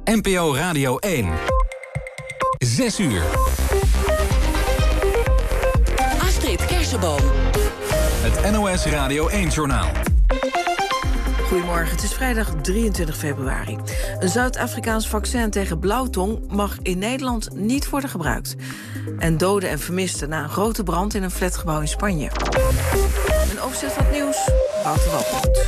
NPO Radio 1. 6 uur. Astrid Kersenboom. Het NOS Radio 1-journaal. Goedemorgen, het is vrijdag 23 februari. Een Zuid-Afrikaans vaccin tegen blauwtong mag in Nederland niet worden gebruikt. En doden en vermisten na een grote brand in een flatgebouw in Spanje. Een overzicht van het nieuws, Wouter Walpoort.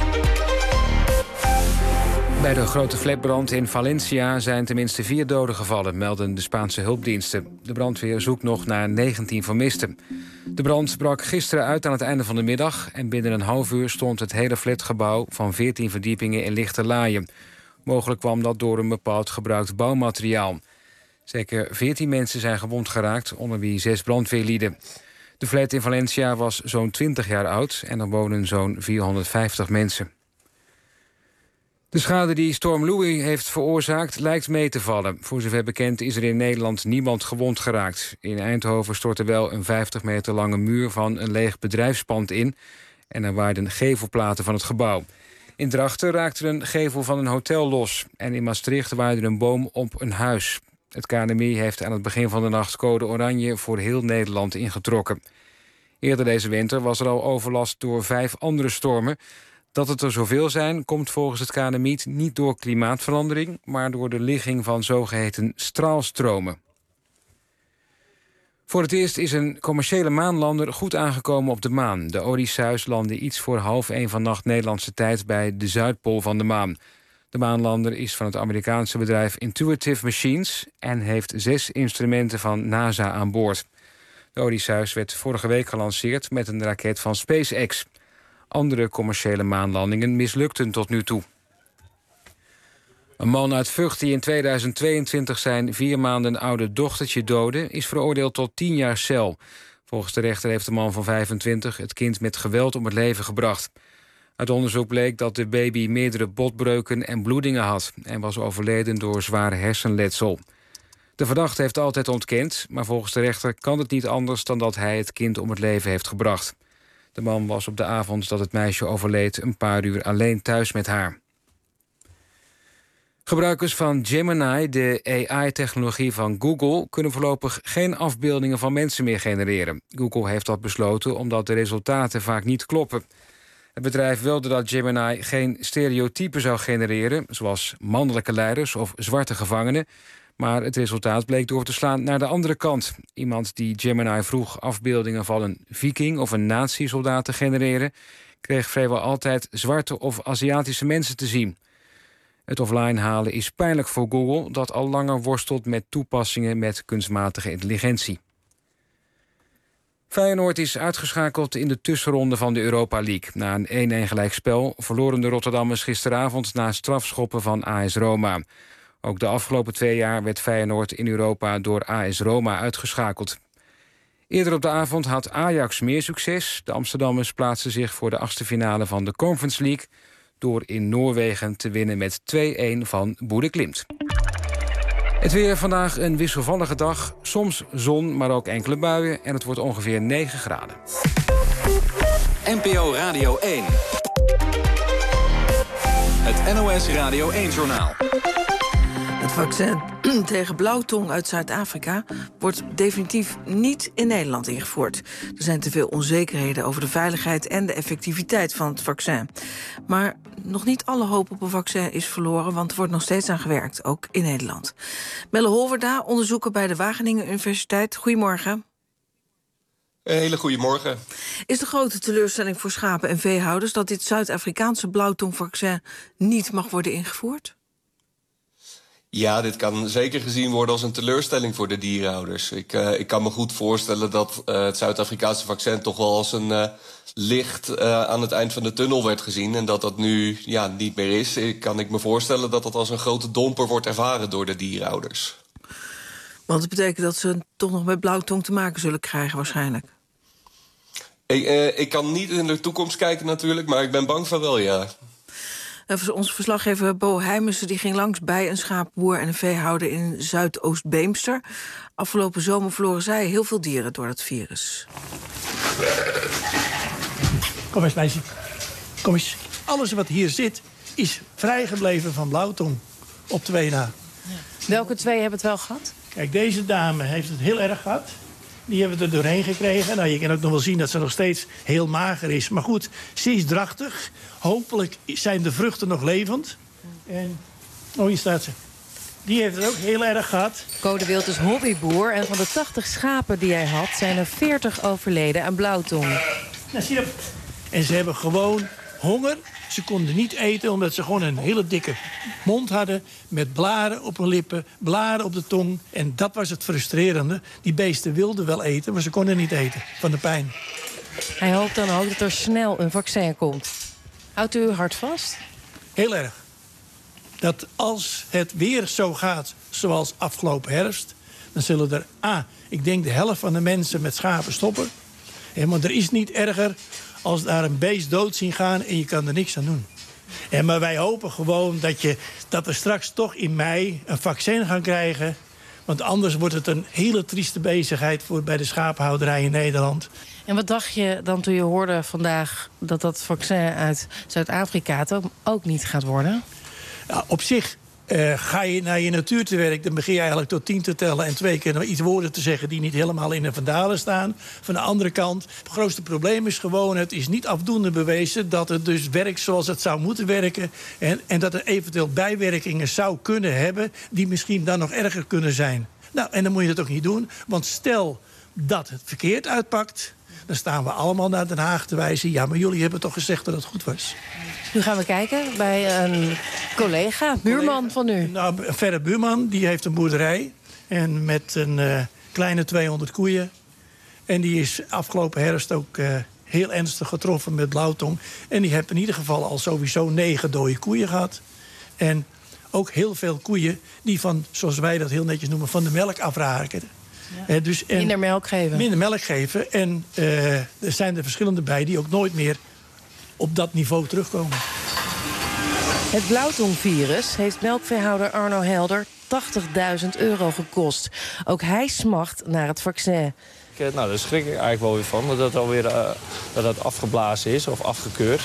Bij de grote flatbrand in Valencia zijn tenminste 4 doden gevallen, melden de Spaanse hulpdiensten. De brandweer zoekt nog naar 19 vermisten. De brand brak gisteren uit aan het einde van de middag en binnen een half uur stond het hele flatgebouw van 14 verdiepingen in lichte laaien. Mogelijk kwam dat door een bepaald gebruikt bouwmateriaal. Zeker 14 mensen zijn gewond geraakt, onder wie 6 brandweerlieden. De flat in Valencia was zo'n 20 jaar oud en er wonen zo'n 450 mensen. De schade die storm Louis heeft veroorzaakt lijkt mee te vallen. Voor zover bekend is er in Nederland niemand gewond geraakt. In Eindhoven stortte wel een 50 meter lange muur van een leeg bedrijfspand in en er waarden gevelplaten van het gebouw. In Drachten raakte een gevel van een hotel los en in Maastricht waarde een boom op een huis. Het KNMI heeft aan het begin van de nacht code oranje voor heel Nederland ingetrokken. Eerder deze winter was er al overlast door 5 andere stormen. Dat het er zoveel zijn, komt volgens het KNMI niet door klimaatverandering, maar door de ligging van zogeheten straalstromen. Voor het eerst is een commerciële maanlander goed aangekomen op de maan. De Odysseus landde iets voor 12:30 vannacht Nederlandse tijd bij de Zuidpool van de maan. De maanlander is van het Amerikaanse bedrijf Intuitive Machines en heeft 6 instrumenten van NASA aan boord. De Odysseus werd vorige week gelanceerd met een raket van SpaceX. Andere commerciële maanlandingen mislukten tot nu toe. Een man uit Vught die in 2022 zijn 4 maanden oude dochtertje doodde, is veroordeeld tot 10 jaar cel. Volgens de rechter heeft de man van 25 het kind met geweld om het leven gebracht. Uit onderzoek bleek dat de baby meerdere botbreuken en bloedingen had en was overleden door zwaar hersenletsel. De verdachte heeft altijd ontkend, maar volgens de rechter kan het niet anders dan dat hij het kind om het leven heeft gebracht. De man was op de avond dat het meisje overleed een paar uur alleen thuis met haar. Gebruikers van Gemini, de AI-technologie van Google, kunnen voorlopig geen afbeeldingen van mensen meer genereren. Google heeft dat besloten omdat de resultaten vaak niet kloppen. Het bedrijf wilde dat Gemini geen stereotypen zou genereren, zoals mannelijke leiders of zwarte gevangenen. Maar het resultaat bleek door te slaan naar de andere kant. Iemand die Gemini vroeg afbeeldingen van een viking of een nazi-soldaat te genereren, kreeg vrijwel altijd zwarte of Aziatische mensen te zien. Het offline halen is pijnlijk voor Google, dat al langer worstelt met toepassingen met kunstmatige intelligentie. Feyenoord is uitgeschakeld in de tussenronde van de Europa League. Na een 1-1 gelijkspel verloren de Rotterdammers gisteravond na strafschoppen van AS Roma. Ook de afgelopen 2 jaar werd Feyenoord in Europa door AS Roma uitgeschakeld. Eerder op de avond had Ajax meer succes. De Amsterdammers plaatsten zich voor de 8e finale van de Conference League door in Noorwegen te winnen met 2-1 van Boede Klimt. Het weer vandaag een wisselvallige dag. Soms zon, maar ook enkele buien. En het wordt ongeveer 9 graden. NPO Radio 1. Het NOS Radio 1-journaal. Het vaccin tegen blauwtong uit Zuid-Afrika wordt definitief niet in Nederland ingevoerd. Er zijn te veel onzekerheden over de veiligheid en de effectiviteit van het vaccin. Maar nog niet alle hoop op een vaccin is verloren, want er wordt nog steeds aan gewerkt, ook in Nederland. Melle Holverda, onderzoeker bij de Wageningen Universiteit. Goedemorgen. Een hele goede morgen. Is de grote teleurstelling voor schapen- en veehouders dat dit Zuid-Afrikaanse blauwtongvaccin niet mag worden ingevoerd? Ja, dit kan zeker gezien worden als een teleurstelling voor de dierenhouders. Ik kan me goed voorstellen dat het Zuid-Afrikaanse vaccin toch wel als een licht aan het eind van de tunnel werd gezien. En dat dat nu niet meer is. Kan ik me voorstellen dat dat als een grote domper wordt ervaren door de dierenhouders. Want het betekent dat ze toch nog met blauwtong te maken zullen krijgen waarschijnlijk. Ik kan niet in de toekomst kijken natuurlijk, maar ik ben bang van wel, ja. Onze verslaggever Bo Heijmssen die ging langs bij een schaapboer en een veehouder in Zuidoost-Beemster. Afgelopen zomer verloren zij heel veel dieren door dat virus. Kom eens, meisje. Kom eens. Alles wat hier zit is vrijgebleven van blauwtong. Op 2 na. Ja. Welke twee hebben het wel gehad? Kijk, deze dame heeft het heel erg gehad. Die hebben het er doorheen gekregen. Nou, je kan ook nog wel zien dat ze nog steeds heel mager is. Maar goed, ze is drachtig. Hopelijk zijn de vruchten nog levend. En, hier staat ze. Die heeft het ook heel erg gehad. Code Wild is hobbyboer en van de 80 schapen die hij had... zijn er 40 overleden aan blauwtong. Nou, zie je dat? En ze hebben gewoon honger. Ze konden niet eten omdat ze gewoon een hele dikke mond hadden... met blaren op hun lippen, blaren op de tong. En dat was het frustrerende. Die beesten wilden wel eten, maar ze konden niet eten van de pijn. Hij hoopt dan ook dat er snel een vaccin komt. Houdt u uw hart vast? Heel erg. Dat als het weer zo gaat zoals afgelopen herfst... dan zullen er, ik denk de helft van de mensen met schapen stoppen. Want er is niet erger als daar een beest dood zien gaan en je kan er niks aan doen. Maar wij hopen gewoon dat we straks toch in mei een vaccin gaan krijgen. Want anders wordt het een hele trieste bezigheid bij de schapenhouderij in Nederland. En wat dacht je dan toen je hoorde vandaag dat dat vaccin uit Zuid-Afrika het ook niet gaat worden? Ja, op zich ga je naar je natuur te werk, dan begin je eigenlijk tot 10 te tellen... en 2 keer iets woorden te zeggen die niet helemaal in de vandalen staan. Van de andere kant, het grootste probleem is gewoon... het is niet afdoende bewezen dat het dus werkt zoals het zou moeten werken... en dat er eventueel bijwerkingen zou kunnen hebben... die misschien dan nog erger kunnen zijn. Nou, en dan moet je dat ook niet doen, want stel dat het verkeerd uitpakt... dan staan we allemaal naar Den Haag te wijzen... ja, maar jullie hebben toch gezegd dat het goed was. Nu gaan we kijken bij een collega, buurman van u. Nou, een verre buurman, die heeft een boerderij. En met een kleine 200 koeien. En die is afgelopen herfst ook heel ernstig getroffen met blauwtong. En die heeft in ieder geval al sowieso 9 dode koeien gehad. En ook heel veel koeien die van, zoals wij dat heel netjes noemen... van de melk afraken. Ja. Dus, minder melk geven. Minder melk geven. En er zijn er verschillende bij die ook nooit meer op dat niveau terugkomen. Het blauwtongvirus heeft melkveehouder Arno Helder €80.000 gekost. Ook hij smacht naar het vaccin. Nou, daar schrik ik eigenlijk wel weer van, dat dat afgeblazen is of afgekeurd.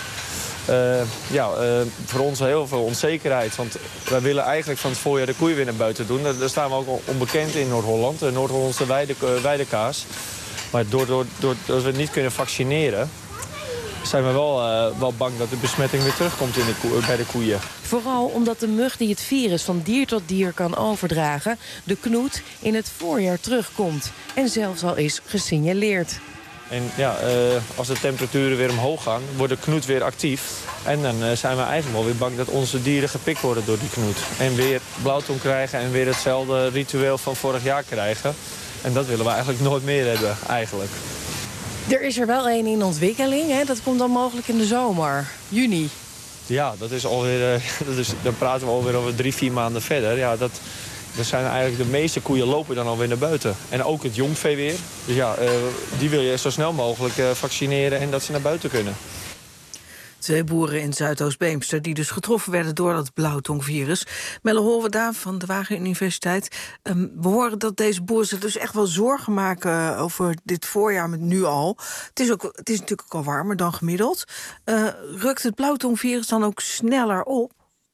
Voor ons heel veel onzekerheid. Want wij willen eigenlijk van het voorjaar de koeien weer naar buiten doen. Daar staan we ook onbekend in Noord-Holland. De Noord-Hollandse weidekaas. Maar doordat we het niet kunnen vaccineren... zijn we wel bang dat de besmetting weer terugkomt bij de koeien. Vooral omdat de mug die het virus van dier tot dier kan overdragen... de knoet in het voorjaar terugkomt. En zelfs al is gesignaleerd. En als de temperaturen weer omhoog gaan, wordt de knoet weer actief. En dan zijn we eigenlijk wel weer bang dat onze dieren gepikt worden door die knoet. En weer blauwtong krijgen en weer hetzelfde ritueel van vorig jaar krijgen. En dat willen we eigenlijk nooit meer hebben, eigenlijk. Er is er wel één in ontwikkeling, hè? Dat komt dan mogelijk in de zomer, juni. Ja, dat is alweer, dan praten we alweer over 3-4 maanden verder. Ja, dat zijn eigenlijk de meeste koeien lopen dan alweer naar buiten. En ook het jongvee weer. Dus die wil je zo snel mogelijk vaccineren en dat ze naar buiten kunnen. 2 boeren in Zuidoost-Beemster die dus getroffen werden door dat blauwtongvirus. Melle Holverda van de Wageningen Universiteit. We horen dat deze boeren zich dus echt wel zorgen maken over dit voorjaar met nu al. Het is natuurlijk ook al warmer dan gemiddeld. Rukt het blauwtongvirus dan ook sneller op?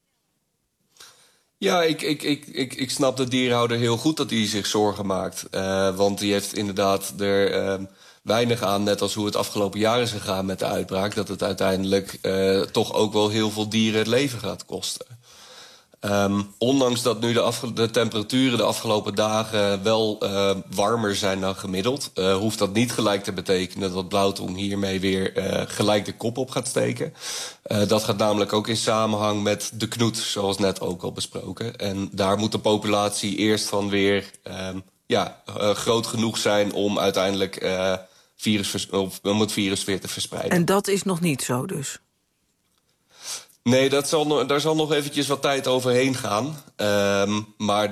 Ja, ik snap de dierenhouder heel goed dat hij zich zorgen maakt. Want die heeft inderdaad er weinig aan, net als hoe het afgelopen jaar is gegaan met de uitbraak... dat het uiteindelijk toch ook wel heel veel dieren het leven gaat kosten. Ondanks dat nu de temperaturen de afgelopen dagen wel warmer zijn dan gemiddeld... hoeft dat niet gelijk te betekenen dat blauwtong hiermee weer gelijk de kop op gaat steken. Dat gaat namelijk ook in samenhang met de knoet, zoals net ook al besproken. En daar moet de populatie eerst van weer groot genoeg zijn om uiteindelijk om het virus weer te verspreiden. En dat is nog niet zo dus? Nee, daar zal nog eventjes wat tijd overheen gaan. Maar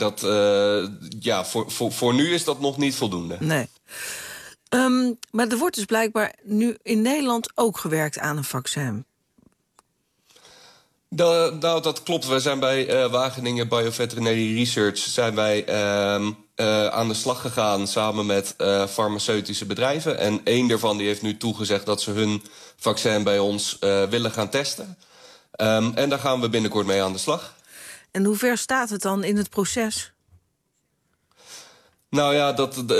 voor nu is dat nog niet voldoende. Nee. Maar er wordt dus blijkbaar nu in Nederland ook gewerkt aan een vaccin. Dat klopt. Wij zijn bij Wageningen Bioveterinary Research aan de slag gegaan samen met farmaceutische bedrijven. En één daarvan die heeft nu toegezegd dat ze hun vaccin bij ons willen gaan testen. En daar gaan we binnenkort mee aan de slag. En hoe ver staat het dan in het proces? Nou ja,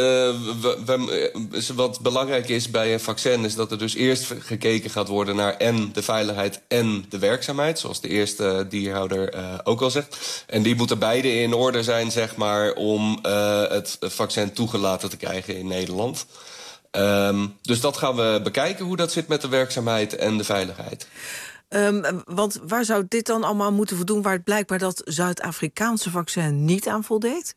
wat belangrijk is bij een vaccin is dat er dus eerst gekeken gaat worden naar en de veiligheid en de werkzaamheid, zoals de eerste dierhouder ook al zegt. En die moeten beide in orde zijn, zeg maar, om het vaccin toegelaten te krijgen in Nederland. Dus dat gaan we bekijken, hoe dat zit met de werkzaamheid en de veiligheid. Want waar zou dit dan allemaal moeten voldoen, waar het blijkbaar dat Zuid-Afrikaanse vaccin niet aan voldeed?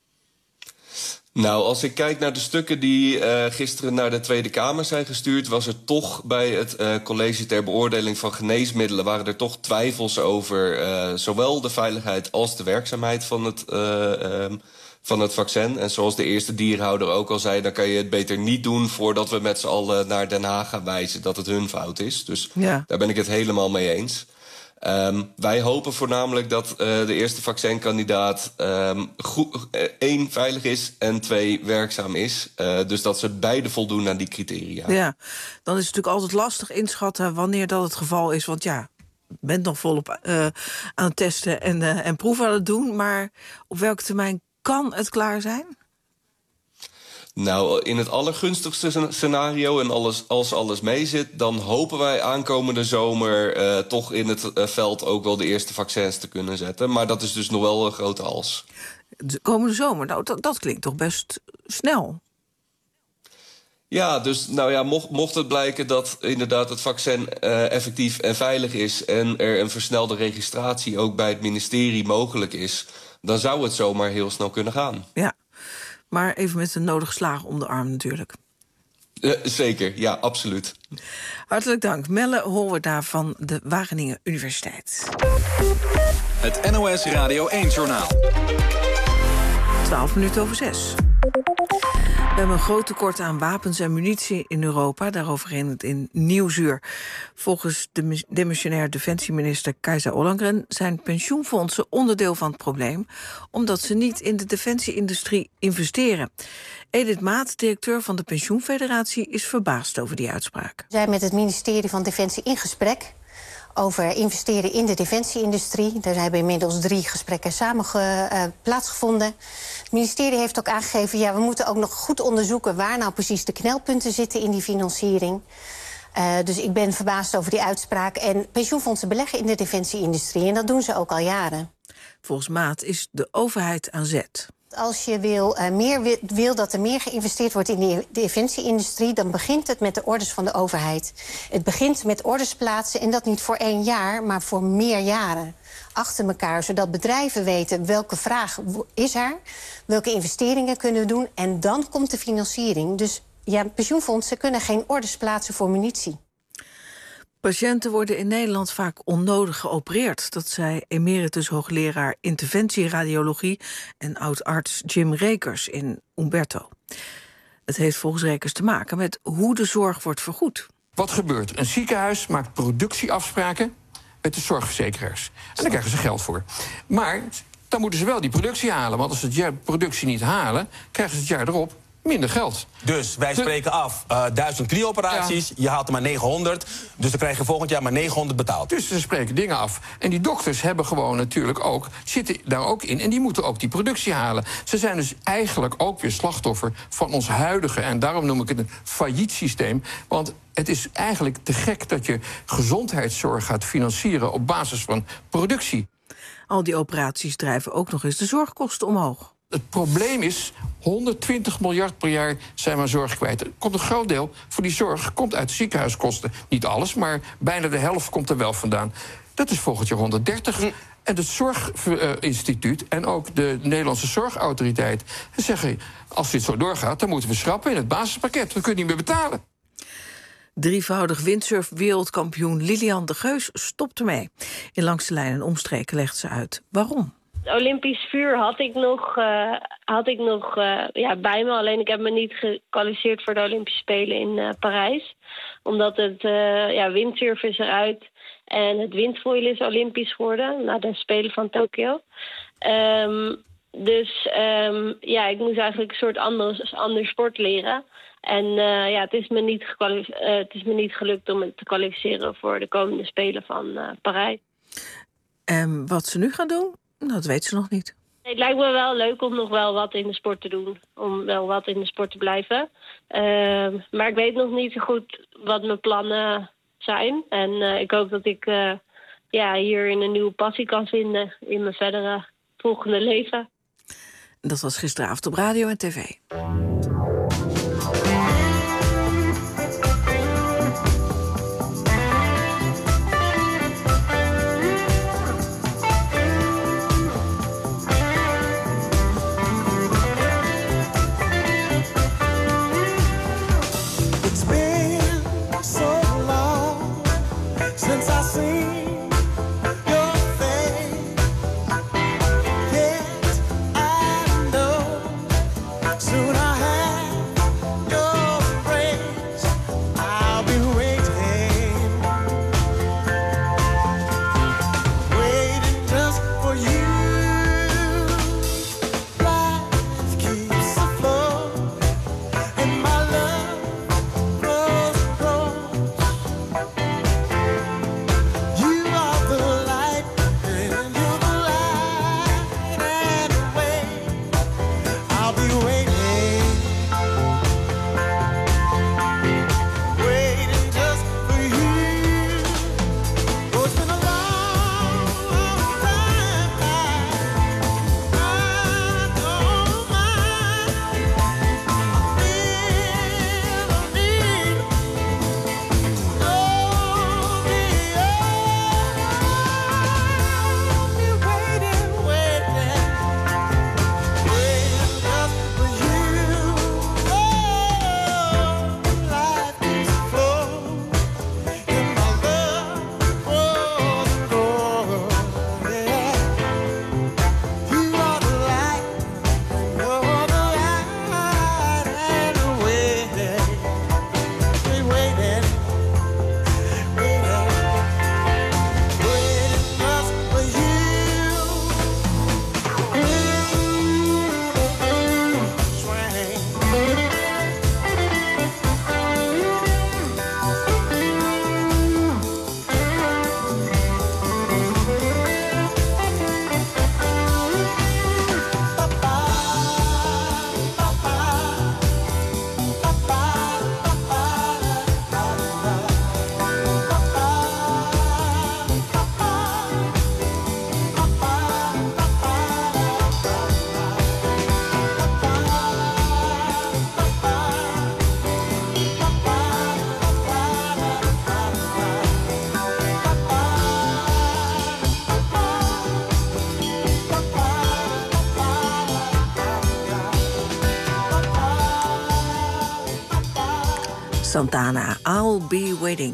Nou, als ik kijk naar de stukken die gisteren naar de Tweede Kamer zijn gestuurd, was er toch bij het College ter Beoordeling van Geneesmiddelen waren er toch twijfels over zowel de veiligheid als de werkzaamheid van het vaccin. En zoals de eerste dierhouder ook al zei, dan kan je het beter niet doen voordat we met z'n allen naar Den Haag gaan wijzen dat het hun fout is. Dus daar ben ik het helemaal mee eens. Wij hopen voornamelijk dat de eerste vaccinkandidaat 1 veilig is en 2 werkzaam is. Dus dat ze beide voldoen aan die criteria. Ja, dan is het natuurlijk altijd lastig inschatten wanneer dat het geval is. Want ja, je bent nog volop aan het testen en proeven aan het doen. Maar op welke termijn kan het klaar zijn? Nou, in het allergunstigste scenario en als alles meezit, dan hopen wij aankomende zomer toch in het veld ook wel de eerste vaccins te kunnen zetten. Maar dat is dus nog wel een grote als. De komende zomer, nou, dat klinkt toch best snel? Ja, dus nou ja, mocht het blijken dat inderdaad het vaccin effectief en veilig is en er een versnelde registratie ook bij het ministerie mogelijk is, dan zou het zomaar heel snel kunnen gaan. Ja. Maar even met de nodige slagen om de arm natuurlijk. Zeker, ja, absoluut. Hartelijk dank. Melle Hoorda van de Wageningen Universiteit. Het NOS Radio 1-journaal. 6:12. We hebben een groot tekort aan wapens en munitie in Europa. Daarover in Nieuwsuur. Volgens de demissionair defensieminister Kajsa Ollongren zijn pensioenfondsen onderdeel van het probleem, omdat ze niet in de defensieindustrie investeren. Edith Maat, directeur van de Pensioenfederatie, is verbaasd over die uitspraak. We zijn met het ministerie van Defensie in gesprek over investeren in de defensieindustrie. Daar hebben inmiddels 3 gesprekken samen plaatsgevonden. Het ministerie heeft ook aangegeven, ja, we moeten ook nog goed onderzoeken waar nou precies de knelpunten zitten in die financiering. Dus ik ben verbaasd over die uitspraak. En pensioenfondsen beleggen in de defensieindustrie en dat doen ze ook al jaren. Volgens Maat is de overheid aan zet. Als je wil dat er meer geïnvesteerd wordt in de defensieindustrie, dan begint het met de orders van de overheid. Het begint met orders plaatsen en dat niet voor 1 jaar, maar voor meer jaren. Achter elkaar, zodat bedrijven weten welke vraag is er, welke investeringen kunnen we doen en dan komt de financiering. Dus ja, pensioenfondsen kunnen geen orders plaatsen voor munitie. Patiënten worden in Nederland vaak onnodig geopereerd. Dat zei emeritus hoogleraar interventieradiologie en oud-arts Jim Rekers in Umberto. Het heeft volgens Rekers te maken met hoe de zorg wordt vergoed. Wat gebeurt? Een ziekenhuis maakt productieafspraken met de zorgverzekeraars. En daar krijgen ze geld voor. Maar dan moeten ze wel die productie halen. Want als ze de productie niet halen, krijgen ze het jaar erop minder geld. Dus wij spreken af 1000 CLIO-operaties, je haalt er maar 900... dus dan krijg je volgend jaar maar 900 betaald. Dus ze spreken dingen af. En die dokters hebben gewoon natuurlijk ook, zitten daar ook in en die moeten ook die productie halen. Ze zijn dus eigenlijk ook weer slachtoffer van ons huidige, en daarom noem ik het een failliet systeem, want het is eigenlijk te gek dat je gezondheidszorg gaat financieren op basis van productie. Al die operaties drijven ook nog eens de zorgkosten omhoog. Het probleem is, 120 miljard per jaar zijn we aan zorg kwijt. Er komt een groot deel voor die zorg komt uit de ziekenhuiskosten. Niet alles, maar bijna de helft komt er wel vandaan. Dat is volgend jaar 130. En het Zorginstituut en ook de Nederlandse Zorgautoriteit zeggen, als dit zo doorgaat, dan moeten we schrappen in het basispakket. We kunnen niet meer betalen. 3-voudig windsurf-wereldkampioen Lilian de Geus stopt ermee. In Langs de Lijn en Omstreken legt ze uit waarom. Olympisch vuur had ik nog bij me. Alleen ik heb me niet gekwalificeerd voor de Olympische Spelen in Parijs. Omdat het windsurf is eruit. En het windfoil is Olympisch geworden. Na de Spelen van Tokio. Ik moest eigenlijk een soort ander sport leren. En het is me niet gelukt om me te kwalificeren voor de komende Spelen van Parijs. En wat ze nu gaan doen, dat weet ze nog niet. Het lijkt me wel leuk om nog wel wat in de sport te doen. Om wel wat in de sport te blijven. Maar ik weet nog niet zo goed wat mijn plannen zijn. En ik hoop dat ik hierin een nieuwe passie kan vinden in mijn verdere volgende leven. Dat was gisteravond op radio en tv. Santana, I'll be waiting.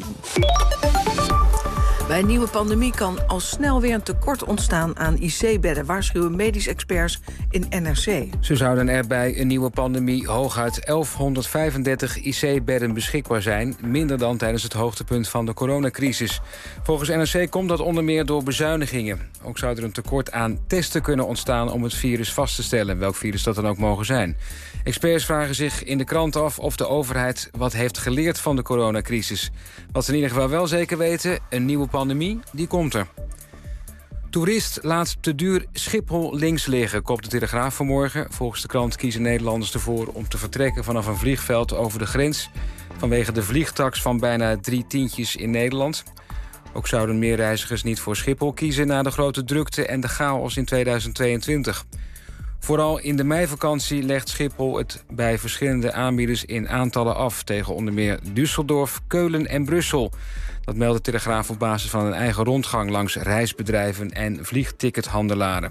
Bij een nieuwe pandemie kan al snel weer een tekort ontstaan aan IC-bedden, waarschuwen medisch experts in NRC. Zo zouden er bij een nieuwe pandemie hooguit 1135 IC-bedden beschikbaar zijn, minder dan tijdens het hoogtepunt van de coronacrisis. Volgens NRC komt dat onder meer door bezuinigingen. Ook zou er een tekort aan testen kunnen ontstaan om het virus vast te stellen, welk virus dat dan ook mogen zijn. Experts vragen zich in de krant af of de overheid wat heeft geleerd van de coronacrisis. Wat ze in ieder geval wel zeker weten, een nieuwe pandemie, die komt er. Toerist laat te duur Schiphol links liggen, kopt de Telegraaf vanmorgen. Volgens de krant kiezen Nederlanders ervoor om te vertrekken vanaf een vliegveld over de grens, vanwege de vliegtax van bijna 3 tientjes in Nederland. Ook zouden meer reizigers niet voor Schiphol kiezen na de grote drukte en de chaos in 2022. Vooral in de meivakantie legt Schiphol het bij verschillende aanbieders in aantallen af, tegen onder meer Düsseldorf, Keulen en Brussel. Dat meldt de Telegraaf op basis van een eigen rondgang langs reisbedrijven en vliegtickethandelaren.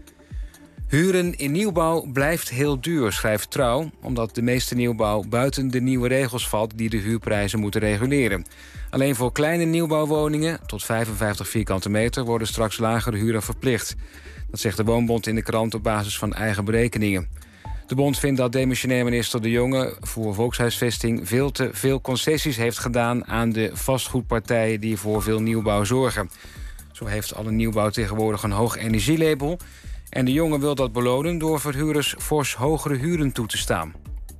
Huren in nieuwbouw blijft heel duur, schrijft Trouw, omdat de meeste nieuwbouw buiten de nieuwe regels valt die de huurprijzen moeten reguleren. Alleen voor kleine nieuwbouwwoningen, tot 55 vierkante meter, worden straks lagere huren verplicht. Dat zegt de Woonbond in de krant op basis van eigen berekeningen. De bond vindt dat demissionair minister De Jonge voor volkshuisvesting veel te veel concessies heeft gedaan aan de vastgoedpartijen die voor veel nieuwbouw zorgen. Zo heeft alle nieuwbouw tegenwoordig een hoog energielabel. En De Jonge wil dat belonen door verhuurders fors hogere huren toe te staan.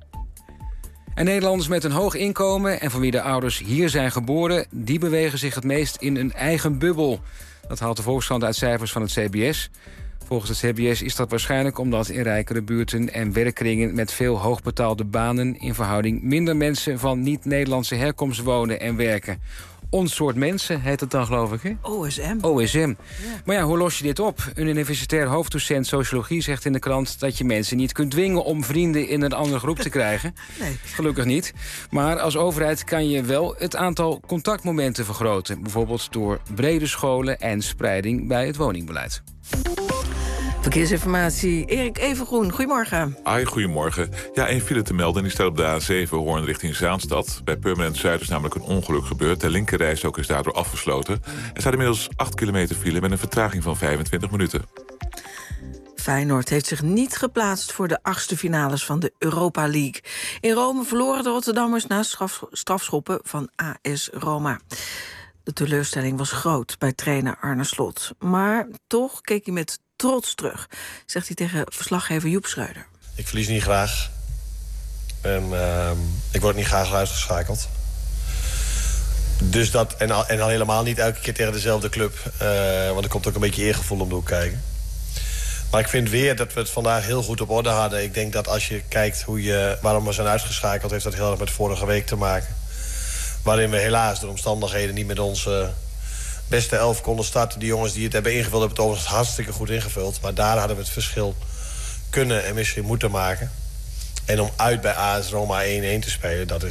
En Nederlanders met een hoog inkomen en van wie de ouders hier zijn geboren, die bewegen zich het meest in een eigen bubbel. Dat haalt de Volkskrant uit cijfers van het CBS. Volgens het CBS is dat waarschijnlijk omdat in rijkere buurten en werkkringen met veel hoogbetaalde banen in verhouding minder mensen van niet-Nederlandse herkomst wonen en werken. Ons soort mensen heet het dan, geloof ik, hè? OSM. Ja. Maar ja, hoe los je dit op? Een universitair hoofddocent sociologie zegt in de krant dat je mensen niet kunt dwingen om vrienden in een andere groep te krijgen. Nee. Gelukkig niet. Maar als overheid kan je wel het aantal contactmomenten vergroten. Bijvoorbeeld door brede scholen en spreiding bij het woningbeleid. Verkeersinformatie, Erik Evengroen. Goedemorgen. Hoi, goedemorgen. Ja, één file te melden. Die staat op de A7 Hoorn richting Zaanstad. Bij Permanent Zuid is namelijk een ongeluk gebeurd. De linkerrijstrook is daardoor afgesloten. Er staat inmiddels 8 kilometer file met een vertraging van 25 minuten. Feyenoord heeft zich niet geplaatst voor de 8e finales van de Europa League. In Rome verloren de Rotterdammers na strafschoppen van AS Roma. De teleurstelling was groot bij trainer Arne Slot. Maar toch keek hij met trots terug, zegt hij tegen verslaggever Joep Schreuder. Ik verlies niet graag. En ik word niet graag uitgeschakeld. Dus dat, en al helemaal niet elke keer tegen dezelfde club. Want er komt ook een beetje eergevoel om de hoek kijken. Maar ik vind weer dat we het vandaag heel goed op orde hadden. Ik denk dat als je kijkt waarom we zijn uitgeschakeld, heeft dat heel erg met vorige week te maken. Waarin we helaas door omstandigheden niet met onze beste 11 konden starten. Die jongens die het hebben ingevuld hebben het overigens hartstikke goed ingevuld. Maar daar hadden we het verschil kunnen en misschien moeten maken. En om uit bij AS Roma 1-1 te spelen, dat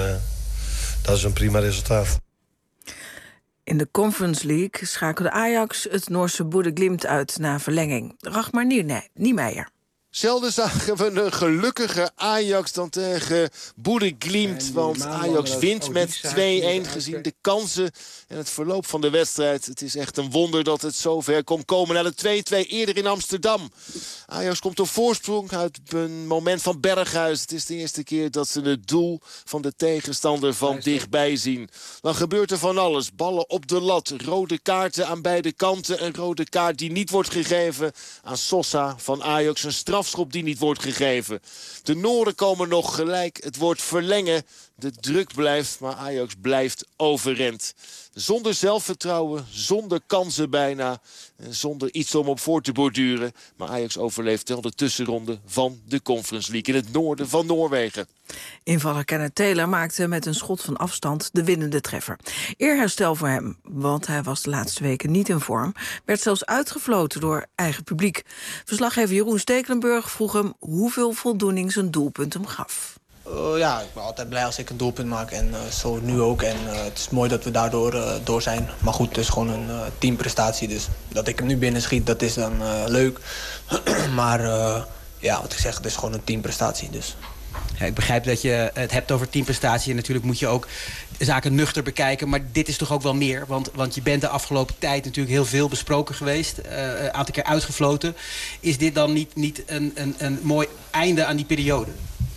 is een prima resultaat. In de Conference League schakelde Ajax het Noorse Bodø Glimt uit na verlenging. Ragnar Niemeyer. Zelden zagen we een gelukkige Ajax dan tegen Bodø Glimt. Want Ajax wint met 2-1 gezien de kansen en het verloop van de wedstrijd. Het is echt een wonder dat het zover kon komen naar de 2-2 eerder in Amsterdam. Ajax komt op voorsprong uit een moment van Berghuis. Het is de eerste keer dat ze het doel van de tegenstander van dichtbij zien. Dan gebeurt er van alles. Ballen op de lat, rode kaarten aan beide kanten. Een rode kaart die niet wordt gegeven aan Sosa van Ajax. Een strafschop die niet wordt gegeven. De Noren komen nog gelijk. Het wordt verlengen. De druk blijft, maar Ajax blijft overrend. Zonder zelfvertrouwen, zonder kansen bijna. Zonder iets om op voor te borduren. Maar Ajax overleeft wel de tussenronde van de Conference League in het noorden van Noorwegen. Invaller Kenneth Taylor maakte met een schot van afstand de winnende treffer. Eerherstel voor hem, want hij was de laatste weken niet in vorm. Werd zelfs uitgefloten door eigen publiek. Verslaggever Jeroen Stekelenburg vroeg hem hoeveel voldoening zijn doelpunt hem gaf. Ja, ik ben altijd blij als ik een doelpunt maak en zo nu ook. En het is mooi dat we daardoor door zijn. Maar goed, het is gewoon een teamprestatie. Dus dat ik hem nu binnen schiet, dat is dan leuk. Maar ja, wat ik zeg, het is gewoon een teamprestatie. Dus. Ja, ik begrijp dat je het hebt over teamprestatie. En natuurlijk moet je ook zaken nuchter bekijken. Maar dit is toch ook wel meer. Want je bent de afgelopen tijd natuurlijk heel veel besproken geweest. Een aantal keer uitgefloten. Is dit dan niet een mooi einde aan die periode?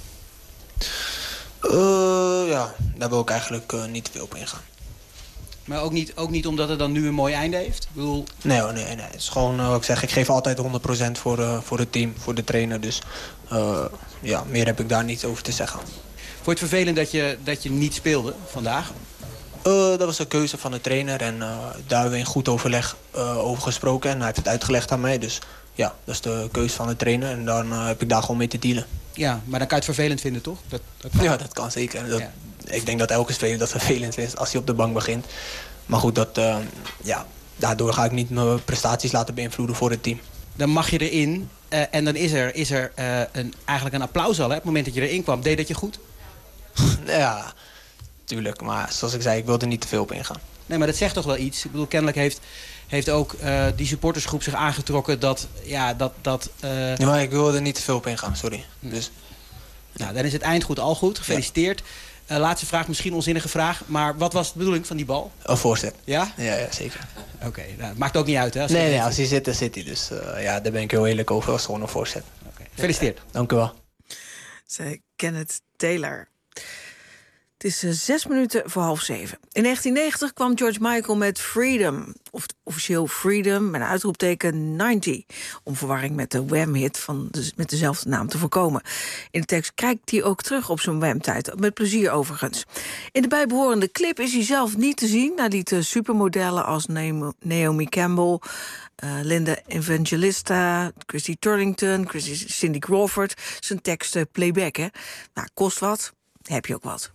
Ja, daar wil ik eigenlijk niet te veel op ingaan. Maar ook niet omdat het dan nu een mooi einde heeft? Ik bedoel... Nee. Het is gewoon wat ik zeg. Ik geef altijd 100% voor het team, voor de trainer. Dus ja, meer heb ik daar niet over te zeggen. Vond je het vervelend dat je niet speelde vandaag? Dat was een keuze van de trainer. En daar hebben we in goed overleg over gesproken. En hij heeft het uitgelegd aan mij. Dus ja, dat is de keuze van de trainer. En dan heb ik daar gewoon mee te dealen. Ja, maar dan kan je het vervelend vinden, toch? Dat ja, dat kan zeker. Ja. Ik denk dat elke speler dat vervelend vindt als hij op de bank begint. Maar goed, daardoor ga ik niet mijn prestaties laten beïnvloeden voor het team. Dan mag je erin en dan is er eigenlijk een applaus al. Hè, op het moment dat je erin kwam. Deed dat je goed? Ja, tuurlijk. Maar zoals ik zei, ik wilde er niet te veel op ingaan. Nee, maar dat zegt toch wel iets? Ik bedoel, kennelijk heeft ook die supportersgroep zich aangetrokken dat... Ja, maar ik wilde er niet te veel op ingaan, sorry. Dus. Nou, dan is het eind goed, al goed. Gefeliciteerd. Laatste vraag, misschien onzinnige vraag. Maar wat was de bedoeling van die bal? Een voorzet. Ja? Ja, zeker. Oké, nou, het maakt ook niet uit, hè? Als hij zit, dan zit hij. Dus ja, daar ben ik heel eerlijk over. Het was gewoon een voorzet. Okay. Gefeliciteerd. Dank u wel. Zei Kenneth Taylor. Het is 6 minuten voor 6:30. In 1990 kwam George Michael met Freedom. Of officieel Freedom, met een uitroepteken 90. Om verwarring met de Wham-hit met dezelfde naam te voorkomen. In de tekst kijkt hij ook terug op zijn Wham-tijd. Met plezier overigens. In de bijbehorende clip is hij zelf niet te zien. Hij liet supermodellen als Naomi Campbell, Linda Evangelista, Christy Turlington, Cindy Crawford zijn teksten playbacken. Nou, kost wat, heb je ook wat.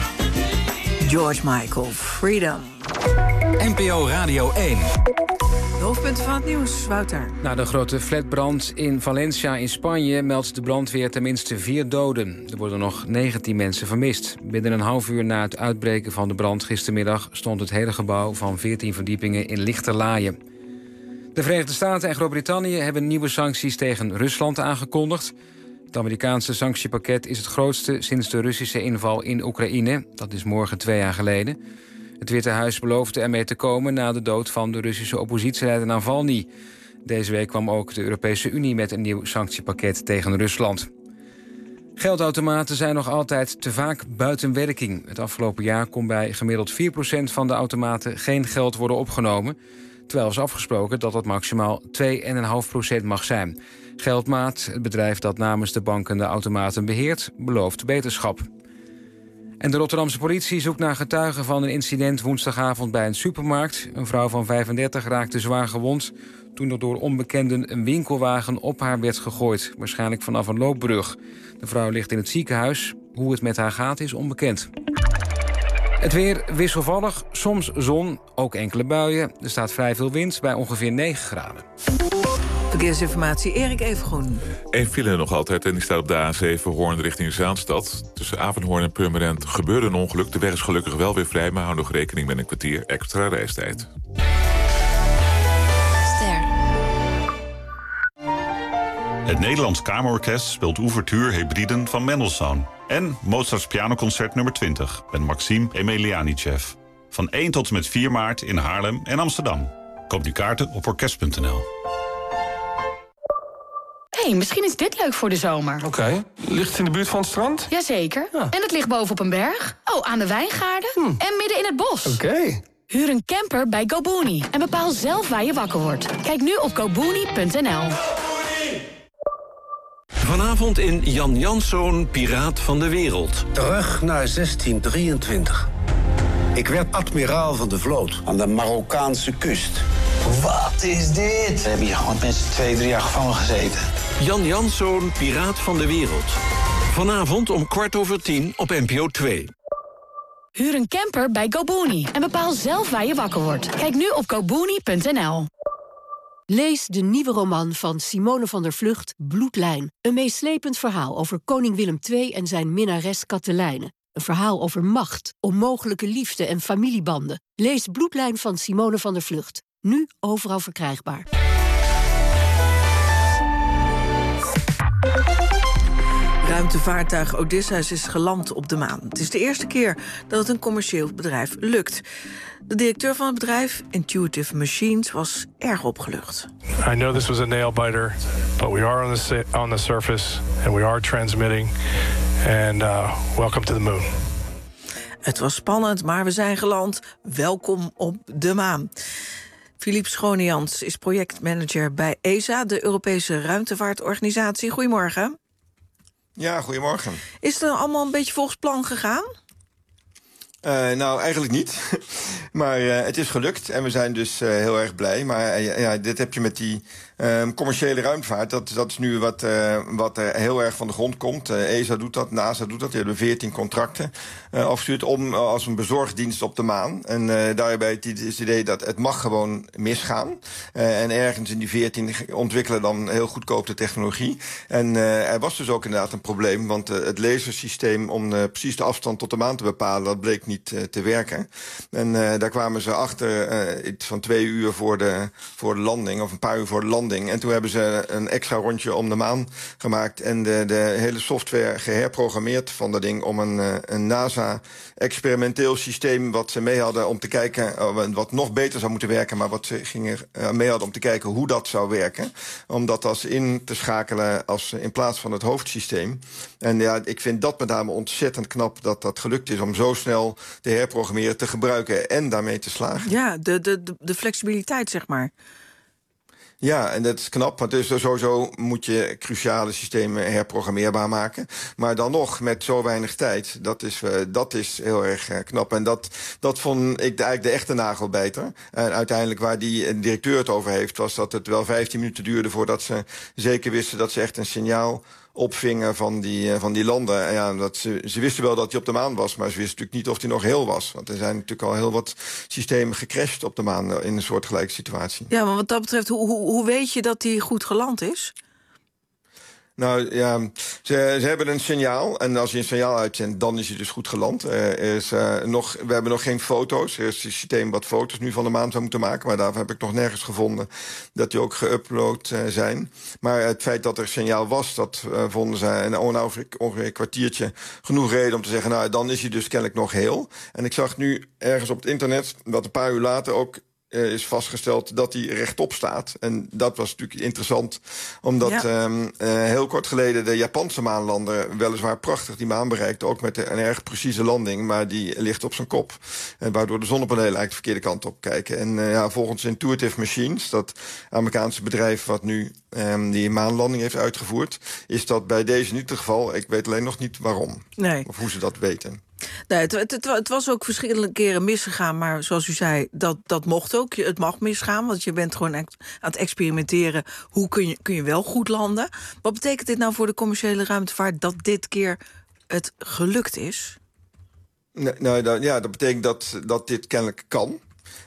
George Michael, Freedom. NPO Radio 1. De hoofdpunten van het nieuws, Wouter. Na de grote flatbrand in Valencia in Spanje meldt de brandweer tenminste 4 doden. Er worden nog 19 mensen vermist. Binnen een half uur na het uitbreken van de brand gistermiddag stond het hele gebouw van 14 verdiepingen in lichte laaien. De Verenigde Staten en Groot-Brittannië hebben nieuwe sancties tegen Rusland aangekondigd. Het Amerikaanse sanctiepakket is het grootste sinds de Russische inval in Oekraïne. Dat is morgen 2 jaar geleden. Het Witte Huis beloofde ermee te komen na de dood van de Russische oppositieleider Navalny. Deze week kwam ook de Europese Unie met een nieuw sanctiepakket tegen Rusland. Geldautomaten zijn nog altijd te vaak buiten werking. Het afgelopen jaar kon bij gemiddeld 4% van de automaten geen geld worden opgenomen, terwijl is afgesproken dat het maximaal 2,5% mag zijn. Geldmaat, het bedrijf dat namens de banken de automaten beheert, belooft beterschap. En de Rotterdamse politie zoekt naar getuigen van een incident woensdagavond bij een supermarkt. Een vrouw van 35 raakte zwaar gewond toen er door onbekenden een winkelwagen op haar werd gegooid. Waarschijnlijk vanaf een loopbrug. De vrouw ligt in het ziekenhuis. Hoe het met haar gaat is onbekend. Het weer wisselvallig, soms zon, ook enkele buien. Er staat vrij veel wind bij ongeveer 9 graden. Verkeersinformatie, Erik Evengroen. 1 file nog altijd en die staat op de A7 Hoorn richting Zaanstad. Tussen Avenhoorn en Purmerend gebeurde een ongeluk. De weg is gelukkig wel weer vrij, maar hou nog rekening met een kwartier extra reistijd. Het Nederlands Kamerorkest speelt Ouverture Hebriden van Mendelssohn. En Mozarts pianoconcert nummer 20 met Maxim Emelianichev. Van 1 tot en met 4 maart in Haarlem en Amsterdam. Koop nu kaarten op orkest.nl. Hey, misschien is dit leuk voor de zomer. Oké. Ligt het in de buurt van het strand? Jazeker. Ja. En het ligt bovenop een berg. Oh, aan de wijngaarden. En midden in het bos. Oké. Huur een camper bij GoBooney. En bepaal zelf waar je wakker wordt. Kijk nu op gobooney.nl. Vanavond in Jan Janszoon, Piraat van de Wereld. Terug naar 1623. Ik werd admiraal van de vloot aan de Marokkaanse kust. Wat is dit? We hebben hier gewoon met z'n 2-3 jaar gevangen gezeten. Jan Janszoon, Piraat van de Wereld. Vanavond om 10:15 op NPO 2. Huur een camper bij GoBooney. En bepaal zelf waar je wakker wordt. Kijk nu op gobooney.nl. Lees de nieuwe roman van Simone van der Vlugt, Bloedlijn. Een meeslepend verhaal over koning Willem II en zijn minnares Katelijne. Een verhaal over macht, onmogelijke liefde en familiebanden. Lees Bloedlijn van Simone van der Vlugt. Nu overal verkrijgbaar. Ruimtevaartuig Odysseus is geland op de maan. Het is de eerste keer dat het een commercieel bedrijf lukt. De directeur van het bedrijf, Intuitive Machines, was erg opgelucht. I know this was a nail biter, but we are on the surface and we are transmitting. And welcome to the moon. Het was spannend, maar we zijn geland. Welkom op de maan. Philippe Schonejans is projectmanager bij ESA, de Europese ruimtevaartorganisatie. Goedemorgen. Ja, goedemorgen. Is het allemaal een beetje volgens plan gegaan? Nou, eigenlijk niet. Maar het is gelukt en we zijn dus heel erg blij. Maar ja, dit heb je met die commerciële ruimtevaart. Dat is nu wat heel erg van de grond komt. ESA doet dat, NASA doet dat. Die hebben 14 contracten afgestuurd om als een bezorgdienst op de maan. En daarbij is het idee dat het mag gewoon misgaan. En ergens in die 14 ontwikkelen dan heel goedkoop de technologie. En er was dus ook inderdaad een probleem. Want het lasersysteem om precies de afstand tot de maan te bepalen, dat bleek niet te werken. En daar kwamen ze achter iets van 2 uur voor de landing, of een paar uur voor de landing. En toen hebben ze een extra rondje om de maan gemaakt en de hele software geherprogrammeerd van dat ding om een NASA-experimenteel systeem wat ze mee hadden om te kijken, wat nog beter zou moeten werken, maar wat ze mee hadden om te kijken hoe dat zou werken. Om dat als in te schakelen in plaats van het hoofdsysteem. En ja, ik vind dat met name ontzettend knap dat gelukt is om zo snel te herprogrammeren, te gebruiken en daarmee te slagen. Ja, de flexibiliteit, zeg maar. Ja, en dat is knap, want dus sowieso moet je cruciale systemen herprogrammeerbaar maken. Maar dan nog, met zo weinig tijd, dat is heel erg knap. En dat vond ik eigenlijk de echte nagelbijter. En uiteindelijk waar die directeur het over heeft, was dat het wel 15 minuten duurde voordat ze zeker wisten dat ze echt een signaal opvingen van die landen. En ja, ze wisten wel dat hij op de maan was, maar ze wisten natuurlijk niet of hij nog heel was. Want er zijn natuurlijk al heel wat systemen gecrashed op de maan in een soortgelijke situatie. Ja, maar wat dat betreft, hoe weet je dat hij goed geland is? Nou ja, ze hebben een signaal. En als je een signaal uitzendt, dan is hij dus goed geland. We hebben nog geen foto's. Er is een systeem wat foto's nu van de maan zou moeten maken. Maar daarvoor heb ik nog nergens gevonden dat die ook geüpload zijn. Maar het feit dat er een signaal was, dat vonden ze ongeveer een kwartiertje genoeg reden om te zeggen, nou, dan is hij dus kennelijk nog heel. En ik zag nu ergens op het internet dat een paar uur later ook is vastgesteld dat hij rechtop staat. En dat was natuurlijk interessant, omdat heel kort geleden de Japanse maanlander weliswaar prachtig die maan bereikte, ook met een erg precieze landing, maar die ligt op zijn kop. Waardoor de zonnepanelen eigenlijk de verkeerde kant op kijken. En volgens Intuitive Machines, dat Amerikaanse bedrijf wat nu die maanlanding heeft uitgevoerd, is dat bij deze niet het geval. Ik weet alleen nog niet waarom. Nee. Of hoe ze dat weten. Nee, het was ook verschillende keren misgegaan, maar zoals u zei, dat mocht ook. Het mag misgaan, want je bent gewoon aan het experimenteren. Hoe kun je wel goed landen? Wat betekent dit nou voor de commerciële ruimtevaart dat dit keer het gelukt is? Dat betekent dat dit kennelijk kan.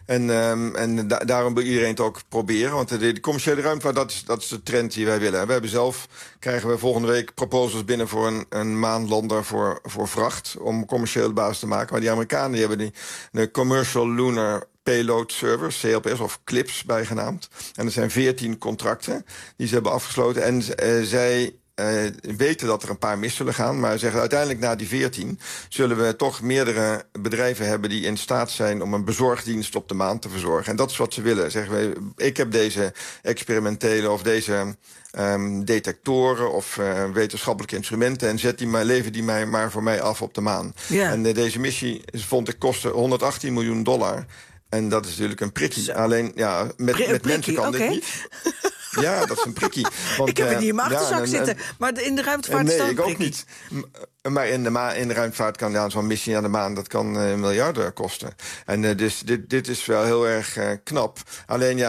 En daarom wil iedereen het ook proberen. Want de commerciële ruimtevaart, dat is de trend die wij willen. We hebben krijgen we volgende week proposals binnen voor een maanlander voor vracht, om commerciële basis te maken. Maar die Amerikanen die hebben de Commercial Lunar Payload Service, CLPS, of CLIPS bijgenaamd. En er zijn 14 contracten die ze hebben afgesloten. En zij weten dat er een paar mis zullen gaan, maar zeggen uiteindelijk na die 14 zullen we toch meerdere bedrijven hebben die in staat zijn om een bezorgdienst op de maan te verzorgen. En dat is wat ze willen. Zeggen we, ik heb deze experimentele of deze detectoren of wetenschappelijke instrumenten en lever die mij maar voor mij af op de maan. Ja. En deze missie vond ik kostte $118 miljoen. En dat is natuurlijk een prikkie. Alleen met mensen kan dit niet. Ja, dat is een prikkie. Want, ik heb het niet in mijn achterzak zitten, maar in de ruimtevaart staat een prikkie. Nee, ik ook niet. Maar in de ruimtevaart kan zo'n missie naar de maan, dat kan miljarden kosten. En dus dit is wel heel erg knap. Alleen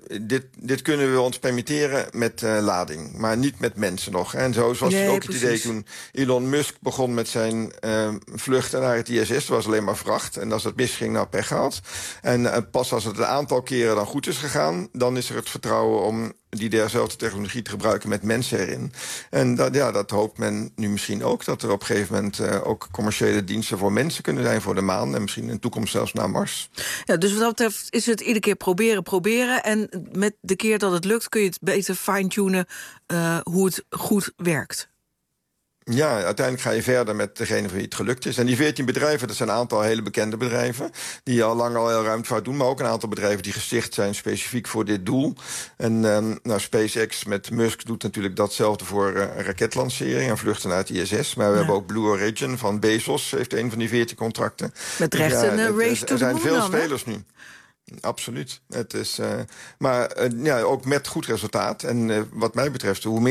dit kunnen we ons permitteren met lading, maar niet met mensen nog. En zo was het ook het idee toen Elon Musk begon met zijn vluchten naar het ISS. Dat was alleen maar vracht. En als het misging, nou pech gehad. En pas als het een aantal keren dan goed is gegaan, dan is er het vertrouwen om dezelfde technologie te gebruiken met mensen erin. En dat hoopt men nu misschien ook, dat er op een gegeven moment ook commerciële diensten voor mensen kunnen zijn voor de maan en misschien in de toekomst zelfs naar Mars. Ja, dus wat dat betreft is het iedere keer proberen en met de keer dat het lukt kun je het beter fine-tunen hoe het goed werkt. Ja, uiteindelijk ga je verder met degene voor wie het gelukt is. En die 14 bedrijven, dat zijn een aantal hele bekende bedrijven die al lang heel ruimtevaart doen, maar ook een aantal bedrijven die gesticht zijn specifiek voor dit doel. En SpaceX met Musk doet natuurlijk datzelfde voor raketlancering en vluchten naar het ISS. Maar we hebben ook Blue Origin van Bezos, heeft een van die 14 contracten. Met recht een race to the moon. Er zijn veel spelers nu. Absoluut. Het is, ook met goed resultaat. En wat mij betreft, hoe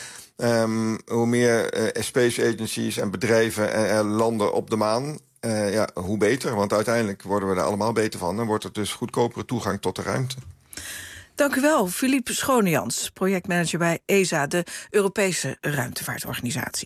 meer space agencies en bedrijven landen op de maan, hoe beter. Want uiteindelijk worden we er allemaal beter van. Dan wordt het dus goedkopere toegang tot de ruimte. Dank u wel, Philippe Schonejans, projectmanager bij ESA, de Europese ruimtevaartorganisatie.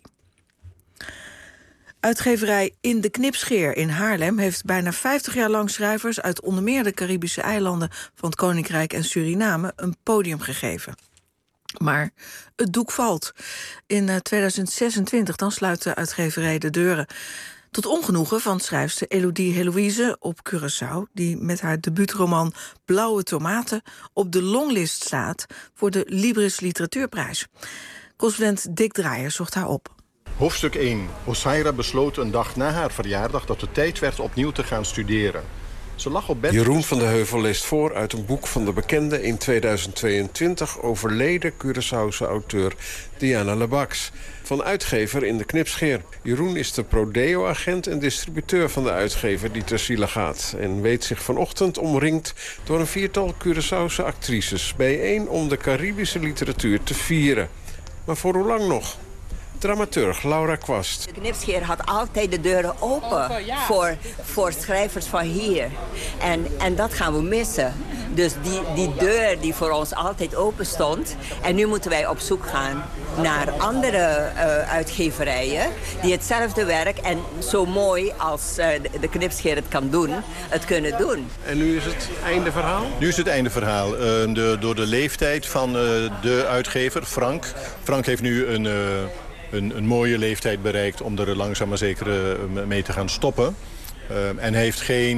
Uitgeverij In de Knipscheer in Haarlem heeft bijna 50 jaar lang schrijvers uit onder meer de Caribische eilanden van het Koninkrijk en Suriname een podium gegeven. Maar het doek valt. In 2026 dan sluit de uitgeverij de deuren. Tot ongenoegen van schrijfster Elodie Heloïse op Curaçao, die met haar debuutroman Blauwe Tomaten op de longlist staat voor de Libris Literatuurprijs. Correspondent Dick Draaier zocht haar op. Hoofdstuk 1. Osaira besloot een dag na haar verjaardag dat het tijd werd opnieuw te gaan studeren. Ze lag op bed. Jeroen van de Heuvel leest voor uit een boek van de bekende in 2022 overleden Curaçaose auteur Diana Lebax, van uitgever In de Knipscheer. Jeroen is de Prodeo-agent en distributeur van de uitgever die ter ziele gaat en weet zich vanochtend omringd door een 4-tal Curaçaose actrices, bijeen om de Caribische literatuur te vieren. Maar voor hoe lang nog? Dramaturg Laura Kwast. De Knipscheer had altijd de deuren open voor schrijvers van hier. En dat gaan we missen. Dus die deur die voor ons altijd open stond. En nu moeten wij op zoek gaan naar andere uitgeverijen die hetzelfde werk en zo mooi als de Knipscheer het kan doen, het kunnen doen. En nu is het einde verhaal? Nu is het einde verhaal. Door de leeftijd van de uitgever, Frank. Frank heeft nu een mooie leeftijd bereikt om er langzaam maar zeker mee te gaan stoppen. En heeft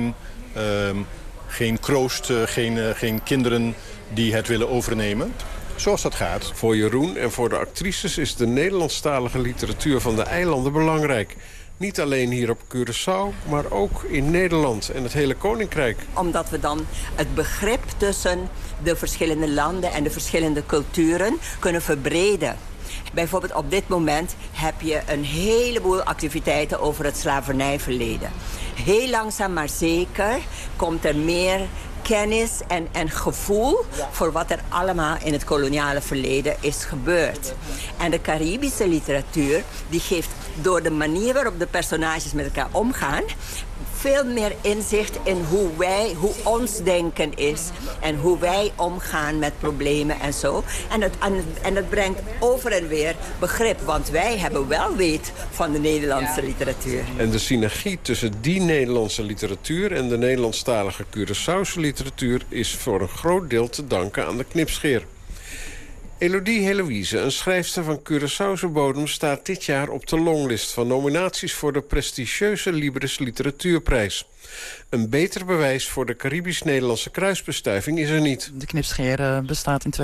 geen kroost, geen kinderen die het willen overnemen. Zoals dat gaat. Voor Jeroen en voor de actrices is de Nederlandstalige literatuur van de eilanden belangrijk. Niet alleen hier op Curaçao, maar ook in Nederland en het hele Koninkrijk. Omdat we dan het begrip tussen de verschillende landen en de verschillende culturen kunnen verbreden. Bijvoorbeeld op dit moment heb je een heleboel activiteiten over het slavernijverleden. Heel langzaam maar zeker komt er meer kennis en gevoel voor wat er allemaal in het koloniale verleden is gebeurd. En de Caribische literatuur die geeft door de manier waarop de personages met elkaar omgaan veel meer inzicht in hoe ons denken is en hoe wij omgaan met problemen en zo. En het brengt over en weer begrip, want wij hebben wel weet van de Nederlandse literatuur. En de synergie tussen die Nederlandse literatuur en de Nederlandstalige Curaçaose literatuur is voor een groot deel te danken aan de Knipscheer. Elodie Heloïse, een schrijfster van Curaçaose bodem, staat dit jaar op de longlist van nominaties voor de prestigieuze Libris Literatuurprijs. Een beter bewijs voor de Caribisch-Nederlandse kruisbestuiving is er niet. De Knipscheer bestaat in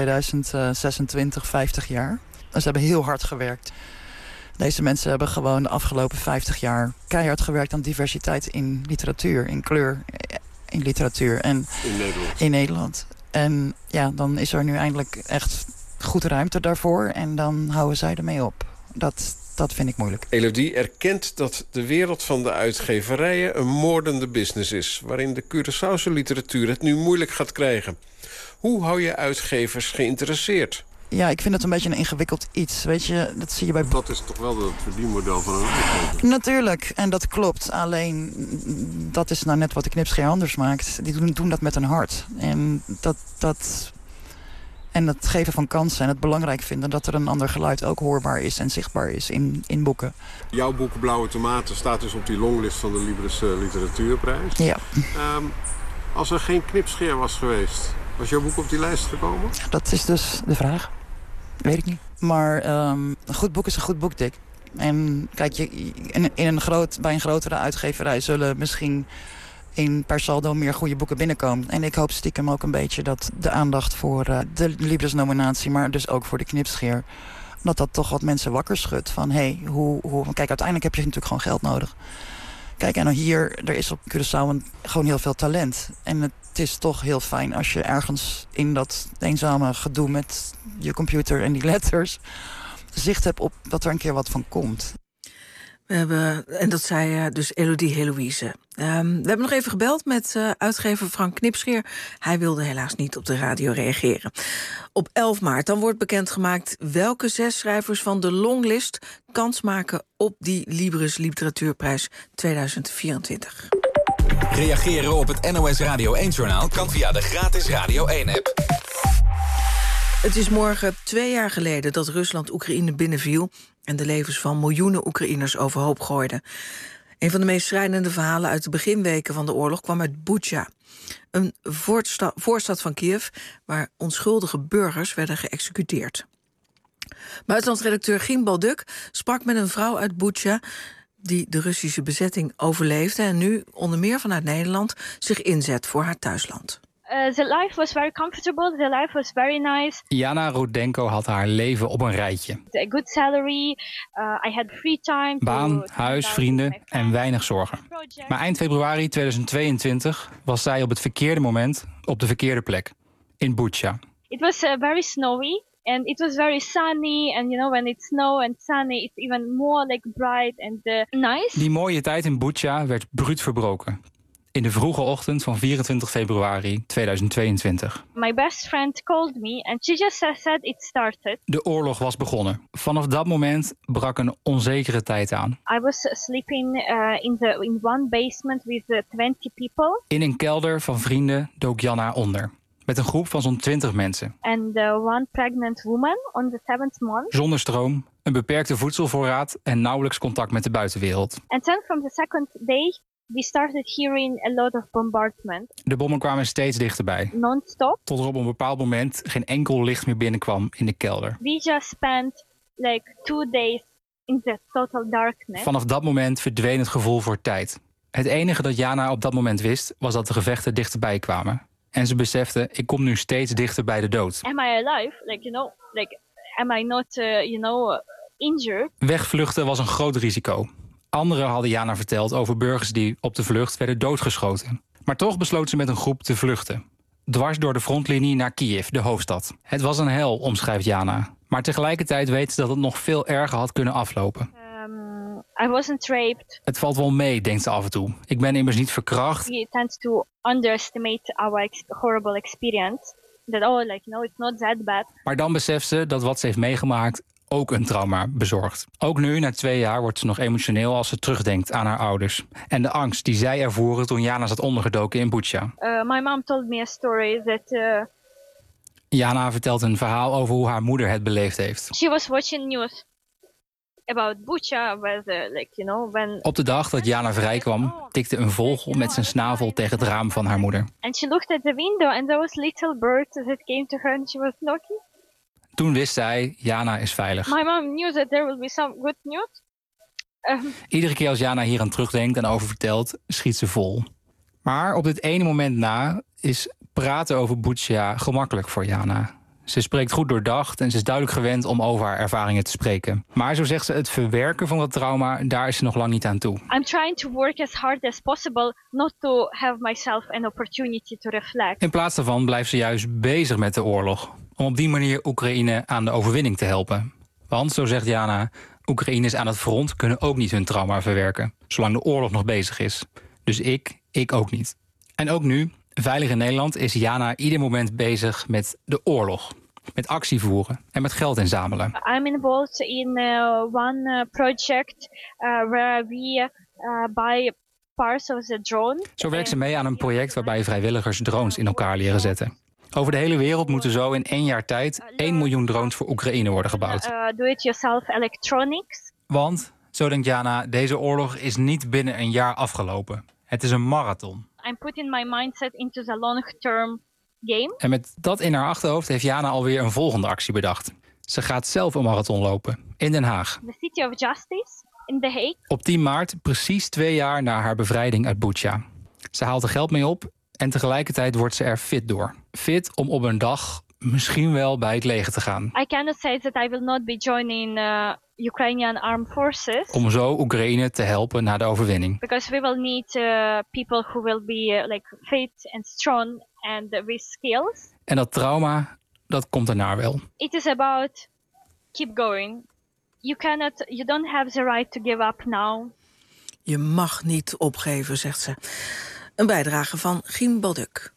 2026 50 jaar. Ze hebben heel hard gewerkt. Deze mensen hebben gewoon de afgelopen 50 jaar keihard gewerkt aan diversiteit in literatuur, in kleur, in literatuur en in Nederland. En ja, dan is er nu eindelijk echt goed ruimte daarvoor en dan houden zij ermee op. Dat vind ik moeilijk. Elodie erkent dat de wereld van de uitgeverijen een moordende business is, waarin de Curaçaose literatuur het nu moeilijk gaat krijgen. Hoe hou je uitgevers geïnteresseerd? Ja, ik vind het een beetje een ingewikkeld iets. Weet je, dat zie je bij... Dat is toch wel het verdienmodel van een uitgever? Natuurlijk, en dat klopt. Alleen, dat is nou net wat de Knipscheer anders maakt. Die doen dat met een hart. En en het geven van kansen en het belangrijk vinden dat er een ander geluid ook hoorbaar is en zichtbaar is in boeken. Jouw boek Blauwe Tomaten staat dus op die longlist van de Libris Literatuurprijs. Ja. Als er geen Knipscheer was geweest, was jouw boek op die lijst gekomen? Dat is dus de vraag. Weet ik niet. Maar een goed boek is een goed boek, Dick. En kijk, bij een grotere uitgeverij zullen misschien per saldo meer goede boeken binnenkomen. En ik hoop stiekem ook een beetje dat de aandacht voor de Libris-nominatie, maar dus ook voor de Knipscheer, dat toch wat mensen wakker schudt. Van kijk, uiteindelijk heb je natuurlijk gewoon geld nodig. Kijk, en er is op Curaçao gewoon heel veel talent. En het is toch heel fijn als je ergens in dat eenzame gedoe met je computer en die letters zicht hebt op dat er een keer wat van komt. En dat zei dus Elodie Heloïse. We hebben nog even gebeld met uitgever Frank Knipscheer. Hij wilde helaas niet op de radio reageren. Op 11 maart dan wordt bekendgemaakt welke 6 schrijvers van de longlist kans maken op die Libris Literatuurprijs 2024. Reageren op het NOS Radio 1-journaal kan via de gratis Radio 1-app. Het is morgen 2 jaar geleden dat Rusland Oekraïne binnenviel en de levens van miljoenen Oekraïners overhoop gooide. Een van de meest schrijnende verhalen uit de beginweken van de oorlog kwam uit Bucha, een voorstad van Kiev waar onschuldige burgers werden geëxecuteerd. Buitenlandredacteur Gien Balduk sprak met een vrouw uit Bucha die de Russische bezetting overleefde en nu onder meer vanuit Nederland zich inzet voor haar thuisland. The life was very comfortable. The life was very nice. Jana Rudenko had haar leven op een rijtje. A good salary. I had free time. Baan, huis, vrienden en weinig zorgen. Maar eind februari 2022 was zij op het verkeerde moment op de verkeerde plek. In Bucha. It was very snowy. And it was very sunny. And you know, when it's snow and sunny, it's even more like bright and nice. Die mooie tijd in Bucha werd bruut verbroken. In de vroege ochtend van 24 februari 2022. My best friend called me and she just said it started. De oorlog was begonnen. Vanaf dat moment brak een onzekere tijd aan. I was sleeping in one basement with 20 people. In een kelder van vrienden dook Janna onder. met een groep van zo'n 20 mensen. And one pregnant woman on the 7th month. Zonder stroom, een beperkte voedselvoorraad en nauwelijks contact met de buitenwereld. And then from the second day, we started hearing a lot of bombardment. De bommen kwamen steeds dichterbij. Non-stop. Tot er op een bepaald moment geen enkel licht meer binnenkwam in de kelder. We just spent like 2 days in the total darkness. Vanaf dat moment verdween het gevoel voor tijd. Het enige dat Jana op dat moment wist, was dat de gevechten dichterbij kwamen. En ze besefte, ik kom nu steeds dichter bij de dood. Am I alive? Am I not, injured? Wegvluchten was een groot risico. Anderen hadden Jana verteld over burgers die op de vlucht werden doodgeschoten. Maar toch besloot ze met een groep te vluchten. Dwars door de frontlinie naar Kiev, de hoofdstad. Het was een hel, omschrijft Jana. Maar tegelijkertijd weet ze dat het nog veel erger had kunnen aflopen. I wasn't raped. Het valt wel mee, denkt ze af en toe. Ik ben immers niet verkracht. We tend to underestimate our horrible experience. That, it's not that bad. Maar dan beseft ze dat wat ze heeft meegemaakt ook een trauma bezorgt. Ook nu, na 2 jaar, wordt ze nog emotioneel als ze terugdenkt aan haar ouders. En de angst die zij ervoeren toen Jana zat ondergedoken in Bucha. My mom told me a story that... Jana vertelt een verhaal over hoe haar moeder het beleefd heeft. She was watching news about Bucha, when... Op de dag dat Jana vrijkwam, tikte een vogel met zijn snavel tegen het raam van haar moeder. And she looked at the window and there was little bird that came to her and she was knocking. Toen wist zij, Jana is veilig. My mom knew that there will be some good news. Iedere keer als Jana hier aan terugdenkt en over vertelt, schiet ze vol. Maar op dit ene moment na is praten over Bucha gemakkelijk voor Jana. Ze spreekt goed doordacht en ze is duidelijk gewend om over haar ervaringen te spreken. Maar zo zegt ze, het verwerken van dat trauma, daar is ze nog lang niet aan toe. I'm trying to work as hard as possible not to have myself an opportunity to reflect. In plaats daarvan blijft ze juist bezig met de oorlog. Om op die manier Oekraïne aan de overwinning te helpen. Want, zo zegt Jana, Oekraïners aan het front kunnen ook niet hun trauma verwerken. Zolang de oorlog nog bezig is. Dus ik ook niet. En ook nu, veilig in Nederland, is Jana ieder moment bezig met de oorlog. Met actie voeren en met geld inzamelen. I'm involved in one project where we buy parts of the drone. Zo werkt ze mee aan een project waarbij vrijwilligers drones in elkaar leren zetten. Over de hele wereld moeten zo in 1 jaar tijd 1 miljoen drones voor Oekraïne worden gebouwd. Do-it-yourself electronics. Want, zo denkt Jana, deze oorlog is niet binnen een jaar afgelopen. Het is een marathon. I'm putting my mindset into the long-term game. En met dat in haar achterhoofd heeft Jana alweer een volgende actie bedacht. Ze gaat zelf een marathon lopen, in Den Haag. The City of Justice, in The Hague. Op 10 maart, precies 2 jaar na haar bevrijding uit Bucha. Ze haalt er geld mee op en tegelijkertijd wordt ze er fit door. Fit om op een dag misschien wel bij het leger te gaan. I cannot say that I will not be joining Ukrainian armed forces. Om zo Oekraïne te helpen naar de overwinning. Because we will need people who will be fit and strong and with skills. En dat trauma, dat komt daarna wel. It is about keep going. You don't have the right to give up now. Je mag niet opgeven, zegt ze. Een bijdrage van Gien Balduk.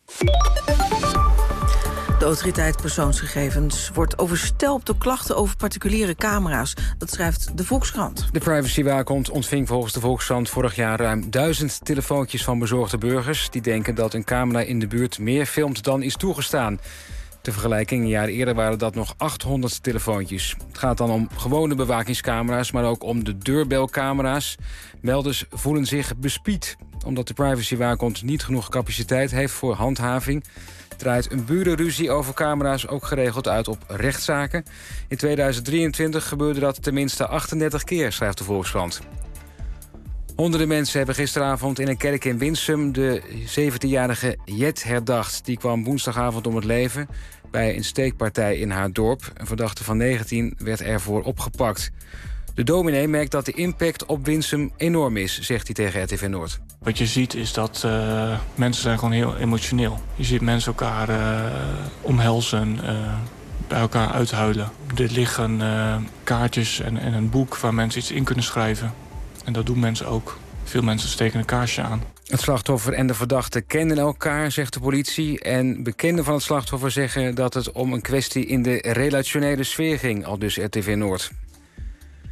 De autoriteit persoonsgegevens wordt overstelpt door klachten over particuliere camera's. Dat schrijft de Volkskrant. De privacywaakhond ontving volgens de Volkskrant vorig jaar ruim 1000 telefoontjes van bezorgde burgers die denken dat een camera in de buurt meer filmt dan is toegestaan. Ter vergelijking, een jaar eerder waren dat nog 800 telefoontjes. Het gaat dan om gewone bewakingscamera's, maar ook om de deurbelcamera's. Melders voelen zich bespied, omdat de privacywaakhond niet genoeg capaciteit heeft voor handhaving. Draait een burenruzie over camera's ook geregeld uit op rechtszaken. In 2023 gebeurde dat tenminste 38 keer, schrijft de Volkskrant. Honderden mensen hebben gisteravond in een kerk in Winsum de 17-jarige Jet herdacht. Die kwam woensdagavond om het leven bij een steekpartij in haar dorp. Een verdachte van 19 werd ervoor opgepakt. De dominee merkt dat de impact op Winsum enorm is, zegt hij tegen RTV Noord. Wat je ziet is dat mensen zijn gewoon heel emotioneel. Je ziet mensen elkaar omhelzen, bij elkaar uithuilen. Er liggen kaartjes en een boek waar mensen iets in kunnen schrijven. En dat doen mensen ook. Veel mensen steken een kaarsje aan. Het slachtoffer en de verdachte kennen elkaar, zegt de politie. En bekenden van het slachtoffer zeggen dat het om een kwestie in de relationele sfeer ging, aldus RTV Noord.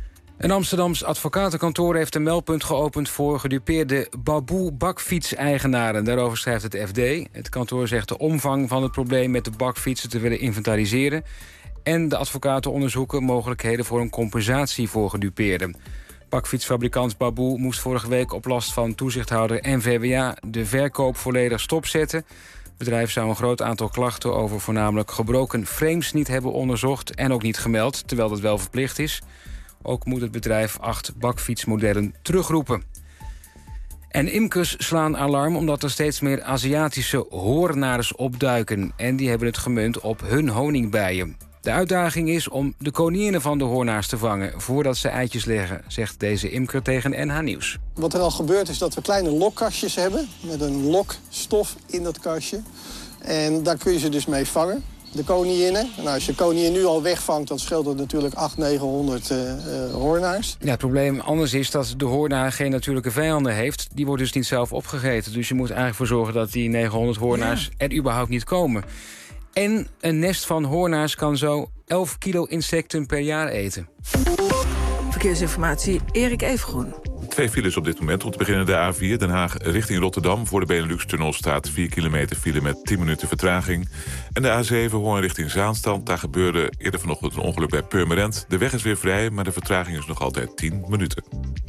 Een Amsterdams advocatenkantoor heeft een meldpunt geopend voor gedupeerde Baboe-bakfiets-eigenaren. Daarover schrijft het FD. Het kantoor zegt de omvang van het probleem met de bakfietsen te willen inventariseren. En de advocaten onderzoeken mogelijkheden voor een compensatie voor gedupeerden. Bakfietsfabrikant Baboe moest vorige week op last van toezichthouder NVWA de verkoop volledig stopzetten. Het bedrijf zou een groot aantal klachten over voornamelijk gebroken frames niet hebben onderzocht en ook niet gemeld, terwijl dat wel verplicht is. Ook moet het bedrijf 8 bakfietsmodellen terugroepen. En imkers slaan alarm omdat er steeds meer Aziatische hoornaars opduiken. En die hebben het gemunt op hun honingbijen. De uitdaging is om de koninginnen van de hoornaars te vangen voordat ze eitjes leggen, zegt deze imker tegen NH Nieuws. Wat er al gebeurt is dat we kleine lokkastjes hebben met een lokstof in dat kastje. En daar kun je ze dus mee vangen, de koninginnen. Nou, als je koningin nu al wegvangt, dan scheelt dat natuurlijk 800-900 hoornaars. Ja, het probleem anders is dat de hoornaar geen natuurlijke vijanden heeft. Die wordt dus niet zelf opgegeten. Dus je moet eigenlijk voor zorgen dat die 900 hoornaars er überhaupt niet komen. En een nest van hoornaars kan zo 11 kilo insecten per jaar eten. Verkeersinformatie, Erik Evengroen. 2 files op dit moment. Om te beginnen de A4 Den Haag richting Rotterdam. Voor de Benelux-tunnel staat 4 kilometer file met 10 minuten vertraging. En de A7 Hoorn richting Zaanstad. Daar gebeurde eerder vanochtend een ongeluk bij Purmerend. De weg is weer vrij, maar de vertraging is nog altijd 10 minuten.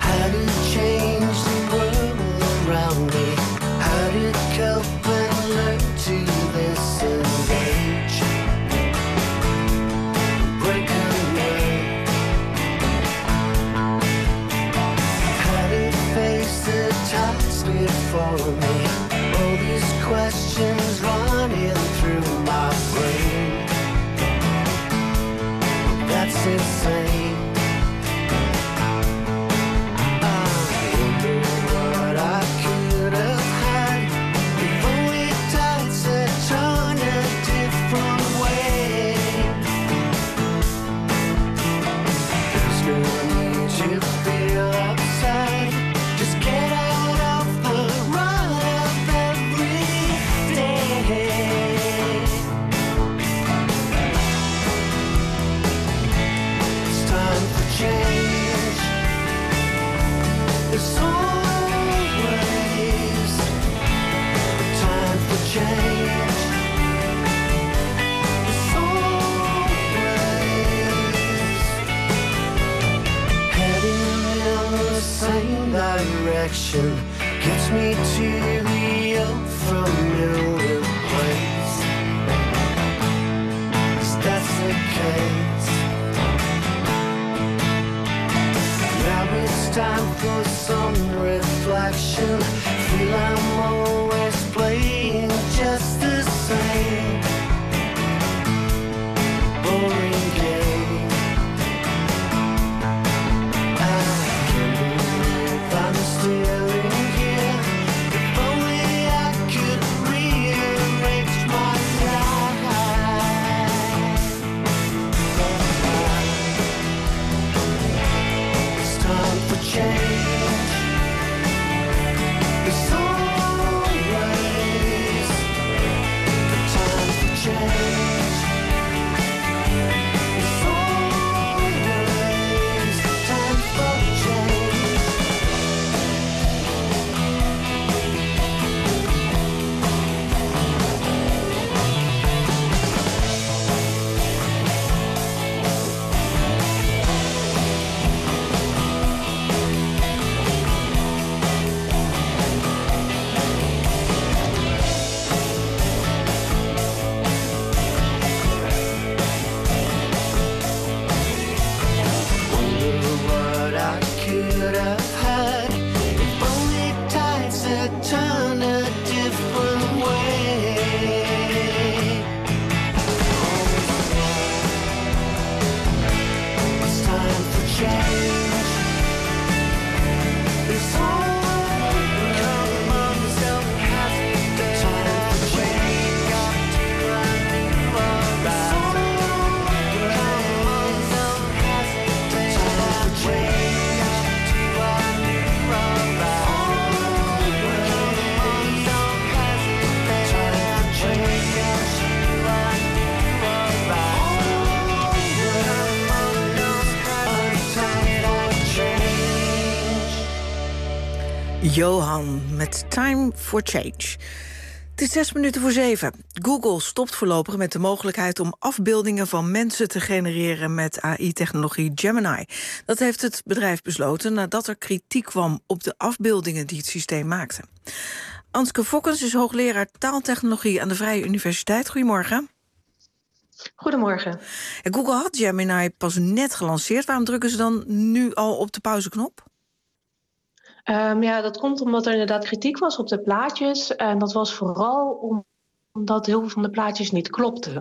For me, all these questions running through my brain. That's insane. I wonder what I could have had if only tides had turned a different way. There's no need to feel upset. Just get out. There's always time for change. There's always heading in the same direction. Gets me to the unfamiliar place. 'Cause that's the case. Now it's time for some reflection. Feel I'm always playing just the same boring game. I can't believe I'm still in here. If only I could rearrange my life. It's time for change. It's all Johan met Time for Change. Het is 6:06. Google stopt voorlopig met de mogelijkheid om afbeeldingen van mensen te genereren met AI-technologie Gemini. Dat heeft het bedrijf besloten nadat er kritiek kwam op de afbeeldingen die het systeem maakte. Anske Fokkens is hoogleraar taaltechnologie aan de Vrije Universiteit. Goedemorgen. Goedemorgen. Google had Gemini pas net gelanceerd. Waarom drukken ze dan nu al op de pauzeknop? Ja, dat komt omdat er inderdaad kritiek was op de plaatjes. En dat was vooral omdat heel veel van de plaatjes niet klopten.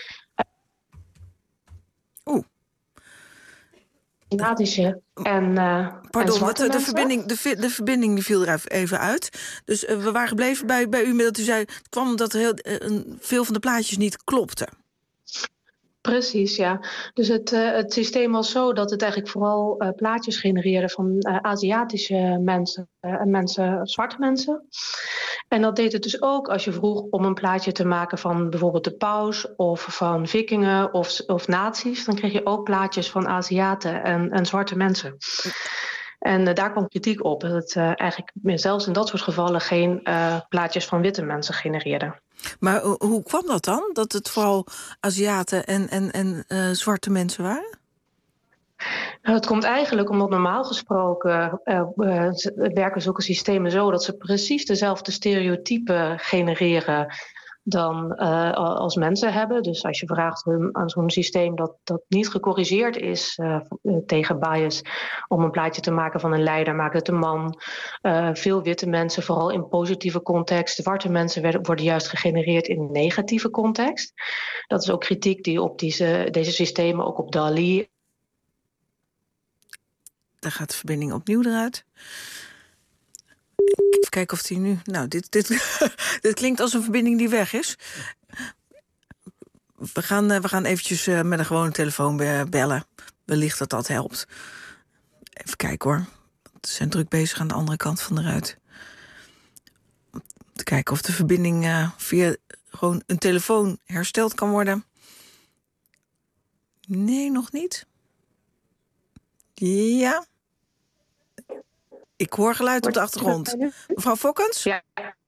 Pardon, de verbinding die viel er even uit. Dus we waren gebleven bij u met dat u zei, het kwam omdat veel van de plaatjes niet klopten. Precies, ja. Dus het systeem was zo dat het eigenlijk vooral plaatjes genereerde van Aziatische mensen en zwarte mensen. En dat deed het dus ook als je vroeg om een plaatje te maken van bijvoorbeeld de paus of van vikingen of nazi's. Dan kreeg je ook plaatjes van Aziaten en zwarte mensen. En daar kwam kritiek op. Dat het eigenlijk zelfs in dat soort gevallen geen plaatjes van witte mensen genereerde. Maar hoe kwam dat dan? Dat het vooral Aziaten en zwarte mensen waren? Nou, het komt eigenlijk omdat normaal gesproken werken zulke systemen zo dat ze precies dezelfde stereotypen genereren dan als mensen hebben. Dus als je vraagt aan zo'n systeem dat niet gecorrigeerd is tegen bias om een plaatje te maken van een leider, maakt het een man. Veel witte mensen, vooral in positieve context. Zwarte mensen worden juist gegenereerd in negatieve context. Dat is ook kritiek die op deze systemen, ook op DALL-E. Daar gaat de verbinding opnieuw eruit. Even kijken of die nu... Nou, dit klinkt als een verbinding die weg is. We gaan eventjes met een gewone telefoon bellen. Wellicht dat helpt. Even kijken hoor. Ze zijn druk bezig aan de andere kant van de ruit. Om te kijken of de verbinding via gewoon een telefoon hersteld kan worden. Nee, nog niet. Ja. Ik hoor geluid op de achtergrond. Mevrouw Fokkens? Ja.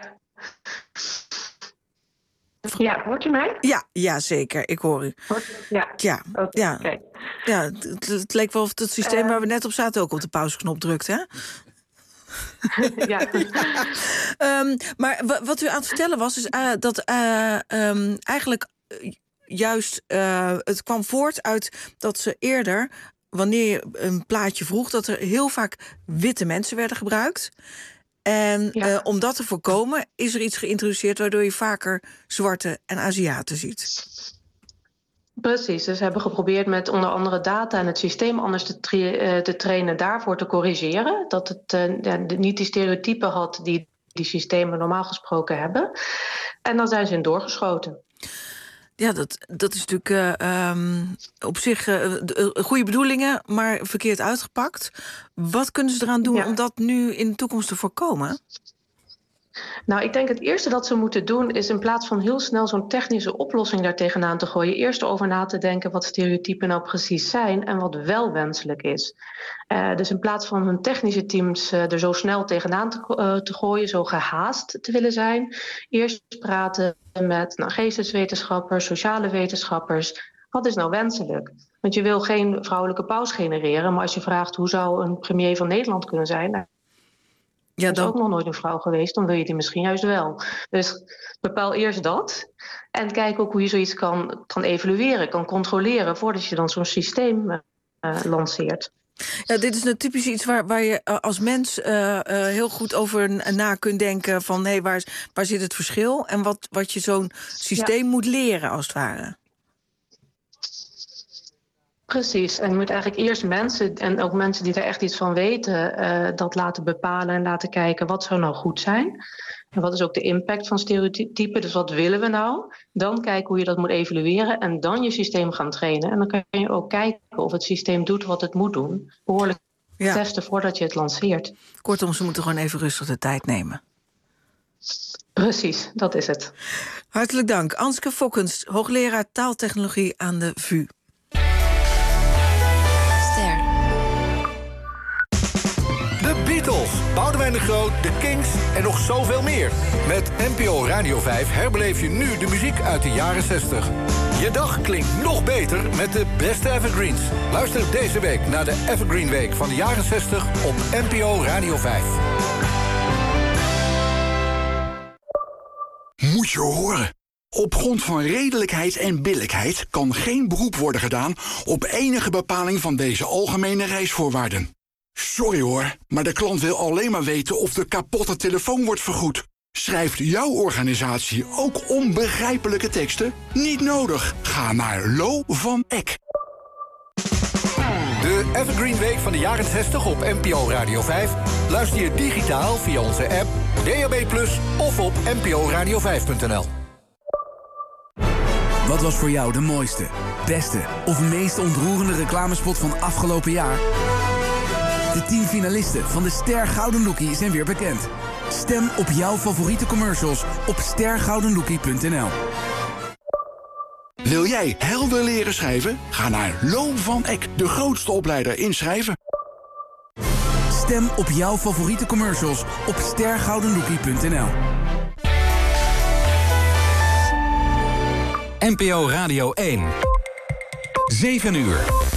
Ja, hoort u mij? Ja, zeker. Ik hoor u. Ja. Okay. Ja, het leek wel of het systeem waar we net op zaten ook op de pauzeknop drukt, hè? Ja. Maar wat u aan het vertellen was, is dat eigenlijk juist het kwam voort uit dat ze eerder, wanneer je een plaatje vroeg, dat er heel vaak witte mensen werden gebruikt. En om dat te voorkomen is er iets geïntroduceerd waardoor je vaker zwarte en Aziaten ziet. Precies, dus we hebben geprobeerd met onder andere data en het systeem anders te trainen, daarvoor te corrigeren. Dat het niet die stereotypen had die systemen normaal gesproken hebben. En dan zijn ze in doorgeschoten. Ja, dat is natuurlijk op zich goede bedoelingen, maar verkeerd uitgepakt. Wat kunnen ze eraan doen om dat nu in de toekomst te voorkomen? Nou, ik denk het eerste dat ze moeten doen is in plaats van heel snel zo'n technische oplossing daar tegenaan te gooien, eerst over na te denken wat stereotypen nou precies zijn en wat wel wenselijk is. Dus in plaats van hun technische teams er zo snel tegenaan te gooien, zo gehaast te willen zijn, eerst praten met geesteswetenschappers, sociale wetenschappers. Wat is nou wenselijk? Want je wil geen vrouwelijke paus genereren, maar als je vraagt hoe zou een premier van Nederland kunnen zijn, er is ook nog nooit een vrouw geweest, dan wil je die misschien juist wel. Dus bepaal eerst dat. En kijk ook hoe je zoiets kan evalueren, kan controleren, voordat je dan zo'n systeem lanceert. Ja, dit is nou typisch iets waar je als mens heel goed over na kunt denken van hey, waar zit het verschil? En wat je zo'n systeem moet leren, als het ware. Precies, en je moet eigenlijk eerst mensen, en ook mensen die er echt iets van weten, dat laten bepalen en laten kijken wat zou nou goed zijn. En wat is ook de impact van stereotypen, dus wat willen we nou? Dan kijken hoe je dat moet evalueren en dan je systeem gaan trainen. En dan kan je ook kijken of het systeem doet wat het moet doen. Behoorlijk testen voordat je het lanceert. Kortom, ze moeten gewoon even rustig de tijd nemen. Precies, dat is het. Hartelijk dank. Anske Fokkens, hoogleraar taaltechnologie aan de VU. De Beatles, Boudewijn de Groot, The Kings en nog zoveel meer. Met NPO Radio 5 herbeleef je nu de muziek uit de jaren 60. Je dag klinkt nog beter met de beste evergreens. Luister deze week naar de Evergreen Week van de jaren 60 op NPO Radio 5. Moet je horen. Op grond van redelijkheid en billijkheid kan geen beroep worden gedaan op enige bepaling van deze algemene reisvoorwaarden. Sorry hoor, maar de klant wil alleen maar weten of de kapotte telefoon wordt vergoed. Schrijft jouw organisatie ook onbegrijpelijke teksten? Niet nodig. Ga naar Lo van Eck. De Evergreen Week van de jaren 60 op NPO Radio 5. Luister je digitaal via onze app, DAB+ of op nporadio5.nl. Wat was voor jou de mooiste, beste of meest ontroerende reclamespot van afgelopen jaar? De 10 finalisten van de Ster Gouden Lookie zijn weer bekend. Stem op jouw favoriete commercials op stergoudenlookie.nl. Wil jij helder leren schrijven? Ga naar Lo van Eck, de grootste opleider in schrijven. Stem op jouw favoriete commercials op stergoudenlookie.nl. NPO Radio 1. 7 uur.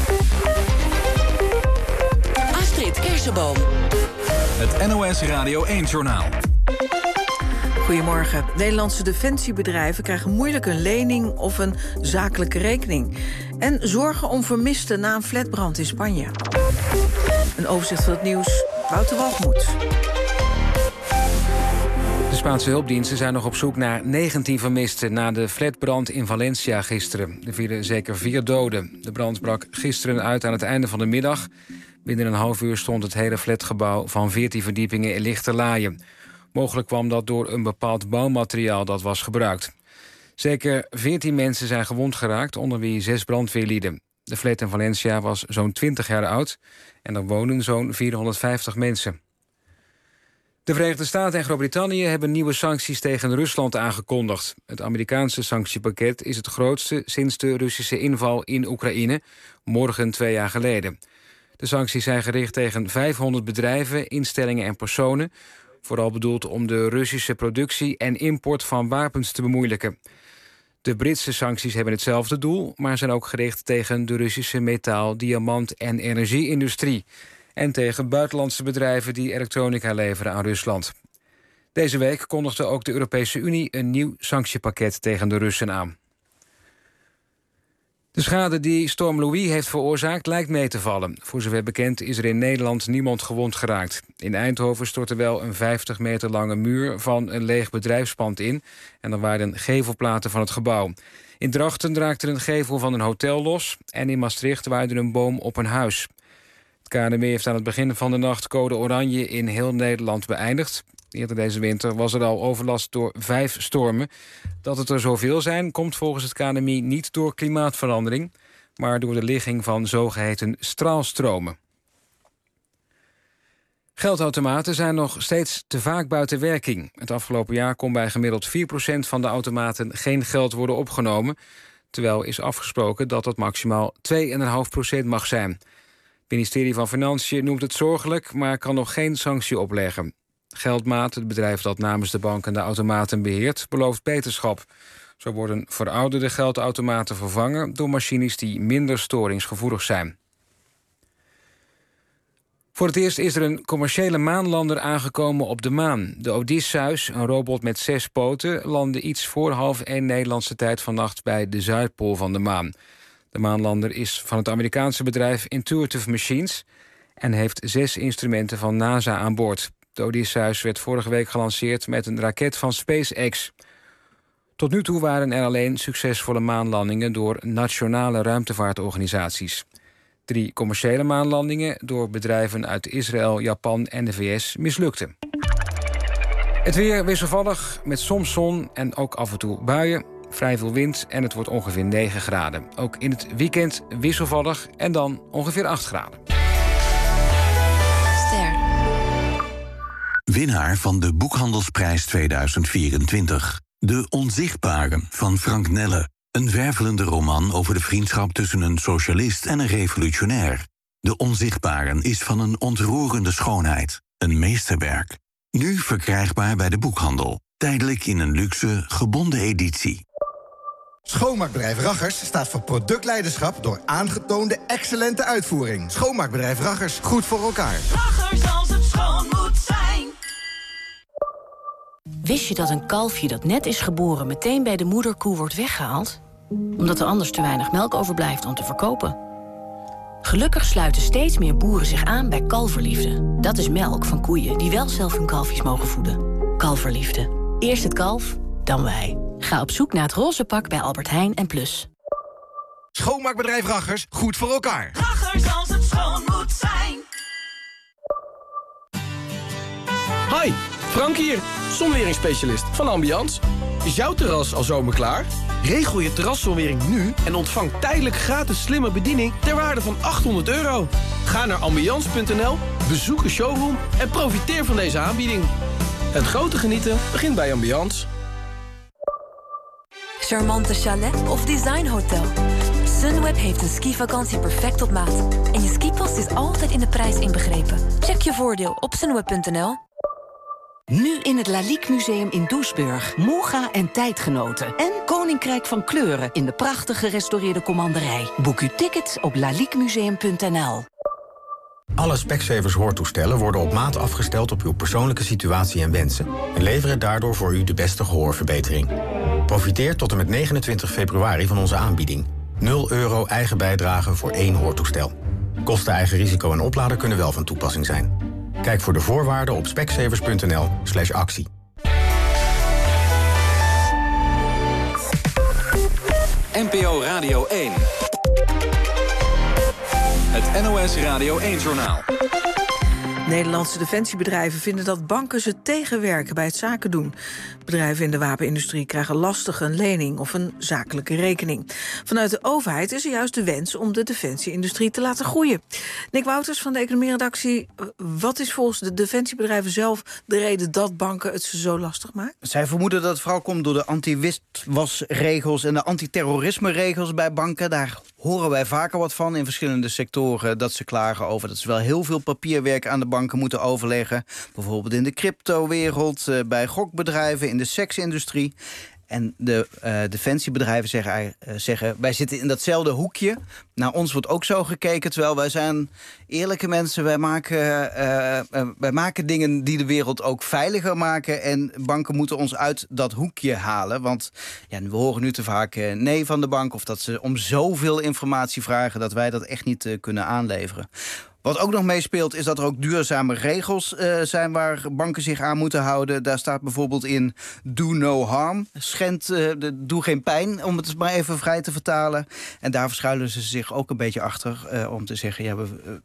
Astrid Kersenboom. Het NOS Radio 1-journaal. Goedemorgen. Nederlandse defensiebedrijven krijgen moeilijk een lening of een zakelijke rekening. En zorgen om vermisten na een flatbrand in Spanje. Een overzicht van het nieuws. Wouter Walgemoed. De Spaanse hulpdiensten zijn nog op zoek naar 19 vermisten na de flatbrand in Valencia gisteren. Er vielen zeker 4 doden. De brand brak gisteren uit aan het einde van de middag. Binnen een half uur stond het hele flatgebouw van 14 verdiepingen in lichte laaien. Mogelijk kwam dat door een bepaald bouwmateriaal dat was gebruikt. Zeker 14 mensen zijn gewond geraakt, onder wie 6 brandweerlieden. De flat in Valencia was zo'n 20 jaar oud en er wonen zo'n 450 mensen. De Verenigde Staten en Groot-Brittannië hebben nieuwe sancties tegen Rusland aangekondigd. Het Amerikaanse sanctiepakket is het grootste sinds de Russische inval in Oekraïne, morgen 2 jaar geleden. De sancties zijn gericht tegen 500 bedrijven, instellingen en personen, vooral bedoeld om de Russische productie en import van wapens te bemoeilijken. De Britse sancties hebben hetzelfde doel, maar zijn ook gericht tegen de Russische metaal-, diamant- en energie-industrie en tegen buitenlandse bedrijven die elektronica leveren aan Rusland. Deze week kondigde ook de Europese Unie een nieuw sanctiepakket tegen de Russen aan. De schade die storm Louis heeft veroorzaakt lijkt mee te vallen. Voor zover bekend is er in Nederland niemand gewond geraakt. In Eindhoven stortte wel een 50 meter lange muur van een leeg bedrijfspand in en er waren gevelplaten van het gebouw. In Drachten raakte een gevel van een hotel los en in Maastricht waaide een boom op een huis. Het KNMI heeft aan het begin van de nacht code oranje in heel Nederland beëindigd. Eerder deze winter was er al overlast door 5 stormen. Dat het er zoveel zijn, komt volgens het KNMI niet door klimaatverandering, maar door de ligging van zogeheten straalstromen. Geldautomaten zijn nog steeds te vaak buiten werking. Het afgelopen jaar kon bij gemiddeld 4% van de automaten geen geld worden opgenomen, terwijl is afgesproken dat het maximaal 2,5% mag zijn. Het ministerie van Financiën noemt het zorgelijk, maar kan nog geen sanctie opleggen. Geldmaat, het bedrijf dat namens de banken de automaten beheert, belooft beterschap. Zo worden verouderde geldautomaten vervangen door machines die minder storingsgevoelig zijn. Voor het eerst is er een commerciële maanlander aangekomen op de maan. De Odysseus, een robot met 6 poten, landde iets voor 12:30 Nederlandse tijd vannacht bij de Zuidpool van de maan. De maanlander is van het Amerikaanse bedrijf Intuitive Machines en heeft 6 instrumenten van NASA aan boord. De Odysseus werd vorige week gelanceerd met een raket van SpaceX. Tot nu toe waren er alleen succesvolle maanlandingen door nationale ruimtevaartorganisaties. 3 commerciële maanlandingen door bedrijven uit Israël, Japan en de VS mislukten. Het weer wisselvallig met soms zon en ook af en toe buien. Vrij veel wind en het wordt ongeveer 9 graden. Ook in het weekend wisselvallig en dan ongeveer 8 graden. Winnaar van de Boekhandelsprijs 2024. De Onzichtbaren van Frank Nelle. Een wervelende roman over de vriendschap tussen een socialist en een revolutionair. De Onzichtbaren is van een ontroerende schoonheid. Een meesterwerk. Nu verkrijgbaar bij de boekhandel. Tijdelijk in een luxe, gebonden editie. Schoonmaakbedrijf Raggers staat voor productleiderschap door aangetoonde excellente uitvoering. Schoonmaakbedrijf Raggers, goed voor elkaar. Raggers, als het schoon moet zijn. Wist je dat een kalfje dat net is geboren meteen bij de moederkoe wordt weggehaald? Omdat er anders te weinig melk overblijft om te verkopen. Gelukkig sluiten steeds meer boeren zich aan bij Kalverliefde. Dat is melk van koeien die wel zelf hun kalfjes mogen voeden. Kalverliefde. Eerst het kalf, dan wij. Ga op zoek naar het roze pak bij Albert Heijn en Plus. Schoonmaakbedrijf Raggers, goed voor elkaar. Raggers, als het schoon moet zijn. Hi, Frank hier, zonweringsspecialist van Ambiance. Is jouw terras al zomerklaar? Regel je terraszonwering nu en ontvang tijdelijk gratis slimme bediening ter waarde van €800. Ga naar ambiance.nl, bezoek een showroom en profiteer van deze aanbieding. Het grote genieten begint bij Ambiance. Charmante chalet of designhotel. Sunweb heeft een skivakantie perfect op maat. En je skipas is altijd in de prijs inbegrepen. Check je voordeel op sunweb.nl. Nu in het Lalique Museum in Doesburg. Moga en tijdgenoten. En Koninkrijk van Kleuren in de prachtig gerestaureerde commanderij. Boek uw tickets op laliquemuseum.nl. Alle Specsavers hoortoestellen worden op maat afgesteld op uw persoonlijke situatie en wensen. En leveren daardoor voor u de beste gehoorverbetering. Profiteer tot en met 29 februari van onze aanbieding. €0 eigen bijdrage voor 1 hoortoestel. Kosten, eigen risico en oplader kunnen wel van toepassing zijn. Kijk voor de voorwaarden op specsavers.nl/actie. NPO Radio 1. Het NOS Radio 1-journaal. Nederlandse defensiebedrijven vinden dat banken ze tegenwerken bij het zaken doen. Bedrijven in de wapenindustrie krijgen lastig een lening of een zakelijke rekening. Vanuit de overheid is er juist de wens om de defensieindustrie te laten groeien. Nick Wouters van de economieredactie, wat is volgens de defensiebedrijven zelf de reden dat banken het ze zo lastig maken? Zij vermoeden dat het vooral komt door de anti-witwasregels en de antiterrorisme-regels bij banken. Daar horen wij vaker wat van in verschillende sectoren, dat ze klagen over dat ze wel heel veel papierwerk aan de banken moeten overleggen. Bijvoorbeeld in de cryptowereld, bij gokbedrijven, in de seksindustrie. En de defensiebedrijven zeggen, wij zitten in datzelfde hoekje. Naar ons wordt ook zo gekeken, terwijl wij zijn eerlijke mensen. Wij maken dingen die de wereld ook veiliger maken. En banken moeten ons uit dat hoekje halen. Want ja, we horen nu te vaak nee van de bank, of dat ze om zoveel informatie vragen dat wij dat echt niet kunnen aanleveren. Wat ook nog meespeelt is dat er ook duurzame regels zijn waar banken zich aan moeten houden. Daar staat bijvoorbeeld in do no harm. Doe geen pijn, om het maar even vrij te vertalen. En daar verschuilen ze zich ook een beetje achter om te zeggen, ja,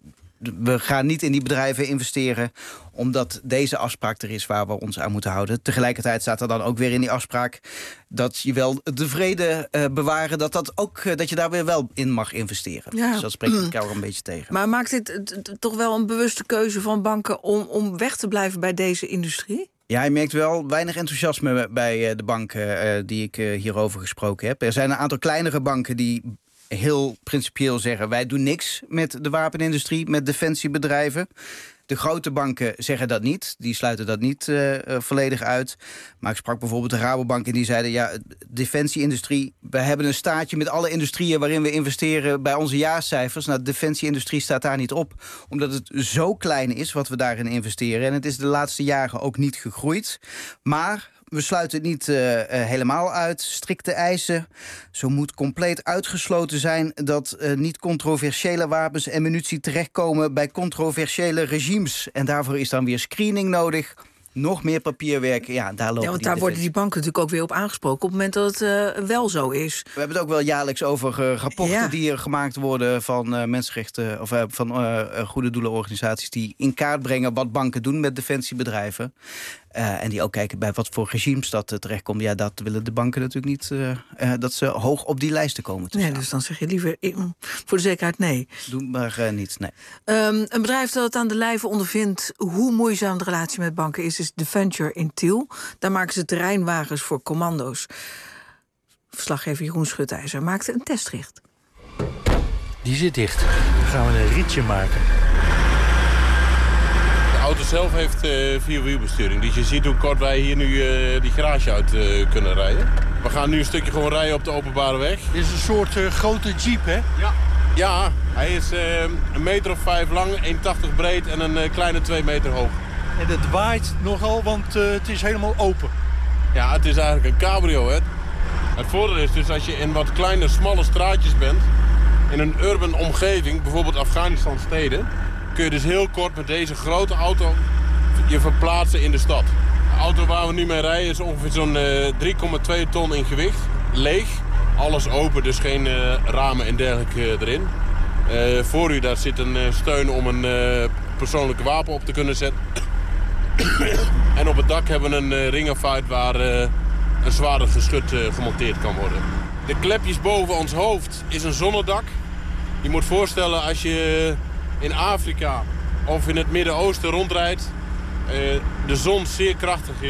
we gaan niet in die bedrijven investeren omdat deze afspraak er is waar we ons aan moeten houden. Tegelijkertijd staat er dan ook weer in die afspraak dat je wel de vrede bewaren, dat je daar weer wel in mag investeren. Ja. Dus dat spreekt elkaar een beetje tegen. Maar maakt dit toch wel een bewuste keuze van banken om weg te blijven bij deze industrie? Ja, je merkt wel weinig enthousiasme bij de banken die ik hierover gesproken heb. Er zijn een aantal kleinere banken die heel principieel zeggen, wij doen niks met de wapenindustrie, met defensiebedrijven. De grote banken zeggen dat niet. Die sluiten dat niet volledig uit. Maar ik sprak bijvoorbeeld de Rabobank en die zeiden, ja, defensieindustrie, we hebben een staartje met alle industrieën waarin we investeren bij onze jaarcijfers. Nou, de defensieindustrie staat daar niet op, omdat het zo klein is wat we daarin investeren. En het is de laatste jaren ook niet gegroeid. Maar we sluiten het niet helemaal uit. Strikte eisen. Zo moet compleet uitgesloten zijn dat niet controversiële wapens en munitie terechtkomen bij controversiële regimes. En daarvoor is dan weer screening nodig. Nog meer papierwerk, ja, daar lopen want daar worden die banken natuurlijk ook weer op aangesproken op het moment dat het wel zo is. We hebben het ook wel jaarlijks over rapporten die er gemaakt worden van mensenrechten of van goede doelenorganisaties die in kaart brengen wat banken doen met defensiebedrijven. En die ook kijken bij wat voor regimes dat terechtkomt. Ja, dat willen de banken natuurlijk niet, dat ze hoog op die lijsten komen te staan. Nee, dus dan zeg je liever voor de zekerheid nee. Doe maar niet, nee. Een bedrijf dat het aan de lijve ondervindt hoe moeizaam de relatie met banken is de Venture in Tiel. Daar maken ze terreinwagens voor commando's. Verslaggever Jeroen Schutijzer maakte een testrit. Die zit dicht. Dan gaan we een ritje maken. auto zelf heeft vierwielbesturing. Dus je ziet hoe kort wij hier nu die garage uit kunnen rijden. We gaan nu een stukje gewoon rijden op de openbare weg. Dit is een soort grote jeep, hè? Ja. Ja, hij is 1,5 meter lang, 1,80 breed en een kleine 2 meter hoog. En het waait nogal, want het is helemaal open. Ja, het is eigenlijk een cabrio, hè. Het voordeel is dus als je in wat kleine, smalle straatjes bent, in een urban omgeving, bijvoorbeeld Afghanistan steden, kun je dus heel kort met deze grote auto je verplaatsen in de stad. De auto waar we nu mee rijden is ongeveer zo'n 3,2 ton in gewicht. Leeg, alles open, dus geen ramen en dergelijke erin. Voor u daar zit een steun om een persoonlijke wapen op te kunnen zetten. En op het dak hebben we een ring of fire waar een zwaarder geschut gemonteerd kan worden. De klepjes boven ons hoofd is een zonnedak. Je moet voorstellen als je in Afrika of in het Midden-Oosten rondrijdt, de zon zeer krachtig is.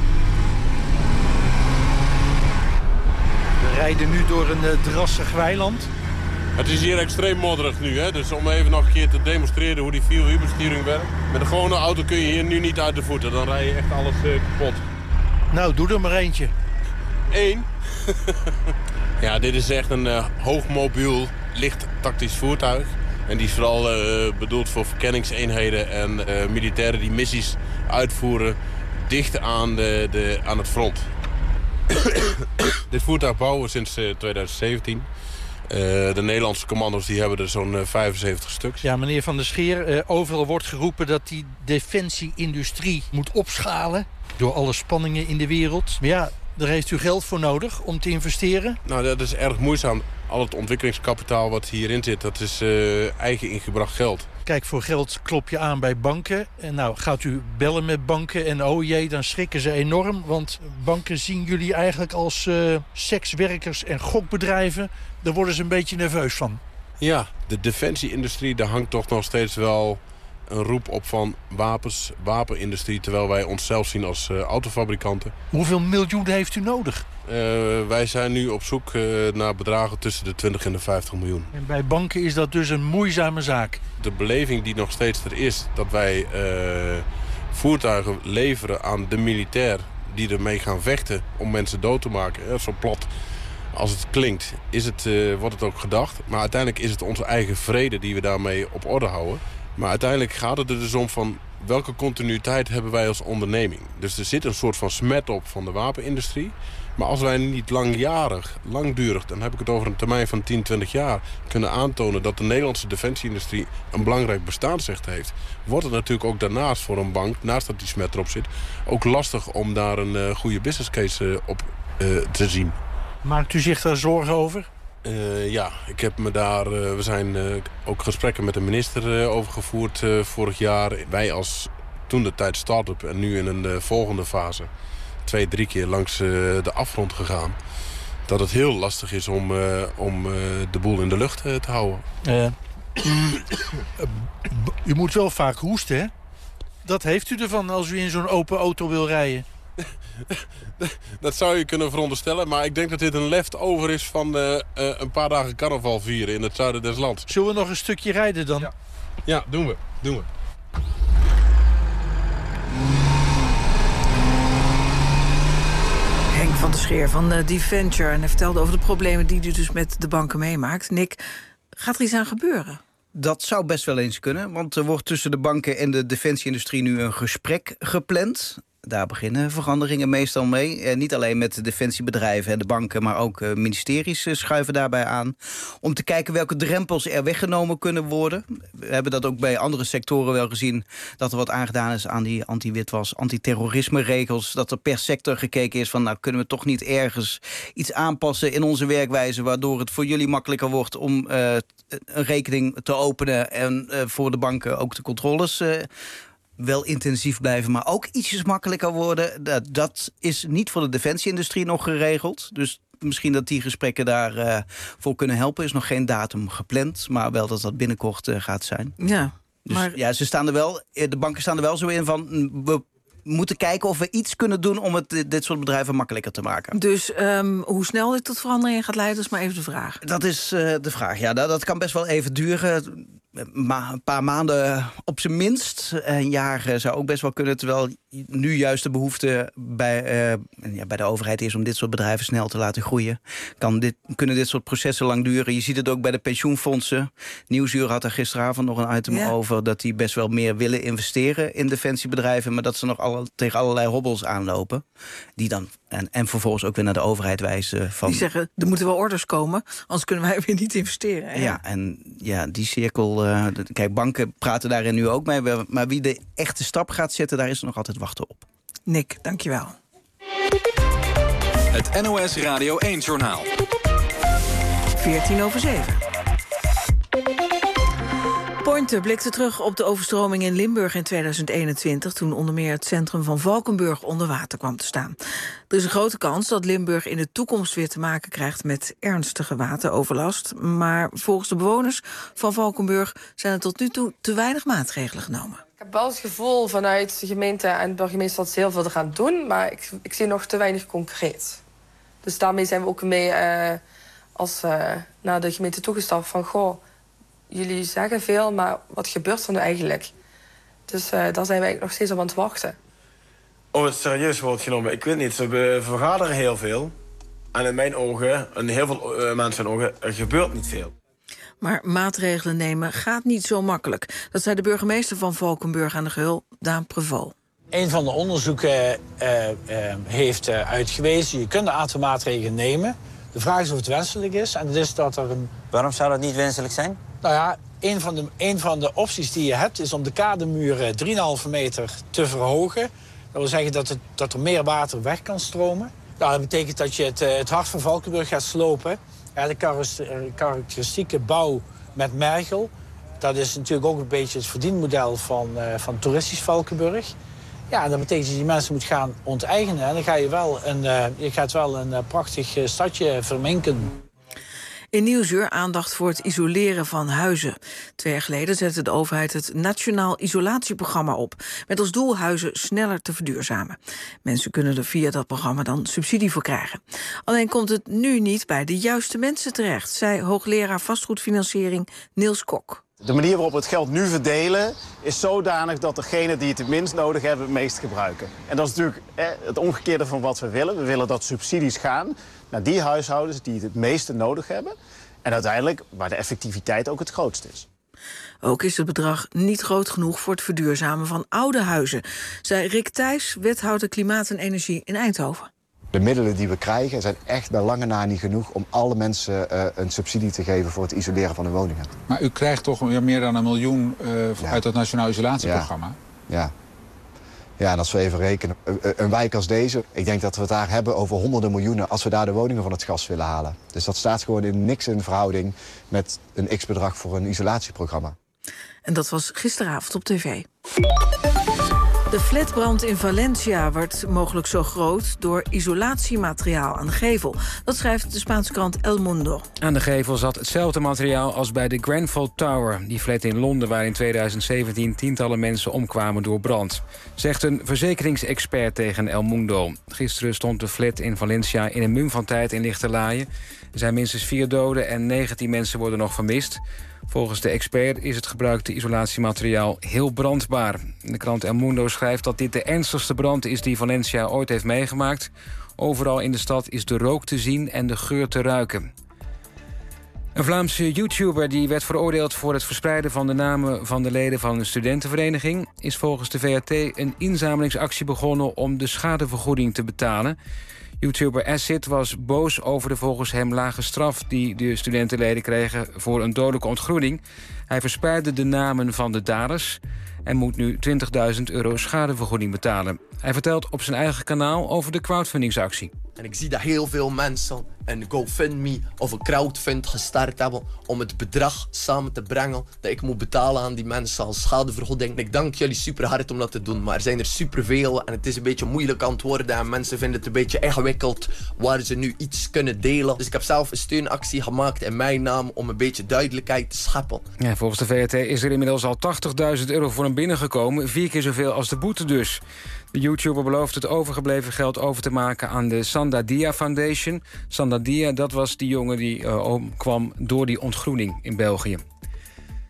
We rijden nu door een drassig weiland. Het is hier extreem modderig nu, hè? Dus om even nog een keer te demonstreren hoe die vierwielbesturing werkt. Met een gewone auto kun je hier nu niet uit de voeten, dan rij je echt alles kapot. Nou, doe er maar eentje. 1. Ja, dit is echt een hoogmobiel, licht tactisch voertuig. En die is vooral bedoeld voor verkenningseenheden en militairen die missies uitvoeren dicht aan, aan het front. Dit voertuig bouwen we sinds 2017. De Nederlandse commando's die hebben er zo'n 75 stuks. Ja, meneer Van der Scheer, overal wordt geroepen dat die defensie-industrie moet opschalen door alle spanningen in de wereld. Maar ja, daar heeft u geld voor nodig om te investeren? Nou, dat is erg moeizaam. Al het ontwikkelingskapitaal wat hierin zit, dat is eigen ingebracht geld. Kijk, voor geld klop je aan bij banken. En nou, gaat u bellen met banken en oh jee, dan schrikken ze enorm. Want banken zien jullie eigenlijk als sekswerkers en gokbedrijven. Daar worden ze een beetje nerveus van. Ja, de defensie-industrie, daar hangt toch nog steeds wel een roep op van wapens, wapenindustrie, terwijl wij onszelf zien als autofabrikanten. Hoeveel miljoen heeft u nodig? Wij zijn nu op zoek naar bedragen tussen de 20 en de 50 miljoen. En bij banken is dat dus een moeizame zaak. De beleving die nog steeds er is, dat wij voertuigen leveren aan de militair die ermee gaan vechten om mensen dood te maken. Zo plat als het klinkt, wordt het ook gedacht. Maar uiteindelijk is het onze eigen vrede die we daarmee op orde houden. Maar uiteindelijk gaat het er dus om van welke continuïteit hebben wij als onderneming. Dus er zit een soort van smet op van de wapenindustrie. Maar als wij niet langdurig, dan heb ik het over een termijn van 10, 20 jaar, kunnen aantonen dat de Nederlandse defensieindustrie een belangrijk bestaansrecht heeft, wordt het natuurlijk ook daarnaast voor een bank, naast dat die smet erop zit, ook lastig om daar een goede business case op te zien. Maakt u zich daar zorgen over? Ja, ik heb me daar. We zijn ook gesprekken met de minister over gevoerd vorig jaar. Wij als toen de tijd start-up en nu in een volgende fase 2-3 keer langs de afgrond gegaan. Dat het heel lastig is om de boel in de lucht te houden. U moet wel vaak hoesten, hè? Dat heeft u ervan als u in zo'n open auto wil rijden. Dat zou je kunnen veronderstellen, maar ik denk dat dit een leftover is van een paar dagen carnaval vieren in het zuiden des lands. Zullen we nog een stukje rijden dan? Ja, doen we. Henk van der Scheer van Deventure. En hij vertelde over de problemen die hij dus met de banken meemaakt. Nick, gaat er iets aan gebeuren? Dat zou best wel eens kunnen, want er wordt tussen de banken en de defensieindustrie nu een gesprek gepland. Daar beginnen veranderingen meestal mee. Niet alleen met de defensiebedrijven en de banken, maar ook ministeries schuiven daarbij aan. Om te kijken welke drempels er weggenomen kunnen worden. We hebben dat ook bij andere sectoren wel gezien, dat er wat aangedaan is aan die anti-witwas, antiterrorisme regels. Dat er per sector gekeken is van, nou kunnen we toch niet ergens iets aanpassen in onze werkwijze, waardoor het voor jullie makkelijker wordt om een rekening te openen en voor de banken ook de controles wel intensief blijven, maar ook ietsjes makkelijker worden. Dat is niet voor de defensieindustrie nog geregeld. Dus misschien dat die gesprekken daarvoor kunnen helpen. Is nog geen datum gepland, maar wel dat dat binnenkort gaat zijn. Ja, dus, maar ja, de banken staan er wel zo in van, we moeten kijken of we iets kunnen doen om het dit soort bedrijven makkelijker te maken. Dus hoe snel dit tot verandering gaat leiden, is maar even de vraag. Dat is de vraag, ja. Dat kan best wel even duren. een paar maanden op zijn minst. Een jaar zou ook best wel kunnen. Terwijl nu juist de behoefte bij de overheid is om dit soort bedrijven snel te laten groeien. Kunnen dit soort processen lang duren. Je ziet het ook bij de pensioenfondsen. Nieuwsuur had er gisteravond nog een item over dat die best wel meer willen investeren in defensiebedrijven. Maar dat ze nog tegen allerlei hobbels aanlopen. Die dan en vervolgens ook weer naar de overheid wijzen. Die zeggen, er moeten wel orders komen, anders kunnen wij weer niet investeren. Hè? Ja, en die cirkel... kijk, banken praten daarin nu ook mee. Maar wie de echte stap gaat zetten, daar is er nog altijd wachten op. Nick, dankjewel. Het NOS Radio 1-journaal. 7:14. Pointer blikte terug op de overstroming in Limburg in 2021... toen onder meer het centrum van Valkenburg onder water kwam te staan. Er is een grote kans dat Limburg in de toekomst weer te maken krijgt... met ernstige wateroverlast. Maar volgens de bewoners van Valkenburg zijn er tot nu toe te weinig maatregelen genomen. Ik heb wel het gevoel vanuit de gemeente en de burgemeester dat ze heel veel te gaan doen... maar ik zie nog te weinig concreet. Dus daarmee zijn we ook mee naar de gemeente toegestapt van... goh, jullie zeggen veel, maar wat gebeurt er nu eigenlijk? Dus daar zijn we eigenlijk nog steeds op aan het wachten. Of het serieus wordt genomen, ik weet niet. We vergaderen heel veel. En in mijn ogen, en heel veel mensen ogen, er gebeurt niet veel. Maar maatregelen nemen gaat niet zo makkelijk. Dat zei de burgemeester van Valkenburg aan de Geul, Daan Prevost. Een van de onderzoeken heeft uitgewezen... je kunt een aantal maatregelen nemen. De vraag is of het wenselijk is. En dat is dat er een... Waarom zou dat niet wenselijk zijn? Nou ja, een van de opties die je hebt... is om de kademuren 3,5 meter te verhogen. Dat wil zeggen dat er meer water weg kan stromen. Nou, dat betekent dat je het hart van Valkenburg gaat slopen. Ja, de karakteristieke bouw met mergel... dat is natuurlijk ook een beetje het verdienmodel van toeristisch Valkenburg. Ja, en dat betekent dat je die mensen moet gaan onteigenen. En dan ga je gaat wel een prachtig stadje verminken. In Nieuwsuur aandacht voor het isoleren van huizen. 2 jaar geleden zette de overheid het Nationaal Isolatieprogramma op... met als doel huizen sneller te verduurzamen. Mensen kunnen er via dat programma dan subsidie voor krijgen. Alleen komt het nu niet bij de juiste mensen terecht... zei hoogleraar vastgoedfinanciering Niels Kok. De manier waarop we het geld nu verdelen is zodanig dat degenen die het het minst nodig hebben het meest gebruiken. En dat is natuurlijk het omgekeerde van wat we willen. We willen dat subsidies gaan naar die huishoudens die het meeste nodig hebben. En uiteindelijk waar de effectiviteit ook het grootst is. Ook is het bedrag niet groot genoeg voor het verduurzamen van oude huizen, zei Rick Thijs, wethouder Klimaat en Energie in Eindhoven. De middelen die we krijgen zijn echt bij lange na niet genoeg om alle mensen een subsidie te geven voor het isoleren van hun woningen. Maar u krijgt toch weer meer dan 1 miljoen uit het Nationaal Isolatieprogramma? Ja. Ja, en als we even rekenen, een wijk als deze, ik denk dat we het daar hebben over honderden miljoenen als we daar de woningen van het gas willen halen. Dus dat staat gewoon in niks in verhouding met een x-bedrag voor een isolatieprogramma. En dat was gisteravond op tv. De flatbrand in Valencia wordt mogelijk zo groot door isolatiemateriaal aan de gevel. Dat schrijft de Spaanse krant El Mundo. Aan de gevel zat hetzelfde materiaal als bij de Grenfell Tower, die flat in Londen waar in 2017 tientallen mensen omkwamen door brand. Zegt een verzekeringsexpert tegen El Mundo. Gisteren stond de flat in Valencia in een mum van tijd in lichte laaien. Er zijn minstens 4 doden en 19 mensen worden nog vermist. Volgens de expert is het gebruikte isolatiemateriaal heel brandbaar. De krant El Mundo schrijft dat dit de ernstigste brand is die Valencia ooit heeft meegemaakt. Overal in de stad is de rook te zien en de geur te ruiken. Een Vlaamse YouTuber die werd veroordeeld voor het verspreiden van de namen van de leden van een studentenvereniging, is volgens de VRT een inzamelingsactie begonnen om de schadevergoeding te betalen. YouTuber Acid was boos over de volgens hem lage straf die de studentenleden kregen voor een dodelijke ontgroening. Hij verspreidde de namen van de daders en moet nu €20.000 schadevergoeding betalen. Hij vertelt op zijn eigen kanaal over de crowdfundingsactie. En ik zie dat heel veel mensen een GoFundMe of een crowdfund gestart hebben om het bedrag samen te brengen dat ik moet betalen aan die mensen als schadevergoeding. Ik dank jullie super hard om dat te doen, maar er zijn er superveel en het is een beetje moeilijk aan het worden en mensen vinden het een beetje ingewikkeld waar ze nu iets kunnen delen. Dus ik heb zelf een steunactie gemaakt in mijn naam om een beetje duidelijkheid te scheppen. Ja, volgens de VRT is er inmiddels al €80.000 voor hem binnengekomen, 4 keer zoveel als de boete dus. De YouTuber belooft het overgebleven geld over te maken aan de Sandadia Foundation. Sandadia, dat was die jongen die omkwam door die ontgroening in België.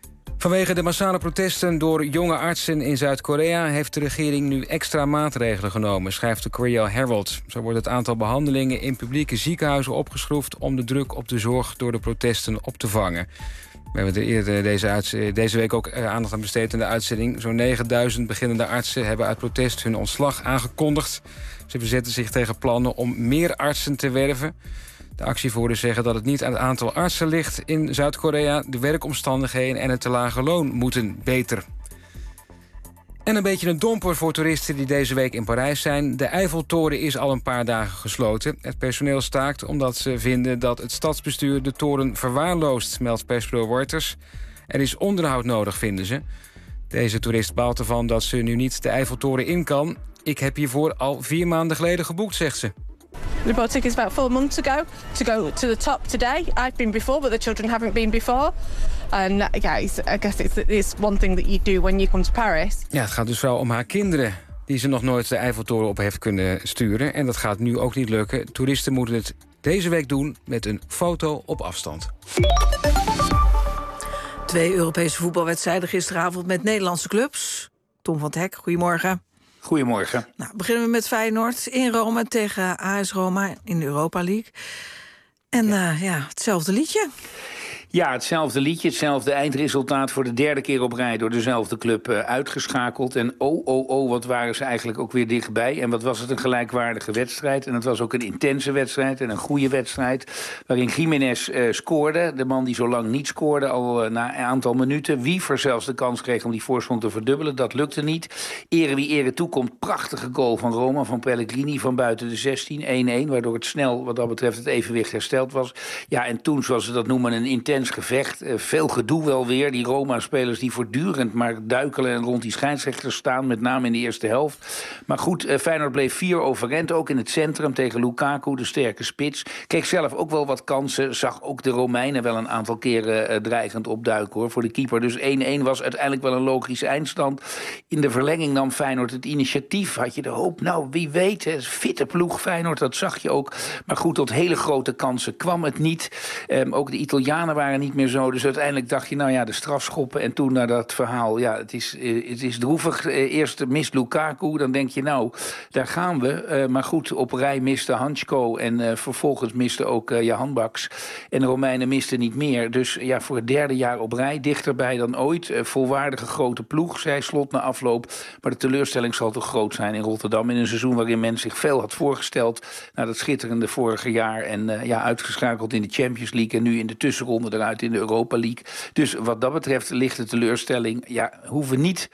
Vanwege de massale protesten door jonge artsen in Zuid-Korea heeft de regering nu extra maatregelen genomen, schrijft de Korea Herald. Zo wordt het aantal behandelingen in publieke ziekenhuizen opgeschroefd om de druk op de zorg door de protesten op te vangen. We hebben er eerder deze week ook aandacht aan besteed in de uitzending. Zo'n 9000 beginnende artsen hebben uit protest hun ontslag aangekondigd. Ze verzetten zich tegen plannen om meer artsen te werven. De actievoerders zeggen dat het niet aan het aantal artsen ligt in Zuid-Korea. De werkomstandigheden en het te lage loon moeten beter. En een beetje een domper voor toeristen die deze week in Parijs zijn. De Eiffeltoren is al een paar dagen gesloten. Het personeel staakt omdat ze vinden dat het stadsbestuur de toren verwaarloost, meldt persbureau Reuters. Er is onderhoud nodig, vinden ze. Deze toerist baalt ervan dat ze nu niet de Eiffeltoren in kan. Ik heb hiervoor al 4 maanden geleden geboekt, zegt ze. We bought tickets about 4 months ago to go to the top today. I've been before, but the children haven't been before. And I guess it's one thing that you do when you come to Paris. Ja, het gaat dus wel om haar kinderen die ze nog nooit de Eiffeltoren op heeft kunnen sturen. En dat gaat nu ook niet lukken. Toeristen moeten het deze week doen met een foto op afstand. 2 Europese voetbalwedstrijden gisteravond met Nederlandse clubs. Tom van het Hek, goedemorgen. Goedemorgen. Nou, beginnen we met Feyenoord in Rome tegen AS Roma in de Europa League. En hetzelfde liedje. Ja, hetzelfde liedje, hetzelfde eindresultaat voor de 3e keer op rij door dezelfde club uitgeschakeld. En wat waren ze eigenlijk ook weer dichtbij. En wat was het een gelijkwaardige wedstrijd. En het was ook een intense wedstrijd en een goede wedstrijd. Waarin Gimenez scoorde, de man die zo lang niet scoorde, al na een aantal minuten. Wiever zelfs de kans kreeg om die voorsprong te verdubbelen. Dat lukte niet. Ere wie ere toekomt, prachtige goal van Roma, van Pellegrini, van buiten de 16, 1-1. Waardoor het snel, wat dat betreft, het evenwicht hersteld was. Ja, en toen, zoals ze dat noemen, een intens gevecht. Veel gedoe wel weer. Die Roma-spelers die voortdurend maar duikelen en rond die scheidsrechters staan, met name in de eerste helft. Maar goed, Feyenoord bleef 4 overeind, ook in het centrum tegen Lukaku, de sterke spits. Kreeg zelf ook wel wat kansen. Zag ook de Romeinen wel een aantal keren dreigend opduiken, hoor, voor de keeper. Dus 1-1 was uiteindelijk wel een logische eindstand. In de verlenging nam Feyenoord het initiatief. Had je de hoop, nou, wie weet, hè, fitte ploeg Feyenoord, dat zag je ook. Maar goed, tot hele grote kansen kwam het niet. Ook de Italianen waren niet meer zo. Dus uiteindelijk dacht je, nou ja, de strafschoppen. En toen naar dat verhaal, ja, het is droevig. Eerst mist Lukaku, dan denk je, nou, daar gaan we. Maar goed, op rij miste Hansko en vervolgens miste ook Jan Baks. En de Romeinen misten niet meer. Dus ja, voor het 3e jaar op rij, dichterbij dan ooit. Volwaardige grote ploeg, zei Slot na afloop. Maar de teleurstelling zal toch groot zijn in Rotterdam. In een seizoen waarin men zich veel had voorgesteld. Na dat schitterende vorige jaar. En uitgeschakeld in de Champions League. En nu in de tussenronde eruit in de Europa League. Dus wat dat betreft ligt de teleurstelling. Ja, hoeven niet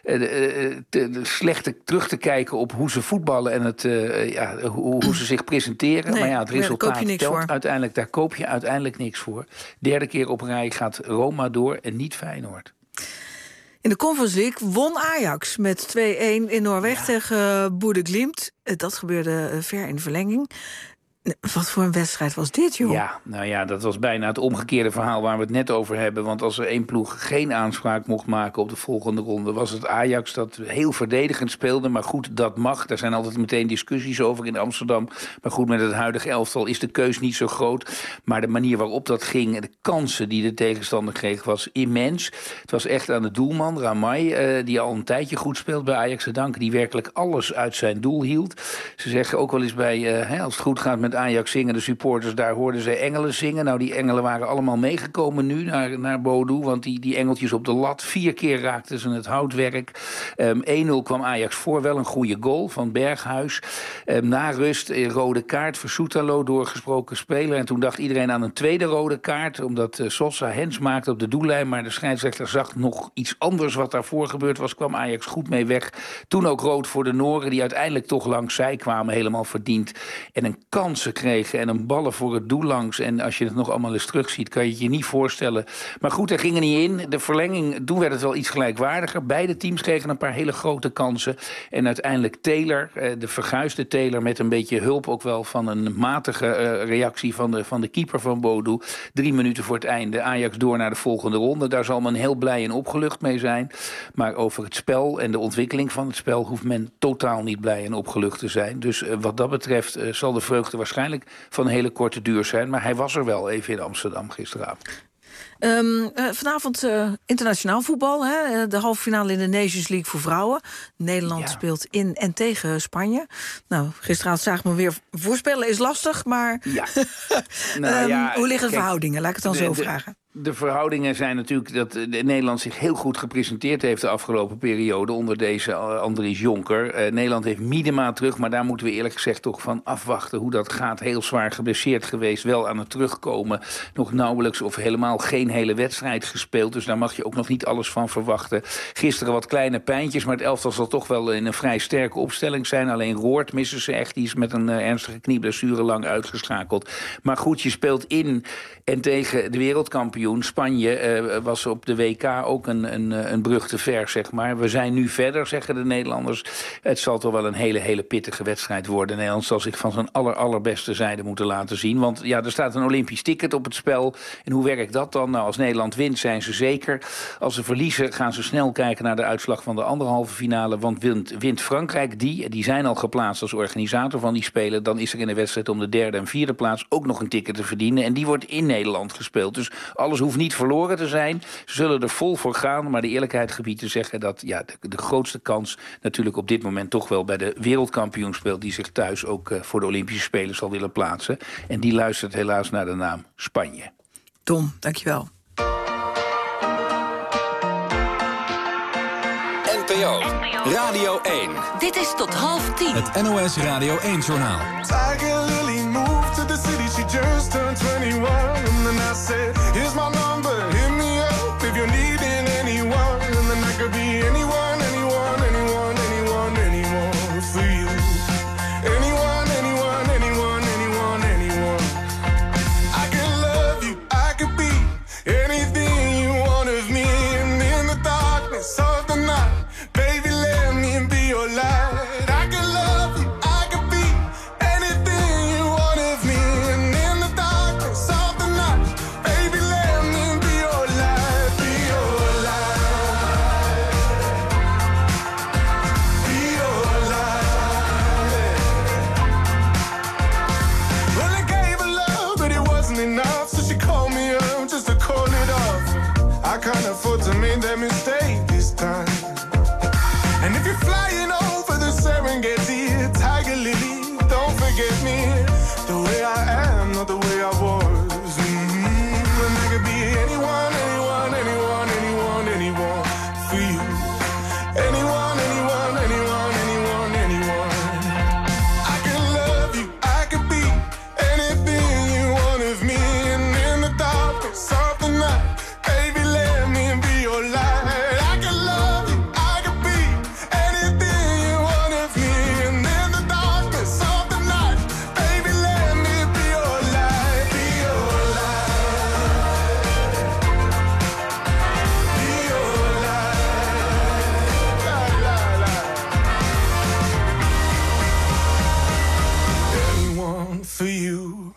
slecht terug te kijken op hoe ze voetballen en hoe ze zich presenteren. Nee, maar ja, het resultaat telt uiteindelijk. Daar koop je uiteindelijk niks voor. 3e keer op rij gaat Roma door en niet Feyenoord. In de Conference League won Ajax met 2-1 in Noorwegen tegen Boede Glimt. Dat gebeurde ver in de verlenging. Wat voor een wedstrijd was dit, joh? Ja, nou ja, dat was bijna het omgekeerde verhaal waar we het net over hebben. Want als er 1 ploeg geen aanspraak mocht maken op de volgende ronde, was het Ajax dat heel verdedigend speelde. Maar goed, dat mag. Daar zijn altijd meteen discussies over in Amsterdam. Maar goed, met het huidige elftal is de keus niet zo groot. Maar de manier waarop dat ging, de kansen die de tegenstander kreeg, was immens. Het was echt aan de doelman, Ramai, die al een tijdje goed speelt bij Ajax te danken, die werkelijk alles uit zijn doel hield. Ze zeggen ook wel eens bij, als het goed gaat met Ajax zingen de supporters, daar hoorden ze engelen zingen. Nou, die engelen waren allemaal meegekomen nu naar Bodo, want die engeltjes op de lat, 4 keer raakten ze het houtwerk. 1-0 kwam Ajax voor, wel een goede goal van Berghuis. Na rust, rode kaart voor Soetalo, doorgesproken speler. En toen dacht iedereen aan een tweede rode kaart, omdat Sosa hens maakte op de doellijn, maar de scheidsrechter zag nog iets anders wat daarvoor gebeurd was, kwam Ajax goed mee weg. Toen ook rood voor de Noren, die uiteindelijk toch langs zij kwamen, helemaal verdiend. En een kansen kregen en een ballen voor het doel langs. En als je het nog allemaal eens terugziet, kan je het je niet voorstellen. Maar goed, er ging er niet in. De verlenging, toen werd het wel iets gelijkwaardiger. Beide teams kregen een paar hele grote kansen. En uiteindelijk Taylor, de verguisde Taylor, met een beetje hulp ook wel van een matige reactie van de keeper van Bodo. 3 minuten voor het einde. Ajax door naar de volgende ronde. Daar zal men heel blij en opgelucht mee zijn. Maar over het spel en de ontwikkeling van het spel hoeft men totaal niet blij en opgelucht te zijn. Dus wat dat betreft zal de vreugde waarschijnlijk van een hele korte duur zijn. Maar hij was er wel even in Amsterdam gisteravond. Vanavond internationaal voetbal. Hè? De halve finale in de Nations League voor vrouwen. Nederland speelt in en tegen Spanje. Nou, gisteravond zagen we weer voorspellen is lastig, maar Ja. hoe liggen de verhoudingen? Laat ik het dan zo vragen. De verhoudingen zijn natuurlijk dat Nederland zich heel goed gepresenteerd heeft de afgelopen periode onder deze Andries Jonker. Nederland heeft Miedema terug, maar daar moeten we eerlijk gezegd toch van afwachten hoe dat gaat. Heel zwaar geblesseerd geweest, wel aan het terugkomen. Nog nauwelijks of helemaal geen hele wedstrijd gespeeld, dus daar mag je ook nog niet alles van verwachten. Gisteren wat kleine pijntjes, maar het elftal zal toch wel in een vrij sterke opstelling zijn. Alleen Roord missen ze echt, die is met een ernstige knieblessure lang uitgeschakeld. Maar goed, je speelt in en tegen de wereldkampioen. Spanje was op de WK ook een brug te ver, zeg maar. We zijn nu verder, zeggen de Nederlanders. Het zal toch wel een hele pittige wedstrijd worden. Nederland zal zich van zijn allerbeste zijde moeten laten zien. Want ja, er staat een Olympisch ticket op het spel. En hoe werkt dat dan? Nou, als Nederland wint, zijn ze zeker. Als ze verliezen, gaan ze snel kijken naar de uitslag van de anderhalve finale. Want wint Frankrijk die zijn al geplaatst als organisator van die Spelen. Dan is er in de wedstrijd om de derde en vierde plaats ook nog een ticket te verdienen. En die wordt in Nederland gespeeld. Dus alles hoeft niet verloren te zijn. Ze zullen er vol voor gaan, maar de eerlijkheid gebiedt te zeggen dat de grootste kans natuurlijk op dit moment toch wel bij de wereldkampioen speelt, die zich thuis ook voor de Olympische Spelen zal willen plaatsen. En die luistert helaas naar de naam Spanje. Tom, dankjewel. NPO Radio 1. Dit is tot 9:30. Het NOS Radio 1-journaal. Tiger Lily moved to the city, she just turned 21. And then I said, here's my number, hit me up if you're needing anyone. And then I could be anyone for you. Anyone. I can love you, I could be anything you want of me. And in the darkness of the night, baby, let me be your light. I can love you, I could be anything you want of me. And in the darkness of the night, baby, let me be your light, be your light, be your light. Well, I gave her love, but it wasn't enough, so she called me up just to call it off. I can't afford to make that mistake this time. And if you're flying over the Serengeti, Tiger Lily, don't forget me. The way I am, not the way I was. And I could be anyone for you. Anyone. I can love you, I could be anything you want of me. And in the darkness of the night, baby, let me be your light. I can love you, I could be anything you want of me. And in the darkness of the night, baby, let me be your light, be your light, be your light, la. Anyone for you.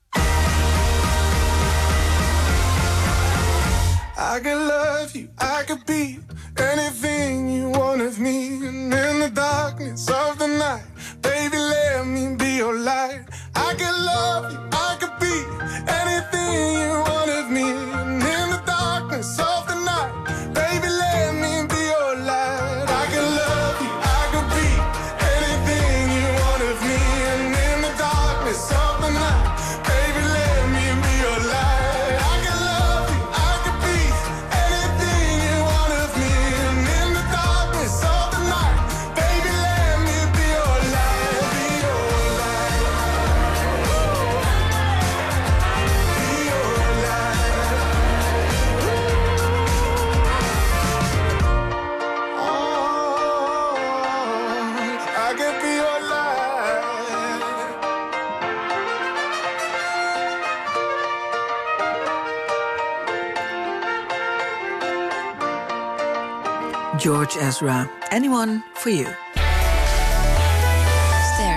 I could love you, I could be anything you want of me. And in the darkness of the night, baby, let me be your light. I could love you, I could be anything you want of me. And in the darkness of the night, baby, let me be your light. I could love you, I could be anything you want of me. And in the darkness of the night, baby, let me be your light. I could love you, I could be anything you want of me. And in the darkness of the night, baby, let me be your light, be your light, be your light. I could be your light. George Ezra, Anyone for You. Ster.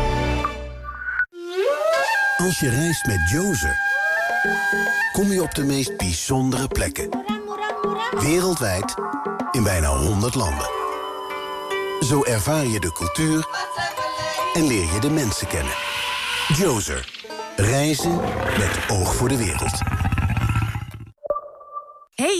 Als je reist met Jozer, kom je op de meest bijzondere plekken. Wereldwijd, in bijna 100 landen. Zo ervaar je de cultuur en leer je de mensen kennen. Jozer. Reizen met oog voor de wereld.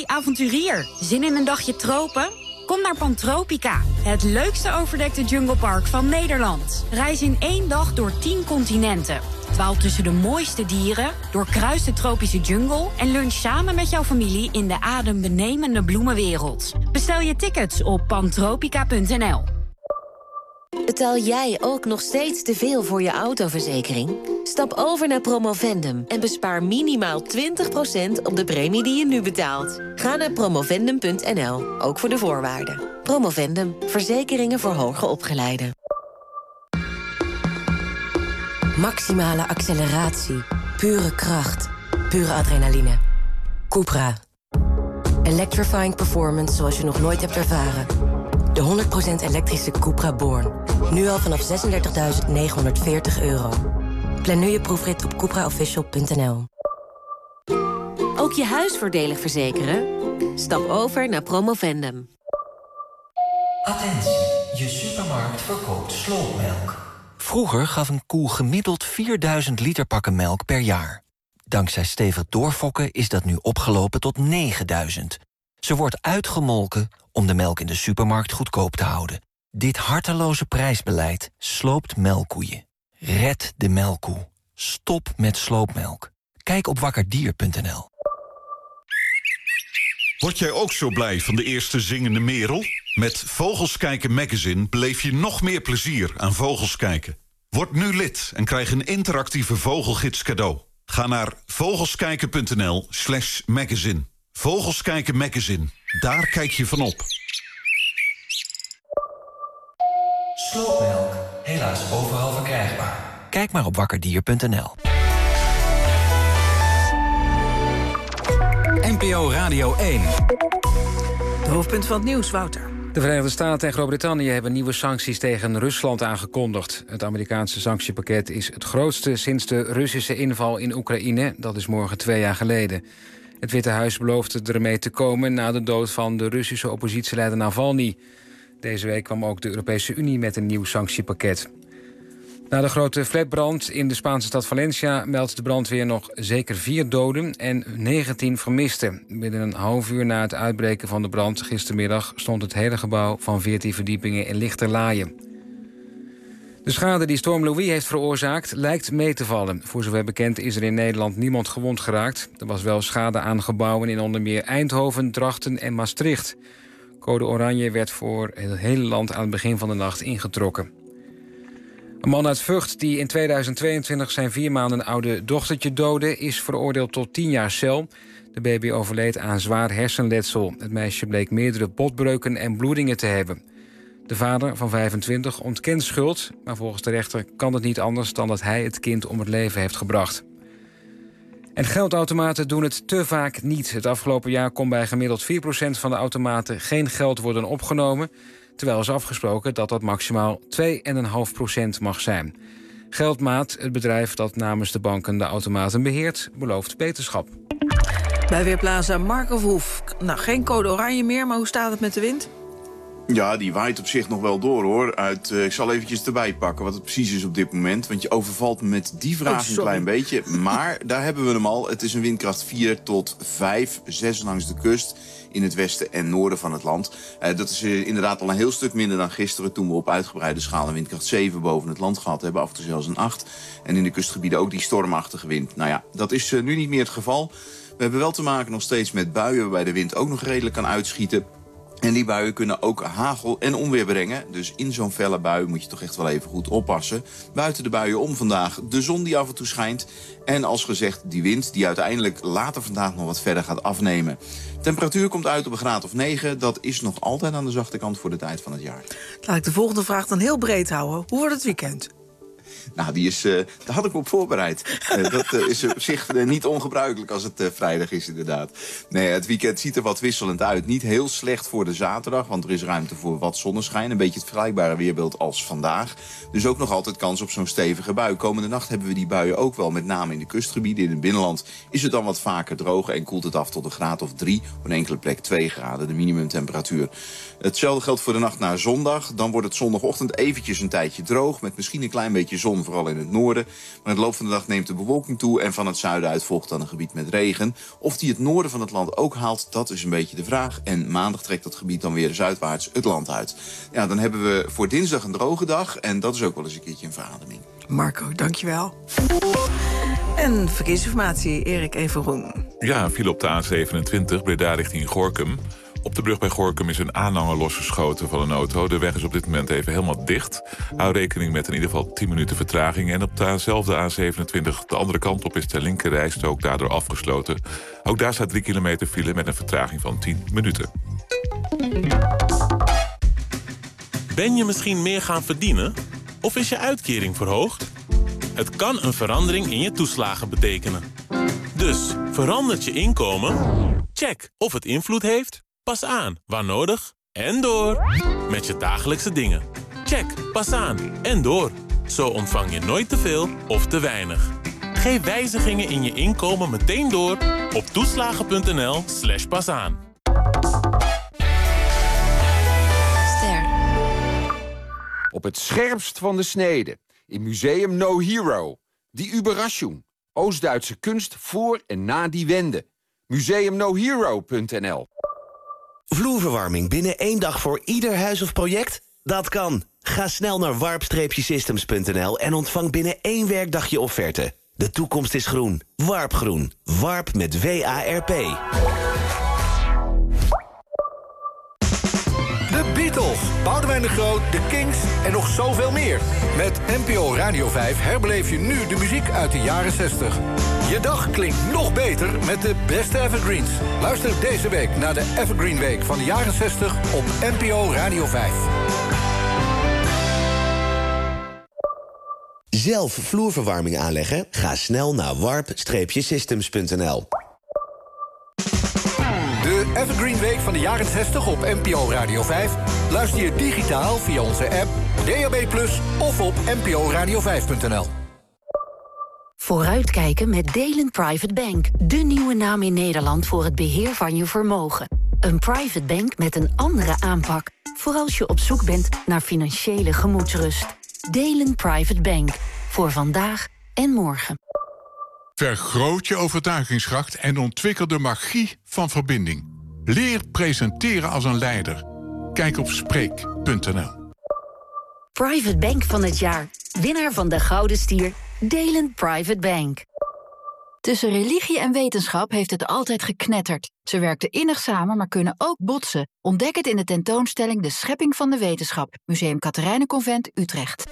Hey, avonturier. Zin in een dagje tropen? Kom naar Pantropica, het leukste overdekte junglepark van Nederland. Reis in 1 dag door 10 continenten. Dwaal tussen de mooiste dieren, doorkruis de tropische jungle en lunch samen met jouw familie in de adembenemende bloemenwereld. Bestel je tickets op pantropica.nl. Betaal jij ook nog steeds te veel voor je autoverzekering? Stap over naar Promovendum en bespaar minimaal 20% op de premie die je nu betaalt. Ga naar promovendum.nl, ook voor de voorwaarden. Promovendum, verzekeringen voor hoger opgeleiden. Maximale acceleratie, pure kracht, pure adrenaline. Cupra. Electrifying performance zoals je nog nooit hebt ervaren. De 100% elektrische Cupra Born. Nu al vanaf €36.940. Plan nu je proefrit op cupraofficial.nl. Ook je huis voordelig verzekeren? Stap over naar Promovendum. Attentie, je supermarkt verkoopt slootmelk. Vroeger gaf een koe gemiddeld 4000 liter pakken melk per jaar. Dankzij stevig doorfokken is dat nu opgelopen tot 9000. Ze wordt uitgemolken om de melk in de supermarkt goedkoop te houden. Dit harteloze prijsbeleid sloopt melkkoeien. Red de melkkoe. Stop met sloopmelk. Kijk op wakkerdier.nl. Word jij ook zo blij van de eerste zingende merel? Met Vogels Kijken Magazine beleef je nog meer plezier aan vogels kijken. Word nu lid en krijg een interactieve vogelgids cadeau. Ga naar vogelskijken.nl/magazine. Vogels Kijken Magazine. Daar kijk je van op. Sloopmelk, helaas overal verkrijgbaar. Kijk maar op wakkerdier.nl. NPO Radio 1. De hoofdpunt van het nieuws, Wouter. De Verenigde Staten en Groot-Brittannië hebben nieuwe sancties tegen Rusland aangekondigd. Het Amerikaanse sanctiepakket is het grootste sinds de Russische inval in Oekraïne. Dat is morgen 2 jaar geleden. Het Witte Huis beloofde ermee te komen na de dood van de Russische oppositieleider Navalny. Deze week kwam ook de Europese Unie met een nieuw sanctiepakket. Na de grote flatbrand in de Spaanse stad Valencia meldt de brandweer nog zeker 4 doden en 19 vermisten. Binnen een half uur na het uitbreken van de brand gistermiddag stond het hele gebouw van 14 verdiepingen in lichte laaien. De schade die storm Louis heeft veroorzaakt lijkt mee te vallen. Voor zover bekend is er in Nederland niemand gewond geraakt. Er was wel schade aan gebouwen in onder meer Eindhoven, Drachten en Maastricht. Code oranje werd voor het hele land aan het begin van de nacht ingetrokken. Een man uit Vught die in 2022 zijn 4 maanden oude dochtertje doodde is veroordeeld tot 10 jaar cel. De baby overleed aan zwaar hersenletsel. Het meisje bleek meerdere botbreuken en bloedingen te hebben. De vader van 25 ontkent schuld, maar volgens de rechter kan het niet anders dan dat hij het kind om het leven heeft gebracht. En geldautomaten doen het te vaak niet. Het afgelopen jaar kon bij gemiddeld 4% van de automaten geen geld worden opgenomen, terwijl is afgesproken dat dat maximaal 2,5% mag zijn. Geldmaat, het bedrijf dat namens de banken de automaten beheert, belooft beterschap. Bij Weerplaza Markhoef. Nou, geen code oranje meer, maar hoe staat het met de wind? Ja, die waait op zich nog wel door, hoor. Ik zal eventjes erbij pakken wat het precies is op dit moment. Want je overvalt me met die vraag een klein beetje. Maar daar hebben we hem al. Het is een windkracht 4 tot 5, 6 langs de kust in het westen en noorden van het land. Dat is inderdaad al een heel stuk minder dan gisteren, toen we op uitgebreide schaal een windkracht 7 boven het land gehad hebben. Af en toe zelfs een 8. En in de kustgebieden ook die stormachtige wind. Nou ja, dat is nu niet meer het geval. We hebben wel te maken nog steeds met buien waarbij de wind ook nog redelijk kan uitschieten. En die buien kunnen ook hagel en onweer brengen. Dus in zo'n felle bui moet je toch echt wel even goed oppassen. Buiten de buien om vandaag de zon die af en toe schijnt. En als gezegd die wind die uiteindelijk later vandaag nog wat verder gaat afnemen. Temperatuur komt uit op een graad of 9. Dat is nog altijd aan de zachte kant voor de tijd van het jaar. Laat ik de volgende vraag dan heel breed houden. Hoe wordt het weekend? Nou, daar had ik me op voorbereid. Dat is op zich niet ongebruikelijk als het vrijdag is, inderdaad. Nee, het weekend ziet er wat wisselend uit. Niet heel slecht voor de zaterdag, want er is ruimte voor wat zonneschijn. Een beetje het vergelijkbare weerbeeld als vandaag. Dus ook nog altijd kans op zo'n stevige bui. Komende nacht hebben we die buien ook wel, met name in de kustgebieden. In het binnenland is het dan wat vaker droog en koelt het af tot een graad of 3. Op een enkele plek 2 graden, de minimumtemperatuur. Hetzelfde geldt voor de nacht naar zondag. Dan wordt het zondagochtend eventjes een tijdje droog, met misschien een klein beetje zon zon, vooral in het noorden. Maar in de loop van de dag neemt de bewolking toe en van het zuiden uit volgt dan een gebied met regen. Of die het noorden van het land ook haalt, dat is een beetje de vraag. En maandag trekt dat gebied dan weer zuidwaarts het land uit. Ja, dan hebben we voor dinsdag een droge dag en dat is ook wel eens een keertje een verademing. Marco, dankjewel. En verkeersinformatie, Erik Evenroen. Ja, file op de A27, Breda richting Gorinchem. Op de brug bij Gorinchem is een aanhanger losgeschoten van een auto. De weg is op dit moment even helemaal dicht. Hou rekening met in ieder geval 10 minuten vertraging. En op dezelfde A27, de andere kant op, is de linkerrijstrook daardoor afgesloten. Ook daar staat 3 kilometer file met een vertraging van 10 minuten. Ben je misschien meer gaan verdienen? Of is je uitkering verhoogd? Het kan een verandering in je toeslagen betekenen. Dus, verandert je inkomen? Check of het invloed heeft. Pas aan, waar nodig. En door. Met je dagelijkse dingen. Check, pas aan en door. Zo ontvang je nooit te veel of te weinig. Geef wijzigingen in je inkomen meteen door op toeslagen.nl/pasaan. Op het scherpst van de snede. In Museum No Hero. Die Überraschung. Oost-Duitse kunst voor en na die wende. museumnohero.nl. Vloerverwarming binnen 1 dag voor ieder huis of project? Dat kan. Ga snel naar warp-systems.nl en ontvang binnen 1 werkdag je offerte. De toekomst is groen. Warpgroen. Warp met WARP. De Beatles, Boudewijn de Groot, de Kings en nog zoveel meer. Met NPO Radio 5 herbeleef je nu de muziek uit de jaren 60. Je dag klinkt nog beter met de beste evergreens. Luister deze week naar de Evergreen Week van de jaren 60 op NPO Radio 5. Zelf vloerverwarming aanleggen? Ga snel naar warp-systems.nl. De Evergreen Week van de jaren 60 op NPO Radio 5. Luister je digitaal via onze app, DAB+ of op nporadio5.nl. Vooruitkijken met Delen Private Bank. De nieuwe naam in Nederland voor het beheer van je vermogen. Een private bank met een andere aanpak. Voor als je op zoek bent naar financiële gemoedsrust. Delen Private Bank. Voor vandaag en morgen. Vergroot je overtuigingskracht en ontwikkel de magie van verbinding. Leer presenteren als een leider. Kijk op Spreek.nl. Private Bank van het jaar. Winnaar van de Gouden Stier. Delen Private Bank. Tussen religie en wetenschap heeft het altijd geknetterd. Ze werkten innig samen, maar kunnen ook botsen. Ontdek het in de tentoonstelling De Schepping van de Wetenschap. Museum Catharijnenconvent, Utrecht.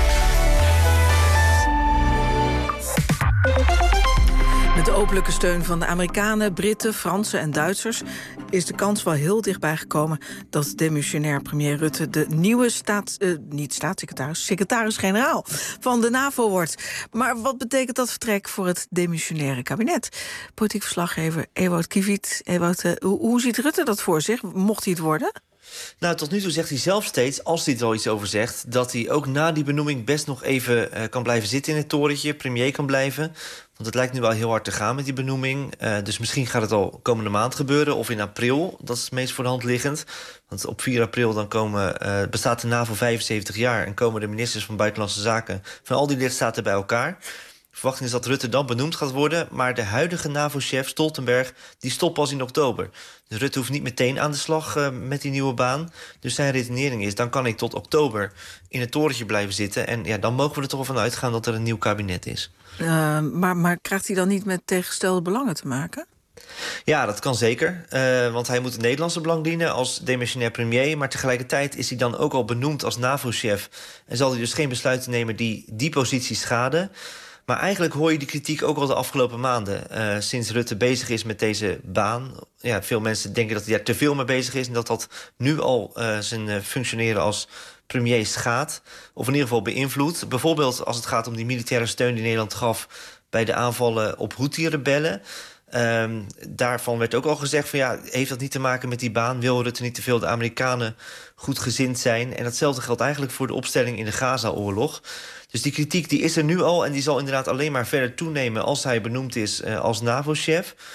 Met de openlijke steun van de Amerikanen, Britten, Fransen en Duitsers is de kans wel heel dichtbij gekomen dat demissionair premier Rutte de nieuwe secretaris-generaal van de NAVO wordt. Maar wat betekent dat vertrek voor het demissionaire kabinet? Politiek verslaggever Ewout Kiviet. Ewout, hoe ziet Rutte dat voor zich? Mocht hij het worden? Nou, tot nu toe zegt hij zelf steeds, als hij er al iets over zegt, dat hij ook na die benoeming best nog even kan blijven zitten in het torentje, premier kan blijven. Want het lijkt nu wel heel hard te gaan met die benoeming. Dus misschien gaat het al komende maand gebeuren, of in april. Dat is het meest voor de hand liggend. Want op 4 april dan bestaat de NAVO 75 jaar en komen de ministers van Buitenlandse Zaken van al die lidstaten bij elkaar. De verwachting is dat Rutte dan benoemd gaat worden, maar de huidige NAVO-chef Stoltenberg die stopt pas in oktober. Dus Rutte hoeft niet meteen aan de slag met die nieuwe baan. Dus zijn redenering is, dan kan ik tot oktober in het torentje blijven zitten. En ja, dan mogen we er toch wel van uitgaan dat er een nieuw kabinet is. Maar krijgt hij dan niet met tegengestelde belangen te maken? Ja, dat kan zeker. Want hij moet het Nederlandse belang dienen als demissionair premier. Maar tegelijkertijd is hij dan ook al benoemd als NAVO-chef. En zal hij dus geen besluiten nemen die positie schaden. Maar eigenlijk hoor je die kritiek ook al de afgelopen maanden. Sinds Rutte bezig is met deze baan. Ja, veel mensen denken dat hij daar te veel mee bezig is. En dat nu al zijn functioneren als premier schaadt. Of in ieder geval beïnvloedt. Bijvoorbeeld als het gaat om die militaire steun die Nederland gaf bij de aanvallen op Houthi-rebellen. Daarvan werd ook al gezegd van ja, heeft dat niet te maken met die baan? Wil Rutte niet te veel de Amerikanen goedgezind zijn? En datzelfde geldt eigenlijk voor de opstelling in de Gaza-oorlog. Dus die kritiek die is er nu al en die zal inderdaad alleen maar verder toenemen als hij benoemd is als NAVO-chef.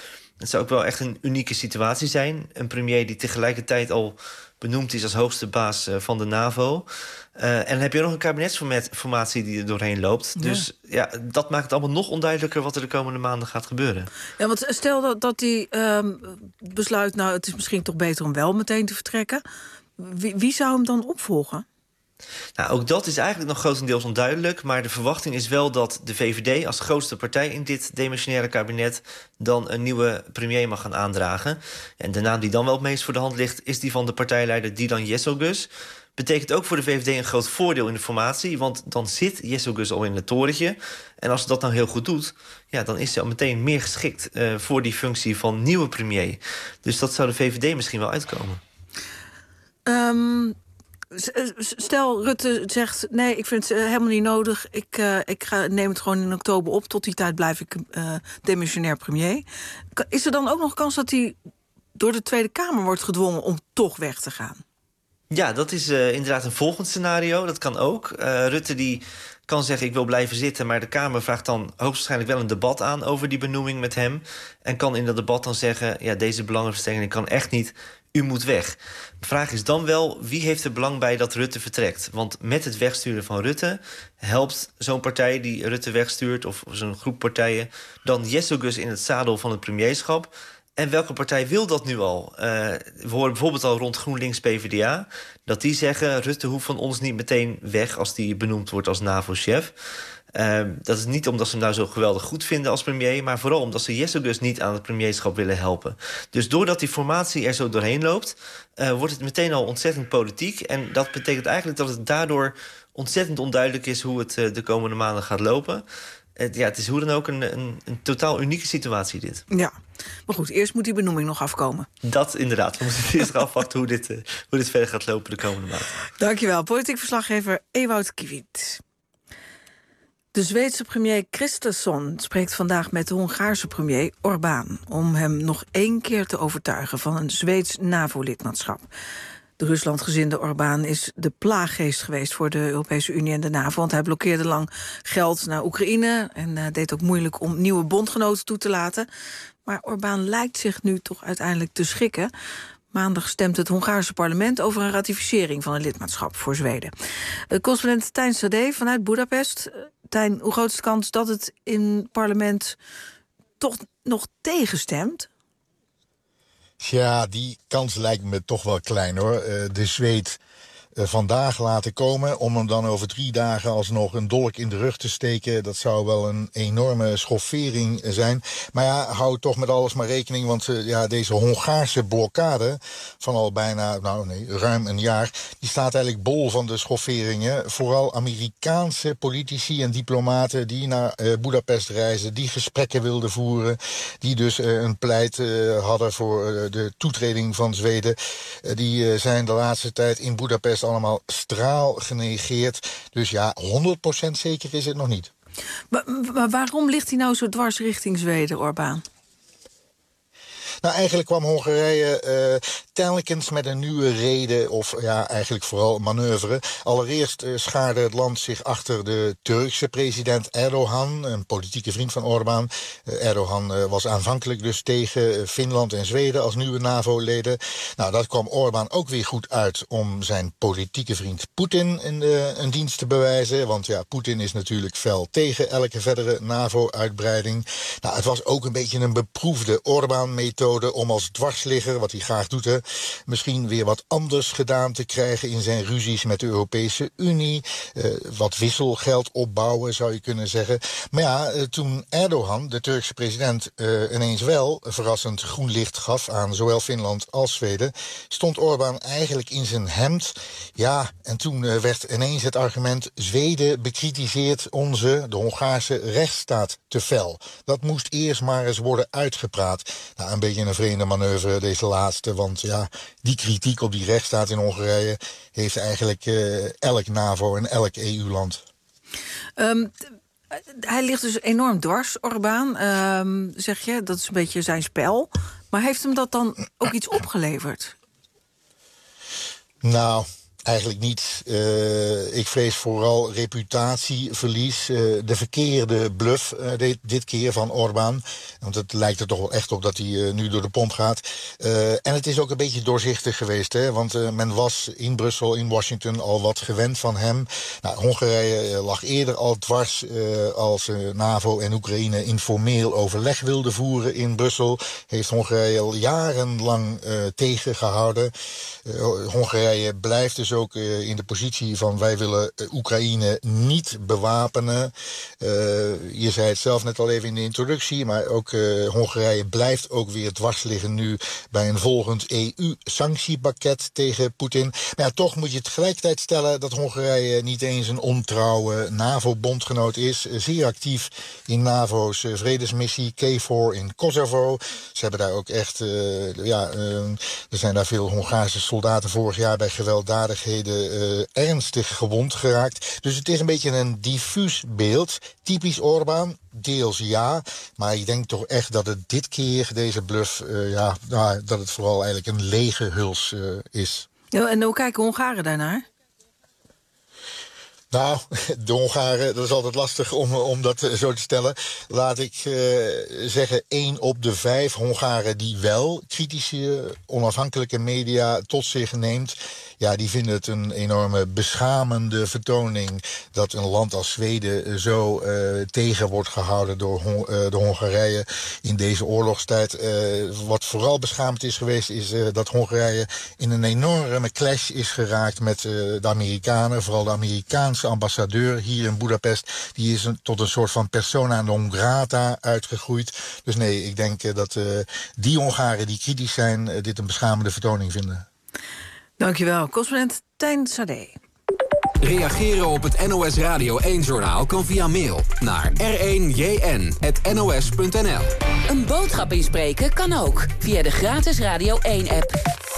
Het zou ook wel echt een unieke situatie zijn. Een premier die tegelijkertijd al benoemd is als hoogste baas van de NAVO. En dan heb je nog een kabinetsformatie die er doorheen loopt. Ja. Dus ja, dat maakt het allemaal nog onduidelijker wat er de komende maanden gaat gebeuren. Ja, want stel dat hij besluit, nou, het is misschien toch beter om wel meteen te vertrekken. Wie zou hem dan opvolgen? Nou, ook dat is eigenlijk nog grotendeels onduidelijk. Maar de verwachting is wel dat de VVD als grootste partij in dit demissionaire kabinet dan een nieuwe premier mag gaan aandragen. En de naam die dan wel het meest voor de hand ligt is die van de partijleider Dilan Yeşilgöz. Betekent ook voor de VVD een groot voordeel in de formatie, want dan zit Yeşilgöz al in het torentje. En als ze dat nou heel goed doet, ja, dan is ze al meteen meer geschikt voor die functie van nieuwe premier. Dus dat zou de VVD misschien wel uitkomen. Stel, Rutte zegt, nee, ik vind het helemaal niet nodig. Ik neem het gewoon in oktober op. Tot die tijd blijf ik demissionair premier. Is er dan ook nog kans dat hij door de Tweede Kamer wordt gedwongen om toch weg te gaan? Ja, dat is inderdaad een volgend scenario. Dat kan ook. Rutte die kan zeggen, ik wil blijven zitten, maar de Kamer vraagt dan hoogstwaarschijnlijk wel een debat aan over die benoeming met hem. En kan in dat debat dan zeggen, ja, deze belangenverstrengeling kan echt niet. U moet weg. De vraag is dan wel, wie heeft er belang bij dat Rutte vertrekt? Want met het wegsturen van Rutte helpt zo'n partij die Rutte wegstuurt, of zo'n groep partijen, dan Yeşilgöz in het zadel van het premierschap. En welke partij wil dat nu al? We horen bijvoorbeeld al rond GroenLinks PvdA dat die zeggen, Rutte hoeft van ons niet meteen weg als die benoemd wordt als NAVO-chef. Dat is niet omdat ze hem nou zo geweldig goed vinden als premier, maar vooral omdat ze Yeşilgöz niet aan het premierschap willen helpen. Dus doordat die formatie er zo doorheen loopt, wordt het meteen al ontzettend politiek. En dat betekent eigenlijk dat het daardoor ontzettend onduidelijk is hoe het de komende maanden gaat lopen. Ja, het is hoe dan ook een totaal unieke situatie dit. Ja, maar goed, eerst moet die benoeming nog afkomen. Dat inderdaad. We moeten eerst afwachten hoe dit verder gaat lopen de komende maanden. Dankjewel, politiek verslaggever Ewout Kiviet. De Zweedse premier Kristersson spreekt vandaag met de Hongaarse premier Orbán om hem nog 1 keer te overtuigen van een Zweeds NAVO-lidmaatschap. De Ruslandgezinde Orbán is de plaaggeest geweest voor de Europese Unie en de NAVO, want hij blokkeerde lang geld naar Oekraïne en deed ook moeilijk om nieuwe bondgenoten toe te laten. Maar Orbán lijkt zich nu toch uiteindelijk te schikken. Maandag stemt het Hongaarse parlement over een ratificering van een lidmaatschap voor Zweden. Correspondent Tijn Sade vanuit Budapest. Tijn, hoe groot is de kans dat het in het parlement toch nog tegenstemt? Ja, die kans lijkt me toch wel klein, hoor. De Zweed vandaag laten komen om hem dan over 3 dagen alsnog een dolk in de rug te steken. Dat zou wel een enorme schoffering zijn. Maar ja, hou toch met alles maar rekening, want deze Hongaarse blokkade van al bijna, ruim een jaar, die staat eigenlijk bol van de schofferingen. Vooral Amerikaanse politici en diplomaten die naar Budapest reizen, die gesprekken wilden voeren, die dus een pleit hadden voor de toetreding van Zweden. Die zijn de laatste tijd in Budapest allemaal straal genegeerd. Dus ja, 100% zeker is het nog niet. Maar waarom ligt hij nou zo dwars richting Zweden, Orbán? Nou, eigenlijk kwam Hongarije telkens met een nieuwe reden, of ja, eigenlijk vooral manoeuvre. Allereerst schaarde het land zich achter de Turkse president Erdogan, een politieke vriend van Orbán. Erdogan was aanvankelijk dus tegen Finland en Zweden als nieuwe NAVO-leden. Nou, dat kwam Orbán ook weer goed uit om zijn politieke vriend Poetin een dienst te bewijzen. Want ja, Poetin is natuurlijk fel tegen elke verdere NAVO-uitbreiding. Nou, het was ook een beetje een beproefde Orbán-methode om als dwarsligger, wat hij graag doet, misschien weer wat anders gedaan te krijgen in zijn ruzies met de Europese Unie. Wat wisselgeld opbouwen, zou je kunnen zeggen. Maar ja, toen Erdogan, de Turkse president, ineens wel verrassend groen licht gaf aan zowel Finland als Zweden, stond Orbán eigenlijk in zijn hemd. Ja, en toen werd ineens het argument: Zweden bekritiseert de Hongaarse rechtsstaat te fel. Dat moest eerst maar eens worden uitgepraat. Nou, een beetje een vreemde manoeuvre, deze laatste, want ja, die kritiek op die rechtsstaat in Hongarije heeft eigenlijk elk NAVO en elk EU-land. Hij ligt dus enorm dwars, Orbán, zeg je. Dat is een beetje zijn spel. Maar heeft hem dat dan ook iets opgeleverd? Nou, Eigenlijk niet. Ik vrees vooral reputatieverlies. De verkeerde bluff dit keer van Orbán. Want het lijkt er toch wel echt op dat hij nu door de pomp gaat. En het is ook een beetje doorzichtig geweest. Hè? Want men was in Brussel, in Washington al wat gewend van hem. Nou, Hongarije lag eerder al dwars als NAVO en Oekraïne informeel overleg wilden voeren in Brussel. Heeft Hongarije al jarenlang tegengehouden. Hongarije blijft dus ook in de positie van wij willen Oekraïne niet bewapenen. Je zei het zelf net al even in de introductie, maar ook Hongarije blijft ook weer dwars liggen nu bij een volgend EU-sanctiepakket tegen Poetin. Maar ja, toch moet je het tegelijkertijd stellen dat Hongarije niet eens een ontrouwe NAVO-bondgenoot is. Zeer actief in NAVO's vredesmissie KFOR in Kosovo. Ze hebben daar ook echt, er zijn daar veel Hongaarse soldaten vorig jaar bij gewelddadigheden ernstig gewond geraakt. Dus het is een beetje een diffuus beeld. Typisch Orbán, deels ja. Maar ik denk toch echt dat het dit keer, deze bluff, dat het vooral eigenlijk een lege huls is. Ja, en hoe kijken Hongaren daarnaar? Nou, de Hongaren, dat is altijd lastig om dat zo te stellen. Laat ik zeggen, 1 op de 5 Hongaren die wel kritische, onafhankelijke media tot zich neemt, ja, die vinden het een enorme beschamende vertoning dat een land als Zweden zo tegen wordt gehouden door de Hongarije in deze oorlogstijd. Wat vooral beschamend is geweest is dat Hongarije in een enorme clash is geraakt met de Amerikanen. Vooral de Amerikaanse ambassadeur hier in Budapest. Die is tot een soort van persona non grata uitgegroeid. Dus nee, ik denk dat die Hongaren die kritisch zijn dit een beschamende vertoning vinden. Dankjewel, correspondent Tijn Sade. Reageren op het NOS Radio 1-journaal kan via mail naar r1jn@nos.nl. Een boodschap inspreken kan ook via de gratis Radio 1-app.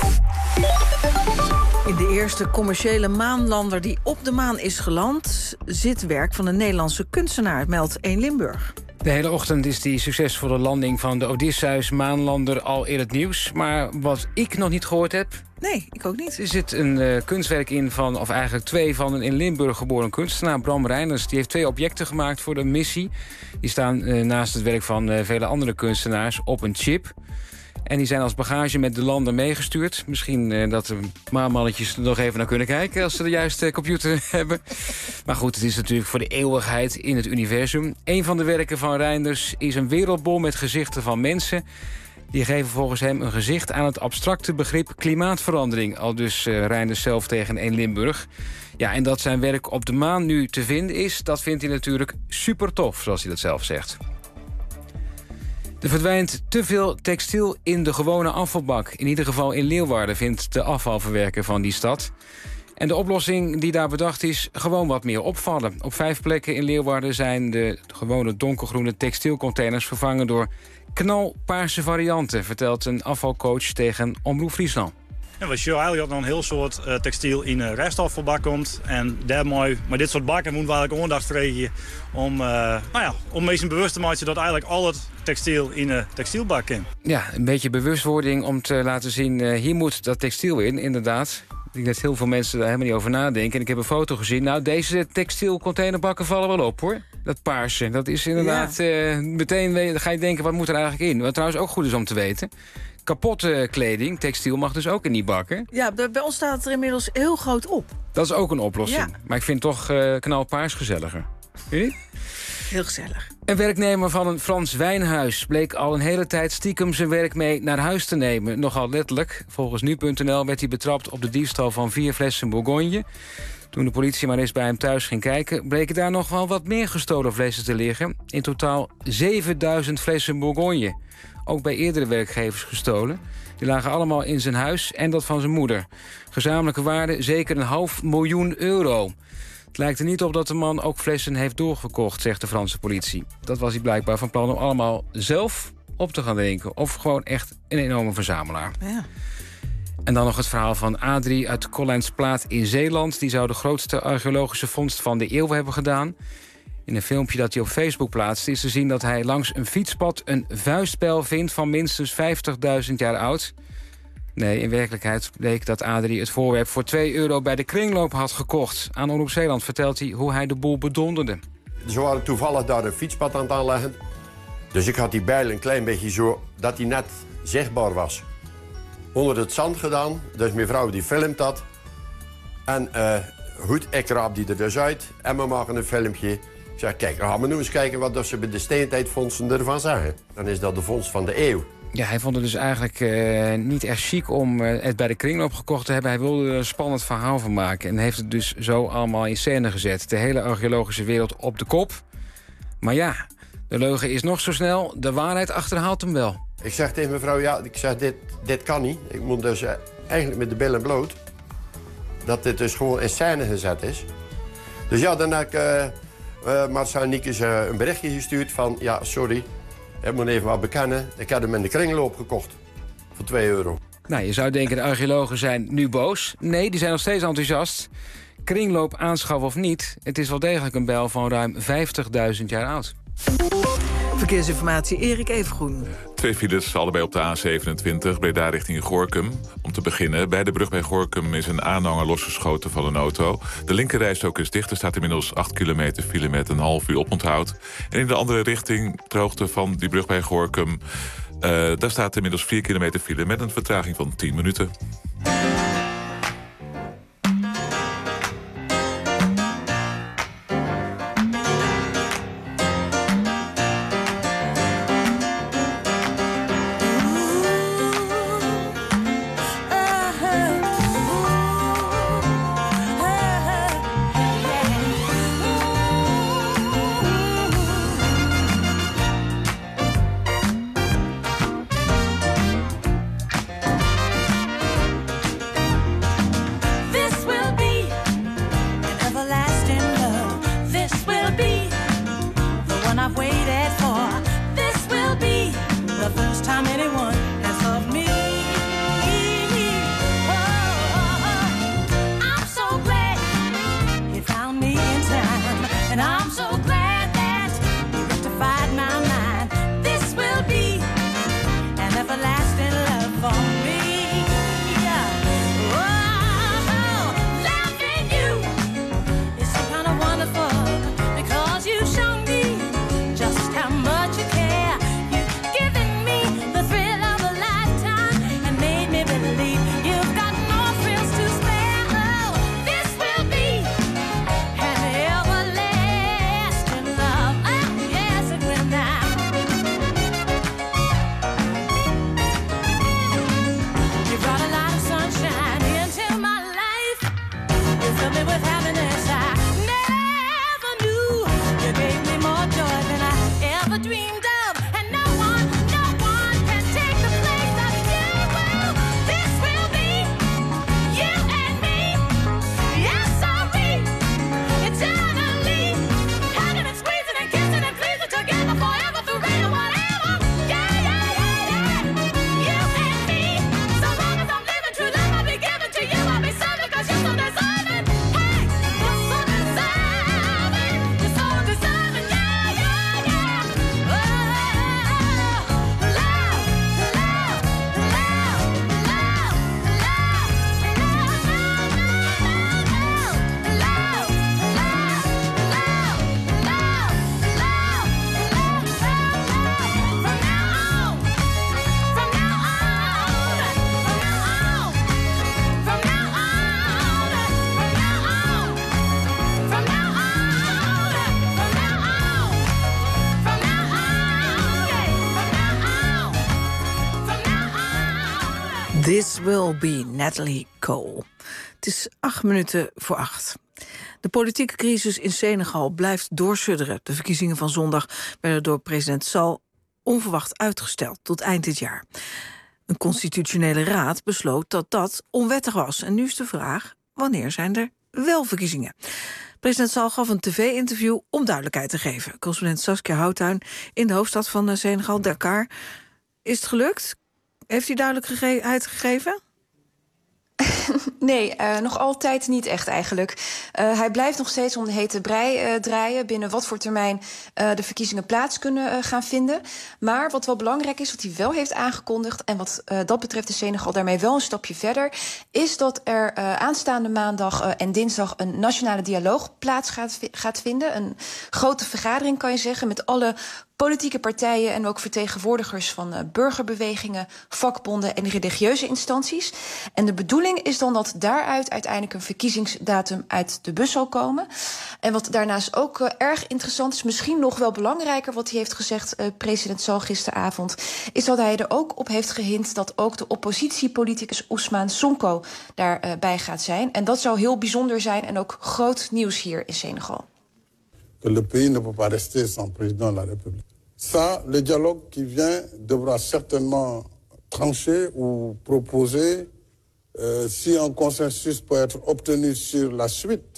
In de eerste commerciële maanlander die op de maan is geland zit werk van een Nederlandse kunstenaar, meldt 1 Limburg. De hele ochtend is die succesvolle landing van de Odysseus-maanlander al in het nieuws. Maar wat ik nog niet gehoord heb... Nee, ik ook niet. Er zit een kunstwerk in van, of eigenlijk 2 van een in Limburg geboren kunstenaar, Bram Reiners. Die heeft 2 objecten gemaakt voor de missie. Die staan naast het werk van vele andere kunstenaars op een chip. En die zijn als bagage met de lander meegestuurd. Misschien dat de maanmannetjes er nog even naar kunnen kijken als ze de juiste computer hebben. Maar goed, het is natuurlijk voor de eeuwigheid in het universum. Een van de werken van Reiners is een wereldbol met gezichten van mensen. Die geven volgens hem een gezicht aan het abstracte begrip klimaatverandering. Al dus Reiners zelf tegen 1 Limburg. Ja, en dat zijn werk op de maan nu te vinden is, dat vindt hij natuurlijk super tof, zoals hij dat zelf zegt. Er verdwijnt te veel textiel in de gewone afvalbak. In ieder geval in Leeuwarden vindt de afvalverwerker van die stad. En de oplossing die daar bedacht is, gewoon wat meer opvallen. Op 5 plekken in Leeuwarden zijn de gewone donkergroene textielcontainers vervangen door knalpaarse varianten, vertelt een afvalcoach tegen Omroep Friesland. En wat je eigenlijk dan een heel soort textiel in een restafvalbak komt. En daarmee, met dit soort bakken moeten we eigenlijk aandacht vragen om mensen bewust te maken dat eigenlijk al het textiel in een textielbak kan. Ja, een beetje bewustwording om te laten zien, hier moet dat textiel in, inderdaad. Ik denk dat heel veel mensen daar helemaal niet over nadenken. En ik heb een foto gezien. Nou, deze textielcontainerbakken vallen wel op, hoor. Dat paarse, dat is inderdaad meteen ga je denken, wat moet er eigenlijk in? Wat trouwens ook goed is om te weten. Kapotte kleding, textiel, mag dus ook in die bakken. Ja, bij ons staat het er inmiddels heel groot op. Dat is ook een oplossing. Ja. Maar ik vind toch knalpaars gezelliger. Vind je niet? Heel gezellig. Een werknemer van een Frans wijnhuis bleek al een hele tijd stiekem zijn werk mee naar huis te nemen. Nogal letterlijk. Volgens nu.nl werd hij betrapt op de diefstal van 4 flessen Bourgogne. Toen de politie maar eens bij hem thuis ging kijken, bleken daar nog wel wat meer gestolen flessen te liggen. In totaal 7000 flessen Bourgogne. Ook bij eerdere werkgevers gestolen. Die lagen allemaal in zijn huis en dat van zijn moeder. Gezamenlijke waarde zeker €500.000. Het lijkt er niet op dat de man ook flessen heeft doorgekocht, zegt de Franse politie. Dat was hij blijkbaar van plan om allemaal zelf op te gaan drinken. Of gewoon echt een enorme verzamelaar. Ja. En dan nog het verhaal van Adrie uit Collijnsplaat in Zeeland. Die zou de grootste archeologische vondst van de eeuw hebben gedaan. In een filmpje dat hij op Facebook plaatste is te zien dat hij langs een fietspad een vuistpijl vindt van minstens 50.000 jaar oud. Nee, in werkelijkheid bleek dat Adrie het voorwerp voor €2 bij de kringloop had gekocht. Aan Omroep Zeeland vertelt hij hoe hij de boel bedonderde. Ze waren toevallig daar een fietspad aan het aanleggen. Dus ik had die bijl een klein beetje zo dat hij net zichtbaar was. Onder het zand gedaan, dus mijn vrouw die filmt dat. En goed, ik raap die er dus uit en we maken een filmpje. Ik zeg, kijk, dan gaan we nu eens kijken wat ze bij de steentijdvondsten ervan zeggen. Dan is dat de vondst van de eeuw. Ja, hij vond het dus eigenlijk niet echt chic om het bij de kringloop gekocht te hebben. Hij wilde er een spannend verhaal van maken en heeft het dus zo allemaal in scène gezet. De hele archeologische wereld op de kop. Maar ja, de leugen is nog zo snel, de waarheid achterhaalt hem wel. Ik zeg tegen mevrouw, ja, dit kan niet. Ik moet dus eigenlijk met de billen bloot. Dat dit dus gewoon in scène gezet is. Dus ja, dan heb ik Marcel Niekes een berichtje gestuurd van... ja, sorry, ik moet even wat bekennen. Ik heb hem in de kringloop gekocht. Voor €2. Nou, je zou denken, de archeologen zijn nu boos. Nee, die zijn nog steeds enthousiast. Kringloop aanschaffen of niet, het is wel degelijk een bijl van ruim 50.000 jaar oud. Verkeersinformatie, Erik Evengroen. 2 files, allebei op de A27, Breda richting Gorinchem. Om te beginnen, bij de brug bij Gorinchem is een aanhanger losgeschoten van een auto. De linkerrijstrook is dicht, er staat inmiddels 8 kilometer file met een half uur oponthoud. En in de andere richting, ter hoogte van die brug bij Gorinchem... daar staat inmiddels 4 kilometer file met een vertraging van 10 minuten. This will be Natalie Cole. Het is 8:08. De politieke crisis in Senegal blijft doorsudderen. De verkiezingen van zondag werden door president Sall onverwacht uitgesteld tot eind dit jaar. Een constitutionele raad besloot dat dat onwettig was. En nu is de vraag, wanneer zijn er wel verkiezingen? President Sall gaf een tv-interview om duidelijkheid te geven. Correspondent Saskia Houttuin in de hoofdstad van Senegal, Dakar. Is het gelukt? Heeft hij duidelijkheid gegeven? Nee, nog altijd niet echt eigenlijk. Hij blijft nog steeds om de hete brei draaien... binnen wat voor termijn de verkiezingen plaats kunnen gaan vinden. Maar wat wel belangrijk is, wat hij wel heeft aangekondigd... en wat dat betreft is Senegal daarmee wel een stapje verder... is dat er aanstaande maandag en dinsdag een nationale dialoog plaats gaat vinden. Een grote vergadering, kan je zeggen, met alle politieke partijen en ook vertegenwoordigers van burgerbewegingen, vakbonden en religieuze instanties. En de bedoeling is dan dat daaruit uiteindelijk een verkiezingsdatum uit de bus zal komen. En wat daarnaast ook erg interessant is, misschien nog wel belangrijker wat hij heeft gezegd, president Sall gisteravond, is dat hij er ook op heeft gehind dat ook de oppositiepoliticus Ousmane Sonko daarbij gaat zijn. En dat zou heel bijzonder zijn en ook groot nieuws hier in Senegal. Que le pays ne peut pas rester sans président de la République. Ça, le dialogue qui vient devra certainement trancher ou proposer si un consensus peut être obtenu sur la suite.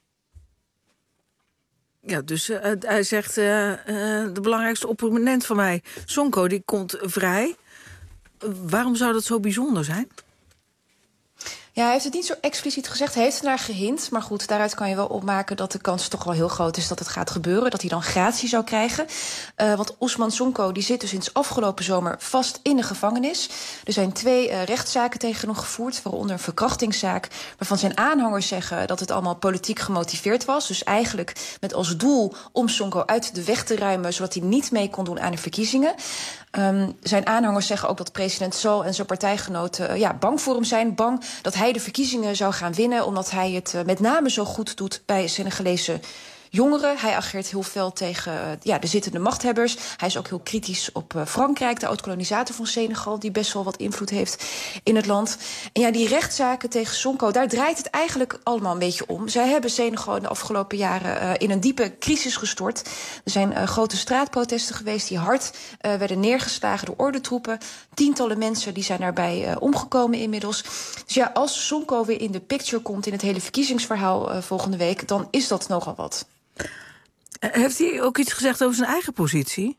Ja, dus hij zegt, de belangrijkste opponent van mij, Sonko, die komt vrij. Waarom zou dat zo bijzonder zijn? Ja, hij heeft het niet zo expliciet gezegd. Hij heeft ernaar gehind. Maar goed, daaruit kan je wel opmaken dat de kans toch wel heel groot is dat het gaat gebeuren. Dat hij dan gratie zou krijgen. Want Ousmane Sonko die zit dus sinds afgelopen zomer vast in de gevangenis. Er zijn 2 rechtszaken tegen hem gevoerd, waaronder een verkrachtingszaak, waarvan zijn aanhangers zeggen dat het allemaal politiek gemotiveerd was. Dus eigenlijk met als doel om Sonko uit de weg te ruimen, zodat hij niet mee kon doen aan de verkiezingen. Zijn aanhangers zeggen ook dat president Sall en zijn partijgenoten bang voor hem zijn. Bang dat hij de verkiezingen zou gaan winnen, omdat hij het met name zo goed doet bij Senegalese jongeren. Hij ageert heel fel tegen de zittende machthebbers. Hij is ook heel kritisch op Frankrijk, de oud-kolonisator van Senegal, die best wel wat invloed heeft in het land. En ja, die rechtszaken tegen Sonko, daar draait het eigenlijk allemaal een beetje om. Zij hebben Senegal in de afgelopen jaren in een diepe crisis gestort. Er zijn grote straatprotesten geweest die hard werden neergeslagen door ordentroepen. Tientallen mensen die zijn daarbij omgekomen inmiddels. Dus ja, als Sonko weer in de picture komt in het hele verkiezingsverhaal volgende week, dan is dat nogal wat. Heeft hij ook iets gezegd over zijn eigen positie?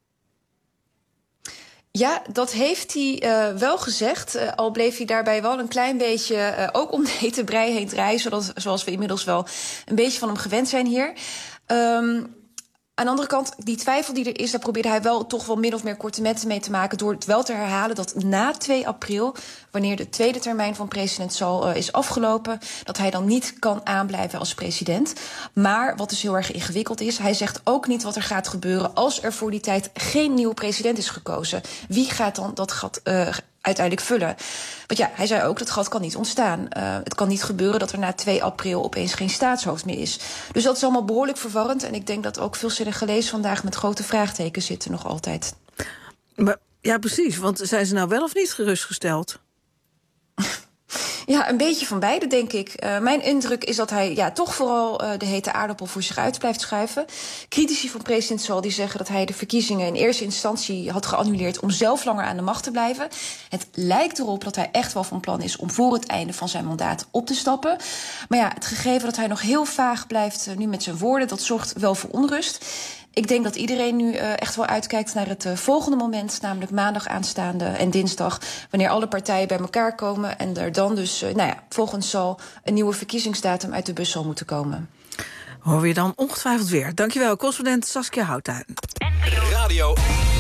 Ja, dat heeft hij wel gezegd. Al bleef hij daarbij wel een klein beetje ook om de hete brei heen draaien, zoals we inmiddels wel een beetje van hem gewend zijn hier. Aan de andere kant, die twijfel die er is, daar probeerde hij wel toch wel min of meer korte metten mee te maken door het wel te herhalen dat na 2 april, wanneer de tweede termijn van president Sall is afgelopen, dat hij dan niet kan aanblijven als president. Maar wat dus heel erg ingewikkeld is, hij zegt ook niet wat er gaat gebeuren als er voor die tijd geen nieuwe president is gekozen. Wie gaat dan dat gat uiteindelijk vullen? Want ja, hij zei ook, dat gat kan niet ontstaan. Het kan niet gebeuren dat er na 2 april opeens geen staatshoofd meer is. Dus dat is allemaal behoorlijk verwarrend. En ik denk dat ook veel Senegalezen vandaag met grote vraagtekens zitten nog altijd. Maar, ja, precies. Want zijn ze nou wel of niet gerustgesteld? Ja, een beetje van beide, denk ik. Mijn indruk is dat hij toch vooral de hete aardappel voor zich uit blijft schuiven. Critici van president Sall die zeggen dat hij de verkiezingen in eerste instantie had geannuleerd om zelf langer aan de macht te blijven. Het lijkt erop dat hij echt wel van plan is om voor het einde van zijn mandaat op te stappen. Maar ja, het gegeven dat hij nog heel vaag blijft nu met zijn woorden, dat zorgt wel voor onrust. Ik denk dat iedereen nu echt wel uitkijkt naar het volgende moment, namelijk maandag aanstaande en dinsdag, wanneer alle partijen bij elkaar komen en er dan dus, volgens Sall een nieuwe verkiezingsdatum uit de bus zal moeten komen. Horen we je dan ongetwijfeld weer. Dankjewel, correspondent Saskia Houttuin. Radio.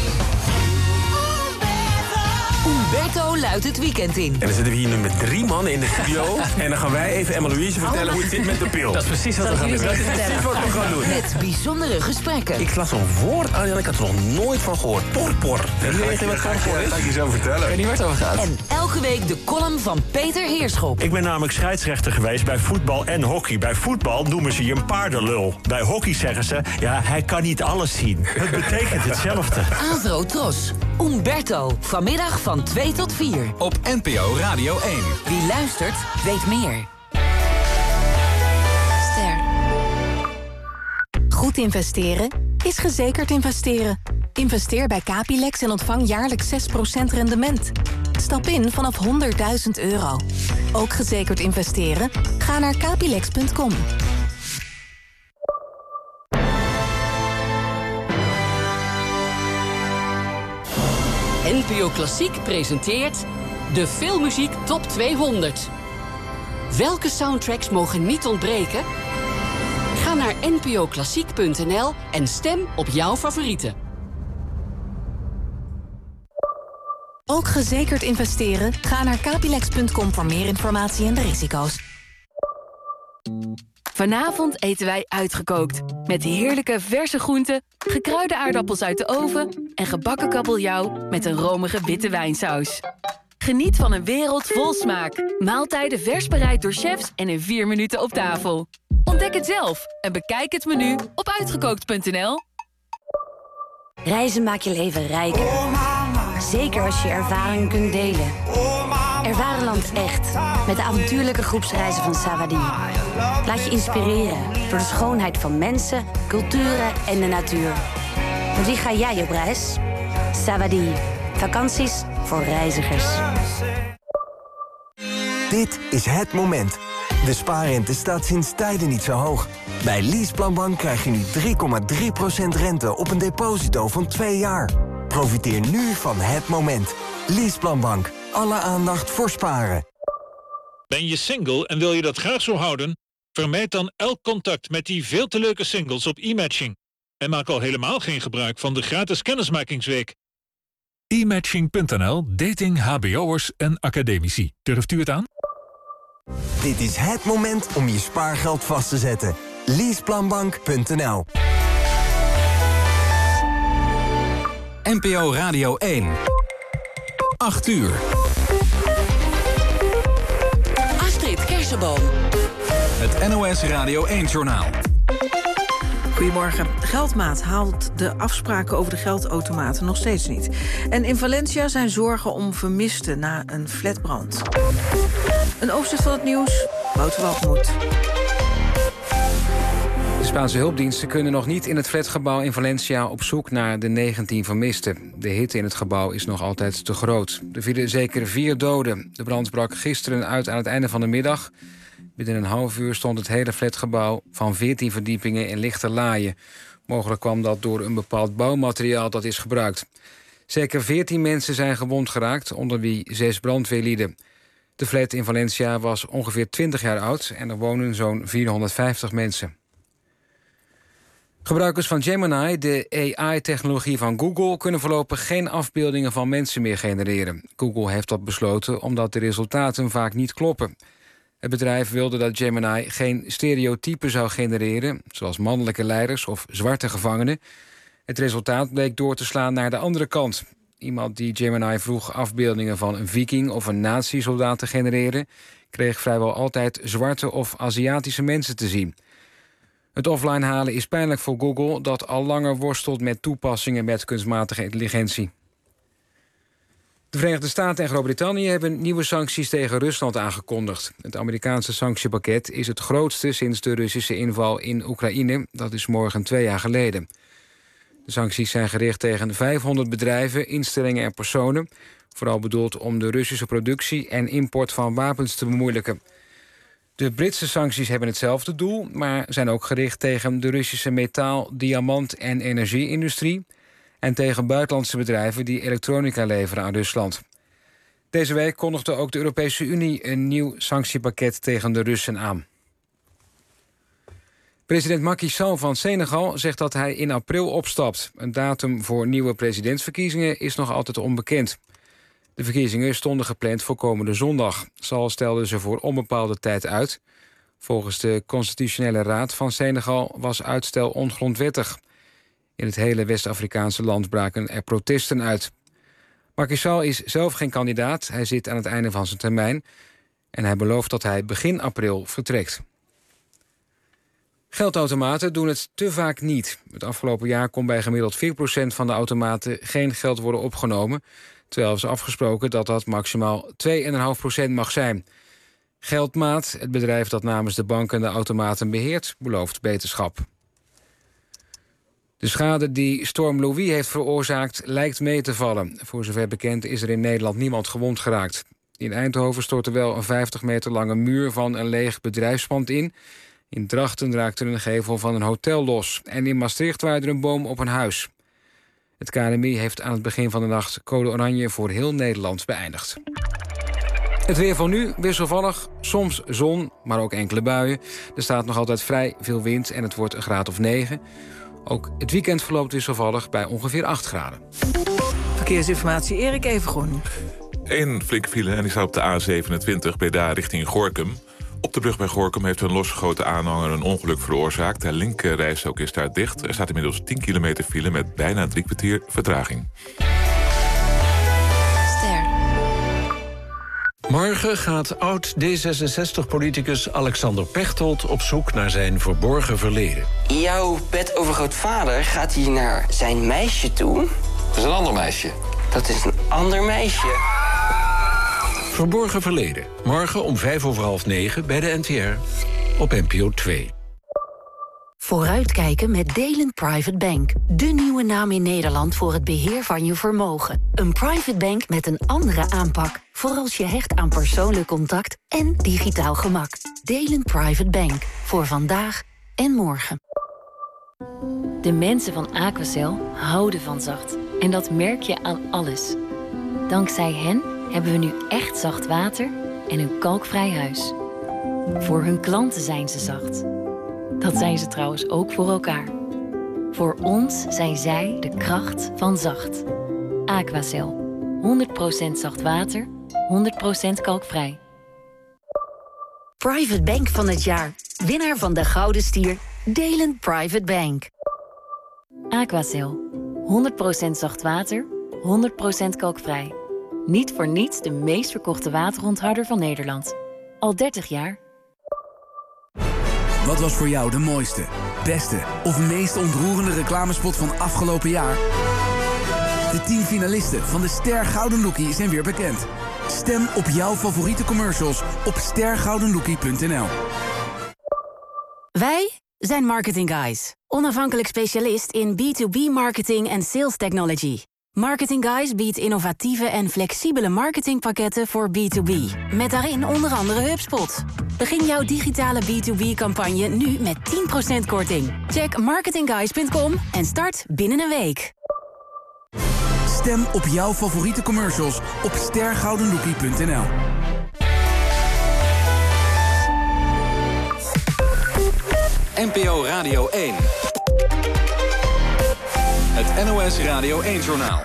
Umberto luidt het weekend in. En dan zitten we hier nu met 3 mannen in de studio. En dan gaan wij even Emma-Louise vertellen hoe het zit met de pil. Dat is precies wat we gaan doen. Dat is precies wat we gaan doen. Met bijzondere gesprekken. Ik las zo'n woord aan en ik had er nog nooit van gehoord. Porpor. Weet je wat porpor is? Ga ik je zo vertellen. Ik weet niet waar het over gaat. En elke week de column van Peter Heerschop. Ik ben namelijk scheidsrechter geweest bij voetbal en hockey. Bij voetbal noemen ze je een paardenlul. Bij hockey zeggen ze, ja, hij kan niet alles zien. Het betekent hetzelfde. Avro Tros. Umberto. Vanmiddag van 2 tot 4. Op NPO Radio 1. Wie luistert, weet meer. Ster. Goed investeren is gezekerd investeren. Investeer bij Capilex en ontvang jaarlijks 6% rendement. Stap in vanaf €100.000. Ook gezekerd investeren? Ga naar capilex.com. NPO Klassiek presenteert de Filmmuziek Top 200. Welke soundtracks mogen niet ontbreken? Ga naar npoklassiek.nl en stem op jouw favorieten. Ook gezekerd investeren? Ga naar capilex.com voor meer informatie en de risico's. Vanavond eten wij uitgekookt. Met heerlijke verse groenten, gekruide aardappels uit de oven en gebakken kabeljauw met een romige witte wijnsaus. Geniet van een wereld vol smaak. Maaltijden vers bereid door chefs en in 4 minuten op tafel. Ontdek het zelf en bekijk het menu op uitgekookt.nl. Reizen maakt je leven rijker. Zeker als je ervaring kunt delen. Ervaar een land echt. Met de avontuurlijke groepsreizen van Savadi. Laat je inspireren door de schoonheid van mensen, culturen en de natuur. Met wie ga jij op reis? Savadi. Vakanties voor reizigers. Dit is het moment. De spaarrente staat sinds tijden niet zo hoog. Bij Leaseplanbank krijg je nu 3,3% rente op een deposito van 2 jaar. Profiteer nu van het moment. Leaseplanbank. Alle aandacht voor sparen. Ben je single en wil je dat graag zo houden? Vermijd dan elk contact met die veel te leuke singles op e-matching. En maak al helemaal geen gebruik van de gratis kennismakingsweek. E-matching.nl, dating hbo'ers en academici. Durft u het aan? Dit is het moment om je spaargeld vast te zetten. Leaseplanbank.nl. NPO Radio 1. 8 uur. Astrid Kersenboom. Het NOS Radio 1-journaal. Goedemorgen. Geldmaat haalt de afspraken over de geldautomaten nog steeds niet. En in Valencia zijn zorgen om vermisten na een flatbrand. Een overzicht van het nieuws. Wouter Walgemoed. De Spaanse hulpdiensten kunnen nog niet in het flatgebouw in Valencia op zoek naar de 19 vermisten. De hitte in het gebouw is nog altijd te groot. Er vielen zeker 4 doden. De brand brak gisteren uit aan het einde van de middag. Binnen een half uur stond het hele flatgebouw van 14 verdiepingen in lichte laaien. Mogelijk kwam dat door een bepaald bouwmateriaal dat is gebruikt. Zeker 14 mensen zijn gewond geraakt, onder wie 6 brandweerlieden. De flat in Valencia was ongeveer 20 jaar oud en er wonen zo'n 450 mensen. Gebruikers van Gemini, de AI-technologie van Google, kunnen voorlopig geen afbeeldingen van mensen meer genereren. Google heeft dat besloten omdat de resultaten vaak niet kloppen. Het bedrijf wilde dat Gemini geen stereotypen zou genereren, zoals mannelijke leiders of zwarte gevangenen. Het resultaat bleek door te slaan naar de andere kant. Iemand die Gemini vroeg afbeeldingen van een viking of een nazi-soldaat te genereren, kreeg vrijwel altijd zwarte of Aziatische mensen te zien. Het offline halen is pijnlijk voor Google, dat al langer worstelt met toepassingen met kunstmatige intelligentie. De Verenigde Staten en Groot-Brittannië hebben nieuwe sancties tegen Rusland aangekondigd. Het Amerikaanse sanctiepakket is het grootste sinds de Russische inval in Oekraïne. Dat is morgen 2 jaar geleden. De sancties zijn gericht tegen 500 bedrijven, instellingen en personen. Vooral bedoeld om de Russische productie en import van wapens te bemoeilijken. De Britse sancties hebben hetzelfde doel, maar zijn ook gericht tegen de Russische metaal-, diamant- en energie-industrie en tegen buitenlandse bedrijven die elektronica leveren aan Rusland. Deze week kondigde ook de Europese Unie een nieuw sanctiepakket tegen de Russen aan. President Macky Sall van Senegal zegt dat hij in april opstapt. Een datum voor nieuwe presidentsverkiezingen is nog altijd onbekend. De verkiezingen stonden gepland voor komende zondag. Sall stelde ze voor onbepaalde tijd uit. Volgens de Constitutionele Raad van Senegal was uitstel ongrondwettig. In het hele West-Afrikaanse land braken er protesten uit. Macky Sall is zelf geen kandidaat. Hij zit aan het einde van zijn termijn. En hij belooft dat hij begin april vertrekt. Geldautomaten doen het te vaak niet. Het afgelopen jaar kon bij gemiddeld 4% van de automaten geen geld worden opgenomen, terwijl is afgesproken dat dat maximaal 2,5% mag zijn. Geldmaat, het bedrijf dat namens de banken de automaten beheert, belooft beterschap. De schade die storm Louis heeft veroorzaakt lijkt mee te vallen. Voor zover bekend is er in Nederland niemand gewond geraakt. In Eindhoven stortte wel een 50 meter lange muur van een leeg bedrijfspand in. In Drachten raakte een gevel van een hotel los. En in Maastricht waaide een boom op een huis. Het KNMI heeft aan het begin van de nacht code oranje voor heel Nederland beëindigd. Het weer van nu wisselvallig, soms zon, maar ook enkele buien. Er staat nog altijd vrij veel wind en het wordt een graad of 9. Ook het weekend verloopt wisselvallig bij ongeveer 8 graden. Verkeersinformatie, Erik Evengroen. Eén flinke file en die staat op de A27 Breda richting Gorinchem. Op de brug bij Gorinchem heeft een losgegoten aanhanger een ongeluk veroorzaakt. De linkerrijstrook is daar dicht. Er staat inmiddels 10 kilometer file met bijna 3 kwartier vertraging. Morgen gaat oud-D66-politicus Alexander Pechtold op zoek naar zijn verborgen verleden. Jouw petovergrootvader gaat hier naar zijn meisje toe. Dat is een ander meisje. Dat is een ander meisje. Verborgen verleden. Morgen om 9:05 bij de NTR op NPO 2. Vooruitkijken met Delen Private Bank. De nieuwe naam in Nederland voor het beheer van je vermogen. Een private bank met een andere aanpak. Voor als je hecht aan persoonlijk contact en digitaal gemak. Delen Private Bank. Voor vandaag en morgen. De mensen van Aquacel houden van zacht. En dat merk je aan alles. Dankzij hen hebben we nu echt zacht water en een kalkvrij huis. Voor hun klanten zijn ze zacht. Dat zijn ze trouwens ook voor elkaar. Voor ons zijn zij de kracht van zacht. Aquacel. 100% zacht water, 100% kalkvrij. Private Bank van het jaar. Winnaar van de Gouden Stier. Delen Private Bank. Aquacel. 100% zacht water, 100% kalkvrij. Niet voor niets de meest verkochte wateronthouder van Nederland. Al 30 jaar. Wat was voor jou de mooiste, beste of meest ontroerende reclamespot van afgelopen jaar? De 10 finalisten van de Ster Gouden Lookie zijn weer bekend. Stem op jouw favoriete commercials op stergoudenlookie.nl. Wij zijn Marketing Guys. Onafhankelijk specialist in B2B marketing en sales technology. Marketing Guys biedt innovatieve en flexibele marketingpakketten voor B2B. Met daarin onder andere HubSpot. Begin jouw digitale B2B-campagne nu met 10% korting. Check marketingguys.com en start binnen een week. Stem op jouw favoriete commercials op stergoudenlookie.nl. NPO Radio 1. Het NOS Radio 1-journaal.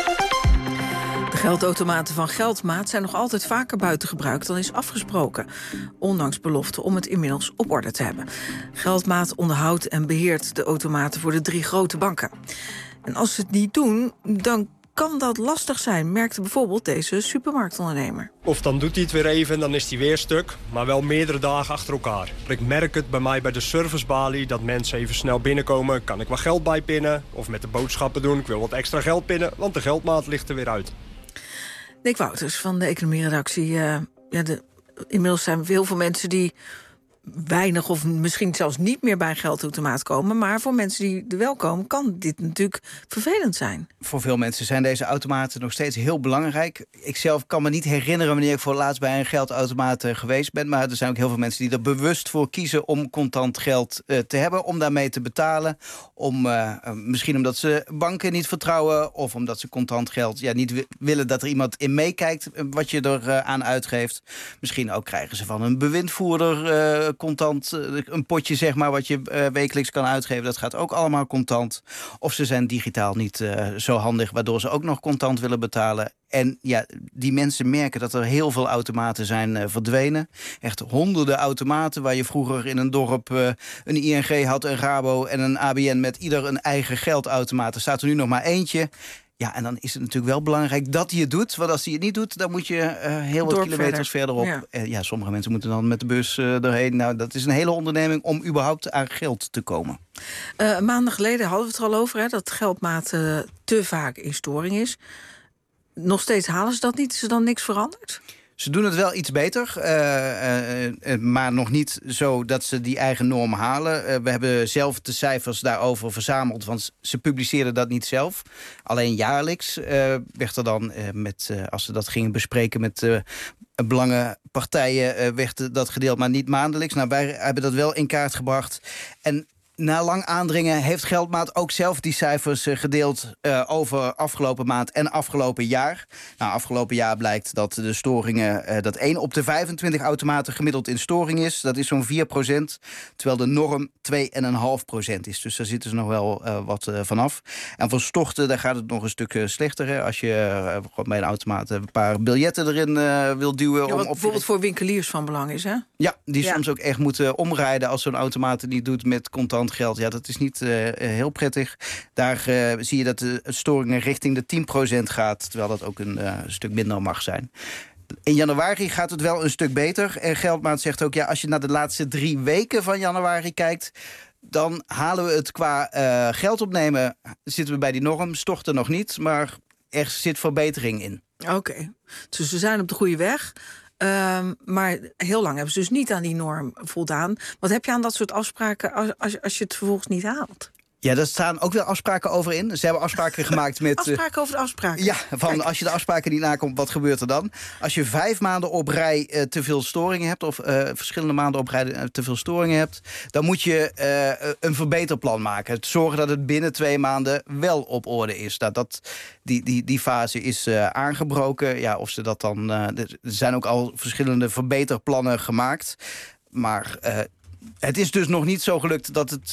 De geldautomaten van Geldmaat zijn nog altijd vaker buiten gebruik dan is afgesproken. Ondanks beloften om het inmiddels op orde te hebben. Geldmaat onderhoudt en beheert de automaten voor de 3 grote banken. En als ze het niet doen, dan kan dat lastig zijn, merkte bijvoorbeeld deze supermarktondernemer. Of dan doet hij het weer even en dan is hij weer stuk, maar wel meerdere dagen achter elkaar. Ik merk het bij mij bij de servicebalie dat mensen even snel binnenkomen. Kan ik wat geld bijpinnen? Of met de boodschappen doen, ik wil wat extra geld pinnen, want de geldmaat ligt er weer uit. Nick Wouters van de economieredactie. Inmiddels zijn heel veel mensen die weinig of misschien zelfs niet meer bij een geldautomaat komen. Maar voor mensen die er wel komen, kan dit natuurlijk vervelend zijn. Voor veel mensen zijn deze automaten nog steeds heel belangrijk. Ik zelf kan me niet herinneren wanneer ik voor het laatst bij een geldautomaat geweest ben. Maar er zijn ook heel veel mensen die er bewust voor kiezen om contant geld te hebben. Om daarmee te betalen. Misschien omdat ze banken niet vertrouwen. Of omdat ze contant geld niet willen dat er iemand in meekijkt wat je er aan uitgeeft. Misschien ook krijgen ze van een bewindvoerder contant een potje, zeg maar, wat je wekelijks kan uitgeven. Dat gaat ook allemaal contant. Of ze zijn digitaal niet zo handig, waardoor ze ook nog contant willen betalen. En ja, die mensen merken dat er heel veel automaten zijn verdwenen. Echt honderden automaten waar je vroeger in een dorp een ING had, een Rabo en een ABN met ieder een eigen geldautomaat. Er staat er nu nog maar eentje. Ja, en dan is het natuurlijk wel belangrijk dat hij het doet. Want als hij het niet doet, dan moet je heel wat kilometers verderop. Ja. Sommige mensen moeten dan met de bus erheen. Nou, dat is een hele onderneming om überhaupt aan geld te komen. Maanden geleden hadden we het er al over, dat Geldmaat te vaak in storing is. Nog steeds halen ze dat niet? Is er dan niks veranderd? Ze doen het wel iets beter, maar nog niet zo dat ze die eigen norm halen. We hebben zelf de cijfers daarover verzameld, want ze publiceerden dat niet zelf. Alleen jaarlijks werd er dan, als ze dat gingen bespreken met belangenpartijen, werd dat gedeeld, maar niet maandelijks. Nou, wij hebben dat wel in kaart gebracht. En Na lang aandringen heeft Geldmaat ook zelf die cijfers gedeeld over afgelopen maand en afgelopen jaar. Nou, afgelopen jaar blijkt dat de storingen, dat 1 op de 25 automaten gemiddeld in storing is. Dat is zo'n 4%, terwijl de norm 2,5% is. Dus daar zitten ze nog wel wat vanaf. En voor storten, daar gaat het nog een stuk slechter. Hè? Als je bij een automaat een paar biljetten erin wil duwen. Ja, wat bijvoorbeeld voor winkeliers van belang is, hè? Ja, die soms ook echt moeten omrijden als zo'n automaat het niet doet met contant geld. Ja, dat is niet heel prettig. Daar zie je dat de storingen richting de 10% gaat, terwijl dat ook een stuk minder mag zijn. In januari gaat het wel een stuk beter. En Geldmaat zegt ook, als je naar de laatste 3 weken van januari kijkt, dan halen we het qua geld opnemen, zitten we bij die norm, storten nog niet, maar er zit verbetering in. Oké. Dus we zijn op de goede weg. Maar heel lang hebben ze dus niet aan die norm voldaan. Wat heb je aan dat soort afspraken als je het vervolgens niet haalt? Ja, daar staan ook weer afspraken over in. Ze hebben afspraken gemaakt met... Afspraken over de afspraken? Ja, als je de afspraken niet nakomt, wat gebeurt er dan? Als je 5 maanden op rij te veel storingen hebt, of verschillende maanden op rij te veel storingen hebt, dan moet je een verbeterplan maken. Zorgen dat het binnen 2 maanden wel op orde is. Die fase is aangebroken. Ja, of ze dat dan... er zijn ook al verschillende verbeterplannen gemaakt. Maar... het is dus nog niet zo gelukt dat het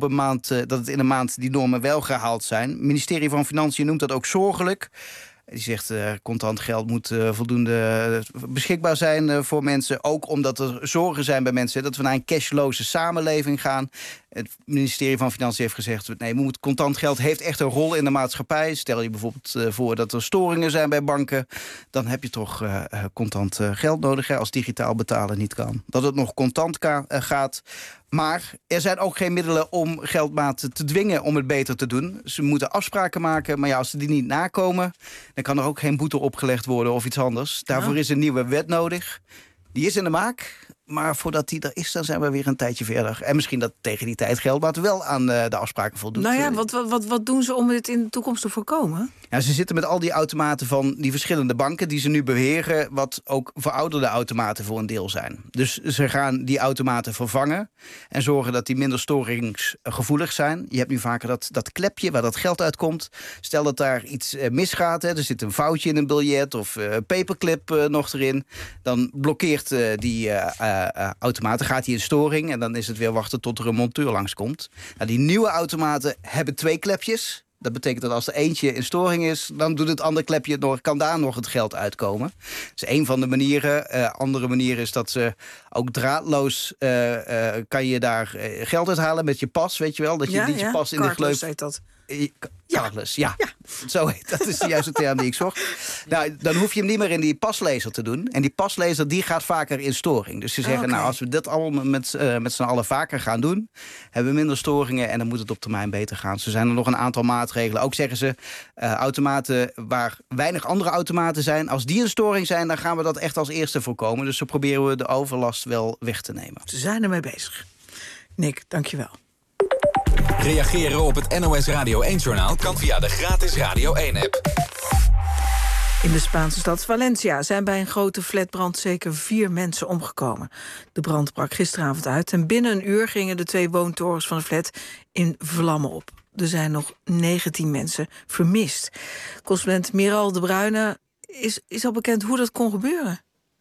in een maand die normen wel gehaald zijn. Het ministerie van Financiën noemt dat ook zorgelijk. Die zegt, contant geld moet voldoende beschikbaar zijn voor mensen. Ook omdat er zorgen zijn bij mensen dat we naar een cashloze samenleving gaan. Het ministerie van Financiën heeft gezegd, nee, contant geld heeft echt een rol in de maatschappij. Stel je bijvoorbeeld voor dat er storingen zijn bij banken, dan heb je toch contant geld nodig, als digitaal betalen niet kan. Dat het nog contant gaat. Maar er zijn ook geen middelen om Geldmaat te dwingen om het beter te doen. Ze moeten afspraken maken, maar als ze die niet nakomen, dan kan er ook geen boete opgelegd worden of iets anders. Daarvoor is een nieuwe wet nodig. Die is in de maak. Maar voordat die er is, dan zijn we weer een tijdje verder. En misschien dat tegen die tijd Geldmaat wel aan de afspraken voldoet. Nou ja, wat doen ze om het in de toekomst te voorkomen? Ja, ze zitten met al die automaten van die verschillende banken die ze nu beweren, wat ook verouderde automaten voor een deel zijn. Dus ze gaan die automaten vervangen en zorgen dat die minder storingsgevoelig zijn. Je hebt nu vaker dat klepje waar dat geld uitkomt. Stel dat daar iets misgaat, er zit een foutje in een biljet of paperclip nog erin. Dan blokkeert die automaten, gaat die in storing en dan is het weer wachten tot er een monteur langskomt. Nou, die nieuwe automaten hebben 2 klepjes. Dat betekent dat als er eentje in storing is, dan doet het andere klepje het nog, kan daar nog het geld uitkomen. Dat is een van de manieren. Andere manier is dat ze ook draadloos kan je daar geld uithalen met je pas, weet je wel? Dat je niet je pas in de gleuf... heet dat. Cardless, ja. Zo heet dat. is de juiste term die ik zocht. Nou, dan hoef je hem niet meer in die paslezer te doen. En die paslezer die gaat vaker in storing. Dus ze zeggen, nou, als we dit allemaal met z'n allen vaker gaan doen, hebben we minder storingen en dan moet het op termijn beter gaan. Zo zijn er nog een aantal maatregelen. Ook zeggen ze, automaten waar weinig andere automaten zijn, als die in storing zijn, dan gaan we dat echt als eerste voorkomen. Dus zo proberen we de overlast wel weg te nemen. Ze zijn ermee bezig. Nick, dankjewel. Reageren op het NOS Radio 1-journaal kan via de gratis Radio 1-app. In de Spaanse stad Valencia zijn bij een grote flatbrand zeker 4 mensen omgekomen. De brand brak gisteravond uit en binnen een uur gingen de 2 woontorens van de flat in vlammen op. Er zijn nog 19 mensen vermist. Correspondent Miral de Bruyne, is al bekend hoe dat kon gebeuren?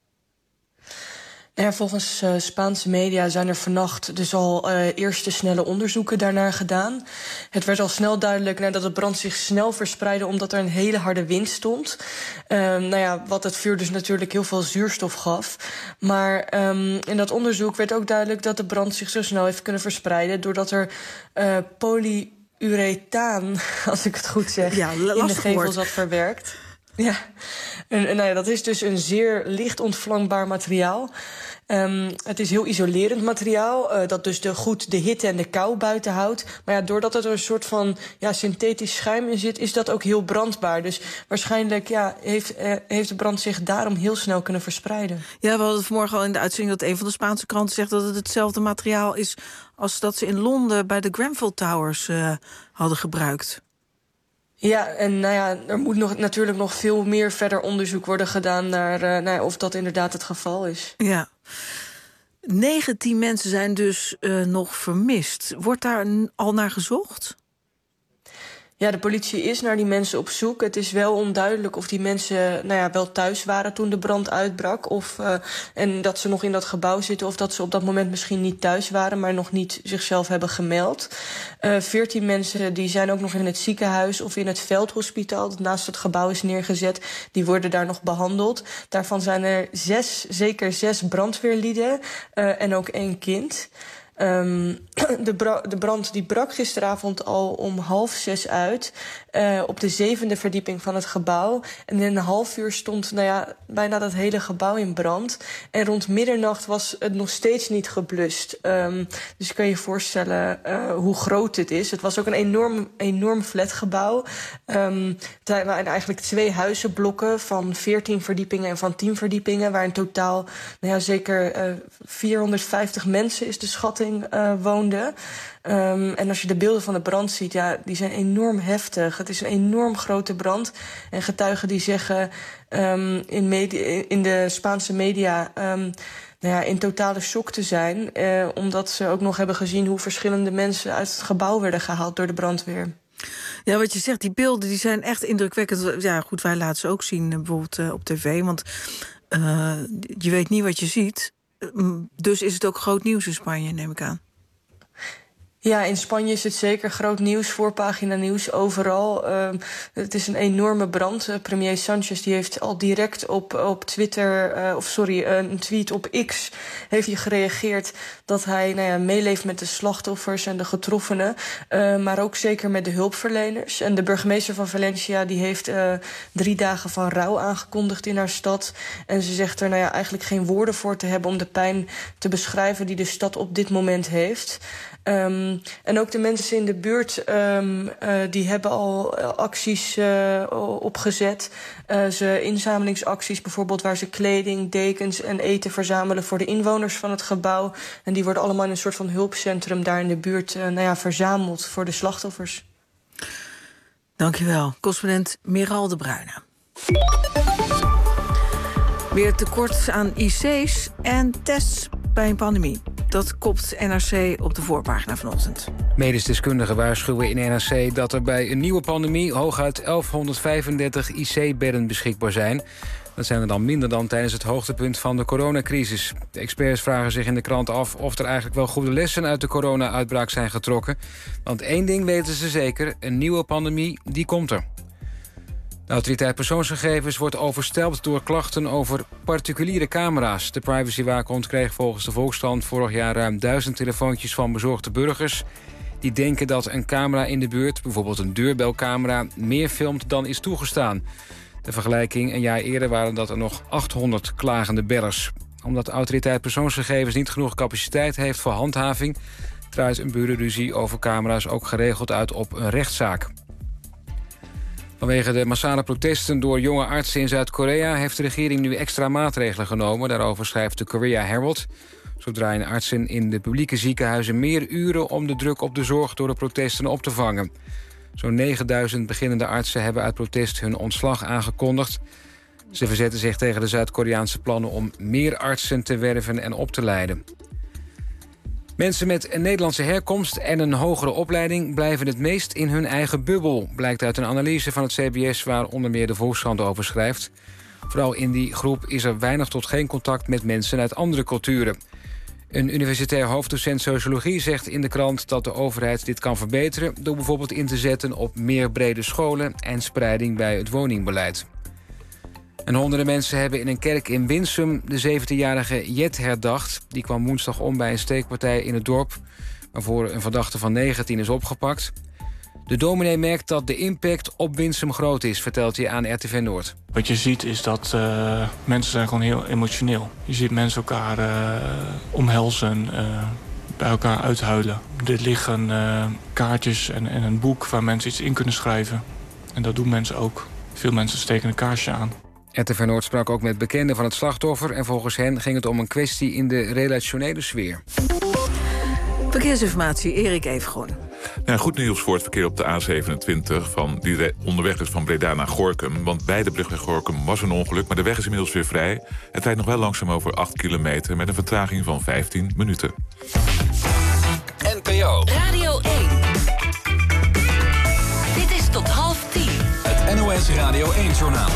Ja, volgens Spaanse media zijn er vannacht dus al eerste snelle onderzoeken daarnaar gedaan. Het werd al snel duidelijk nadat de brand zich snel verspreidde omdat er een hele harde wind stond. Wat het vuur dus natuurlijk heel veel zuurstof gaf. Maar in dat onderzoek werd ook duidelijk dat de brand zich zo snel heeft kunnen verspreiden doordat er polyurethaan, als ik het goed zeg, in de gevel zat verwerkt. Ja, dat is dus een zeer licht ontvlambaar materiaal. Het is heel isolerend materiaal, dat dus de hitte en de kou buiten houdt. Maar ja, doordat er een soort van synthetisch schuim in zit, is dat ook heel brandbaar. Dus waarschijnlijk heeft de brand zich daarom heel snel kunnen verspreiden. Ja, we hadden vanmorgen al in de uitzending dat een van de Spaanse kranten zegt dat het hetzelfde materiaal is als dat ze in Londen bij de Grenfell Towers hadden gebruikt. Ja, en er moet natuurlijk nog veel meer verder onderzoek worden gedaan naar of dat inderdaad het geval is. Ja. 19 mensen zijn dus nog vermist. Wordt daar al naar gezocht? Ja, de politie is naar die mensen op zoek. Het is wel onduidelijk of die mensen wel thuis waren toen de brand uitbrak. En dat ze nog in dat gebouw zitten. Of dat ze op dat moment misschien niet thuis waren, maar nog niet zichzelf hebben gemeld. 14 mensen die zijn ook nog in het ziekenhuis of in het veldhospitaal dat naast het gebouw is neergezet. Die worden daar nog behandeld. Daarvan zijn er zeker 6 brandweerlieden en ook 1 kind. De brand die brak gisteravond al om 5:30 uit op de 7e verdieping van het gebouw. En in een half uur stond bijna dat hele gebouw in brand. En rond middernacht was het nog steeds niet geblust. Dus kan je je voorstellen hoe groot dit is. Het was ook een enorm flatgebouw. Het waren eigenlijk 2 huizenblokken van 14 verdiepingen en van 10 verdiepingen. Waar in totaal zeker 450 mensen is de schatting woonden. En als je de beelden van de brand ziet, die zijn enorm heftig. Het is een enorm grote brand. En getuigen die zeggen in de Spaanse media in totale shock te zijn. Omdat ze ook nog hebben gezien hoe verschillende mensen uit het gebouw werden gehaald door de brandweer. Ja, wat je zegt, die beelden die zijn echt indrukwekkend. Ja, goed, wij laten ze ook zien bijvoorbeeld op tv. Want je weet niet wat je ziet. Dus is het ook groot nieuws in Spanje, neem ik aan. Ja, in Spanje is het zeker groot nieuws, voorpagina nieuws, overal. Het is een enorme brand. Premier Sanchez die heeft al direct op Twitter, een tweet op X, heeft hij gereageerd dat hij meeleeft met de slachtoffers en de getroffenen. Maar ook zeker met de hulpverleners. En de burgemeester van Valencia die heeft 3 dagen van rouw aangekondigd in haar stad. En ze zegt er eigenlijk geen woorden voor te hebben om de pijn te beschrijven die de stad op dit moment heeft. En ook de mensen in de buurt die hebben al acties opgezet. Inzamelingsacties bijvoorbeeld waar ze kleding, dekens en eten verzamelen voor de inwoners van het gebouw. En die worden allemaal in een soort van hulpcentrum daar in de buurt verzameld voor de slachtoffers. Dankjewel, correspondent Meral de Bruyne. Weer tekort aan IC's en tests bij een pandemie. Dat kopt NRC op de voorpagina vanochtend. Medisch deskundigen waarschuwen in NRC dat er bij een nieuwe pandemie hooguit 1135 IC-bedden beschikbaar zijn. Dat zijn er dan minder dan tijdens het hoogtepunt van de coronacrisis. De experts vragen zich in de krant af of er eigenlijk wel goede lessen uit de corona-uitbraak zijn getrokken. Want 1 ding weten ze zeker, een nieuwe pandemie, die komt er. De autoriteit persoonsgegevens wordt overstelpt door klachten over particuliere camera's. De privacywaakhond kreeg volgens de Volkskrant vorig jaar ruim 1000 telefoontjes van bezorgde burgers. Die denken dat een camera in de buurt, bijvoorbeeld een deurbelcamera, meer filmt dan is toegestaan. De vergelijking, een jaar eerder waren dat er nog 800 klagende bellers. Omdat de autoriteit persoonsgegevens niet genoeg capaciteit heeft voor handhaving, draait een burenruzie over camera's ook geregeld uit op een rechtszaak. Vanwege de massale protesten door jonge artsen in Zuid-Korea heeft de regering nu extra maatregelen genomen. Daarover schrijft de Korea Herald. Zo draaien artsen in de publieke ziekenhuizen meer uren om de druk op de zorg door de protesten op te vangen. Zo'n 9000 beginnende artsen hebben uit protest hun ontslag aangekondigd. Ze verzetten zich tegen de Zuid-Koreaanse plannen om meer artsen te werven en op te leiden. Mensen met een Nederlandse herkomst en een hogere opleiding blijven het meest in hun eigen bubbel, blijkt uit een analyse van het CBS waar onder meer de Volkskrant over schrijft. Vooral in die groep is er weinig tot geen contact met mensen uit andere culturen. Een universitair hoofddocent sociologie zegt in de krant dat de overheid dit kan verbeteren door bijvoorbeeld in te zetten op meer brede scholen en spreiding bij het woningbeleid. En honderden mensen hebben in een kerk in Winsum de 17-jarige Jet herdacht. Die kwam woensdag om bij een steekpartij in het dorp, waarvoor een verdachte van 19 is opgepakt. De dominee merkt dat de impact op Winsum groot is, vertelt hij aan RTV Noord. Wat je ziet is dat mensen zijn gewoon heel emotioneel. Je ziet mensen elkaar omhelzen, bij elkaar uithuilen. Er liggen kaartjes en een boek waar mensen iets in kunnen schrijven. En dat doen mensen ook. Veel mensen steken een kaarsje aan. RTV Noord sprak ook met bekenden van het slachtoffer en volgens hen ging het om een kwestie in de relationele sfeer. Verkeersinformatie, Erik Evengroen. Nou, goed nieuws voor het verkeer op de A27... die onderweg is van Breda naar Gorinchem. Want bij de brug bij Gorinchem was een ongeluk... maar de weg is inmiddels weer vrij. Het rijdt nog wel langzaam over 8 kilometer... met een vertraging van 15 minuten. NPO Radio 1. Dit is tot 9:30. Het NOS Radio 1-journaal.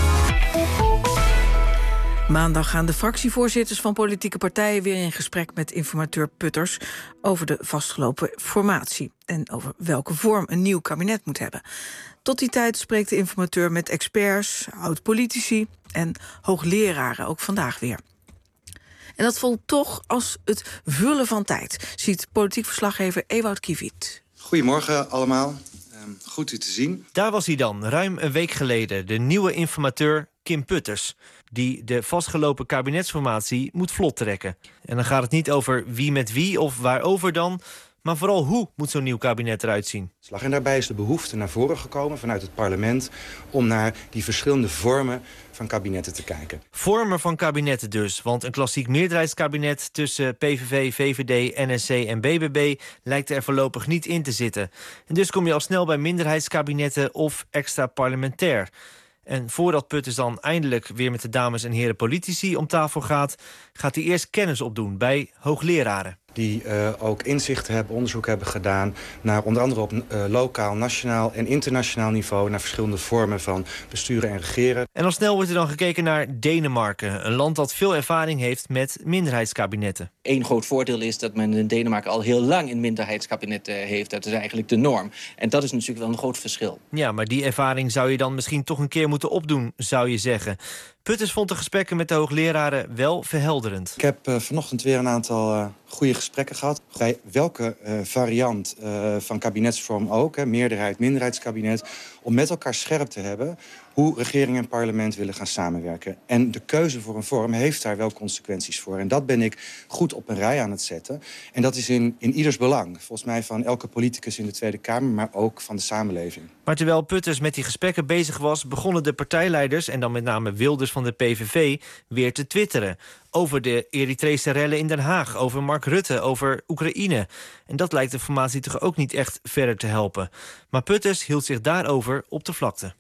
Maandag gaan de fractievoorzitters van politieke partijen weer in gesprek met informateur Putters over de vastgelopen formatie en over welke vorm een nieuw kabinet moet hebben. Tot die tijd spreekt de informateur met experts, oud-politici en hoogleraren, ook vandaag weer. En dat voelt toch als het vullen van tijd, ziet politiek verslaggever Ewout Kiviet. Goedemorgen allemaal, goed u te zien. Daar was hij dan, ruim een week geleden, de nieuwe informateur Kim Putters, die de vastgelopen kabinetsformatie moet vlot trekken. En dan gaat het niet over wie met wie of waarover dan, maar vooral hoe moet zo'n nieuw kabinet eruit zien. En daarbij is de behoefte naar voren gekomen vanuit het parlement om naar die verschillende vormen van kabinetten te kijken. Vormen van kabinetten dus, want een klassiek meerderheidskabinet tussen PVV, VVD, NSC en BBB lijkt er voorlopig niet in te zitten. En dus kom je al snel bij minderheidskabinetten of extra parlementair. En voordat Putters dan eindelijk weer met de dames en heren politici om tafel gaat hij eerst kennis opdoen bij hoogleraren. Die ook inzichten hebben, onderzoek hebben gedaan naar onder andere op lokaal, nationaal en internationaal niveau naar verschillende vormen van besturen en regeren. En al snel wordt er dan gekeken naar Denemarken, een land dat veel ervaring heeft met minderheidskabinetten. Eén groot voordeel is dat men in Denemarken al heel lang een minderheidskabinet heeft. Dat is eigenlijk de norm. En dat is natuurlijk wel een groot verschil. Ja, maar die ervaring zou je dan misschien toch een keer moeten opdoen, zou je zeggen. Putters vond de gesprekken met de hoogleraren wel verhelderend. Ik heb vanochtend weer een aantal goede gesprekken gehad. Bij welke variant van kabinetsvorm ook, meerderheid, minderheidskabinet, om met elkaar scherp te hebben hoe regering en parlement willen gaan samenwerken. En de keuze voor een vorm heeft daar wel consequenties voor. En dat ben ik goed op een rij aan het zetten. En dat is in ieders belang. Volgens mij van elke politicus in de Tweede Kamer, maar ook van de samenleving. Maar terwijl Putters met die gesprekken bezig was, begonnen de partijleiders, en dan met name Wilders van de PVV, weer te twitteren. Over de Eritrese rellen in Den Haag, over Mark Rutte, over Oekraïne. En dat lijkt de formatie toch ook niet echt verder te helpen. Maar Putters hield zich daarover op de vlakte.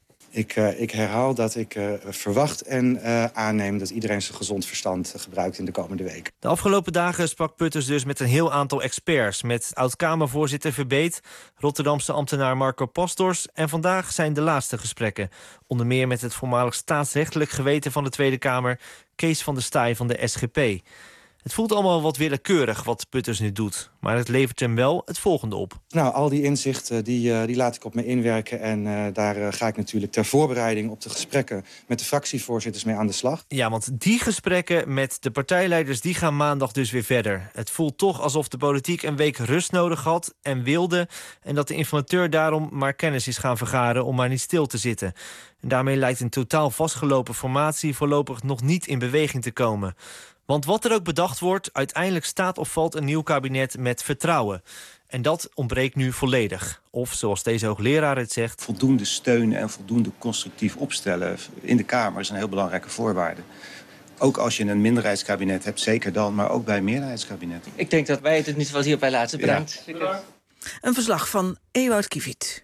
Ik herhaal dat ik verwacht en aanneem dat iedereen zijn gezond verstand gebruikt in de komende weken. De afgelopen dagen sprak Putters dus met een heel aantal experts. Met oud-Kamervoorzitter Verbeet, Rotterdamse ambtenaar Marco Pastors. En vandaag zijn de laatste gesprekken. Onder meer met het voormalig staatsrechtelijk geweten van de Tweede Kamer, Kees van der Staaij van de SGP. Het voelt allemaal wat willekeurig wat Putters nu doet. Maar het levert hem wel het volgende op. Nou, al die inzichten die laat ik op me inwerken. En daar ga ik natuurlijk ter voorbereiding op de gesprekken met de fractievoorzitters mee aan de slag. Ja, want die gesprekken met de partijleiders die gaan maandag dus weer verder. Het voelt toch alsof de politiek een week rust nodig had en wilde. En dat de informateur daarom maar kennis is gaan vergaren om maar niet stil te zitten. En daarmee lijkt een totaal vastgelopen formatie voorlopig nog niet in beweging te komen. Want wat er ook bedacht wordt, uiteindelijk staat of valt een nieuw kabinet met vertrouwen. En dat ontbreekt nu volledig. Of, zoals deze hoogleraar het zegt, voldoende steun en voldoende constructief opstellen in de Kamer is een heel belangrijke voorwaarde. Ook als je een minderheidskabinet hebt, zeker dan, maar ook bij een meerderheidskabinet. Ik denk dat wij het in ieder geval hierbij laten. Bedankt. Ja. Een verslag van Ewout Kiviet.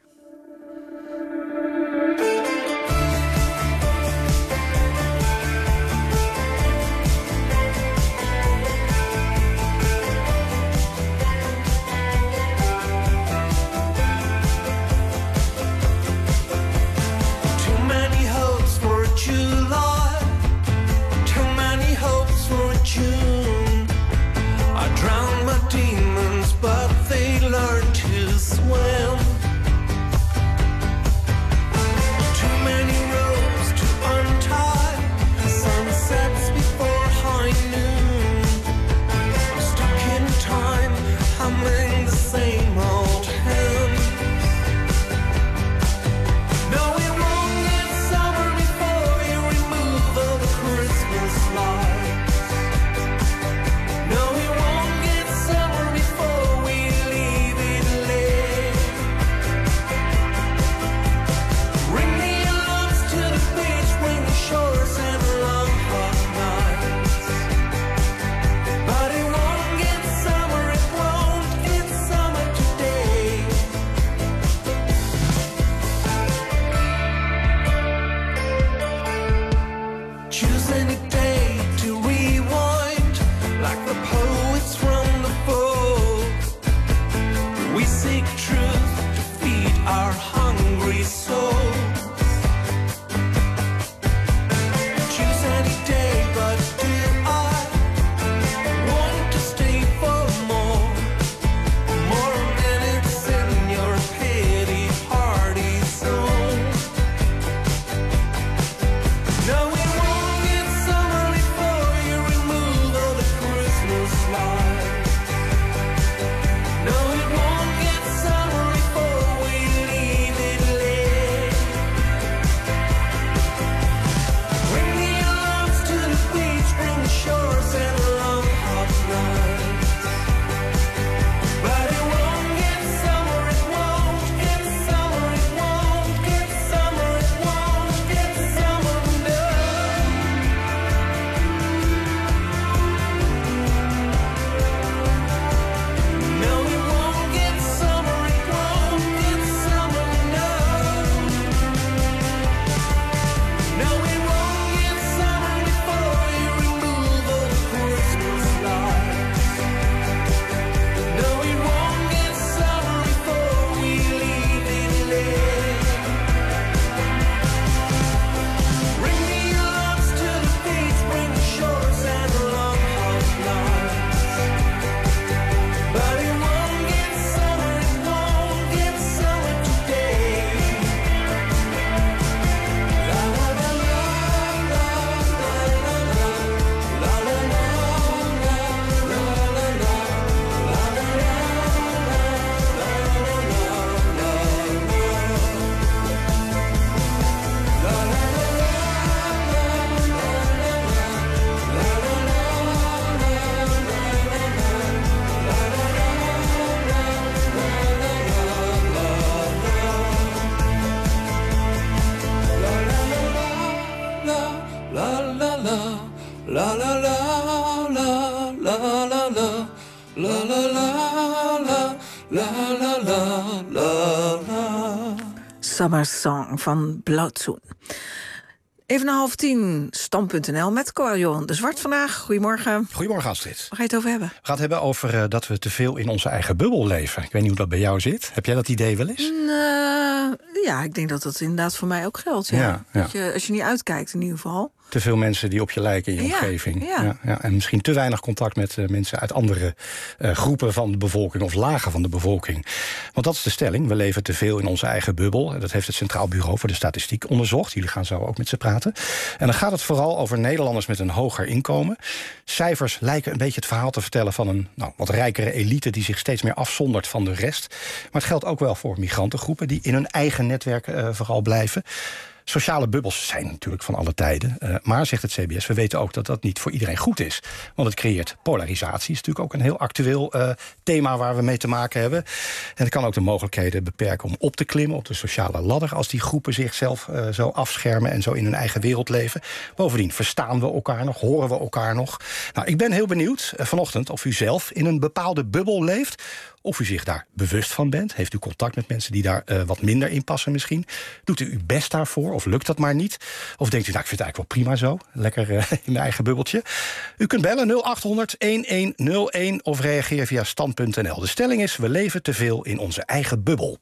la la la la la la la la la la. Summer Song van Blauwtsoen. Even na 9:30, Stand.nl met Cor de Zwart vandaag. Goedemorgen. Goedemorgen, Astrid. Waar ga je het over hebben? We gaan het hebben over dat we te veel in onze eigen bubbel leven. Ik weet niet hoe dat bij jou zit. Heb jij dat idee wel eens? Ja, ik denk dat dat inderdaad voor mij ook geldt. Ja. Ja. Als je niet uitkijkt in ieder geval. Te veel mensen die op je lijken in je omgeving. Ja. En misschien te weinig contact met mensen uit andere groepen van de bevolking of lagen van de bevolking. Want dat is de stelling. We leven te veel in onze eigen bubbel. Dat heeft het Centraal Bureau voor de Statistiek onderzocht. Jullie gaan zo ook met ze praten. En dan gaat het vooral over Nederlanders met een hoger inkomen. Cijfers lijken een beetje het verhaal te vertellen van een wat rijkere elite die zich steeds meer afzondert van de rest. Maar het geldt ook wel voor migrantengroepen die in hun eigen netwerk vooral blijven. Sociale bubbels zijn natuurlijk van alle tijden. Maar, zegt het CBS, we weten ook dat dat niet voor iedereen goed is. Want het creëert polarisatie. Is natuurlijk ook een heel actueel thema waar we mee te maken hebben. En het kan ook de mogelijkheden beperken om op te klimmen op de sociale ladder, als die groepen zichzelf zo afschermen en zo in hun eigen wereld leven. Bovendien verstaan we elkaar nog, horen we elkaar nog. Nou, ik ben heel benieuwd vanochtend of u zelf in een bepaalde bubbel leeft. Of u zich daar bewust van bent. Heeft u contact met mensen die daar wat minder in passen misschien? Doet u uw best daarvoor of lukt dat maar niet? Of denkt u, ik vind het eigenlijk wel prima zo. Lekker in mijn eigen bubbeltje. U kunt bellen 0800-1101 of reageer via stand.nl. De stelling is, we leven te veel in onze eigen bubbel.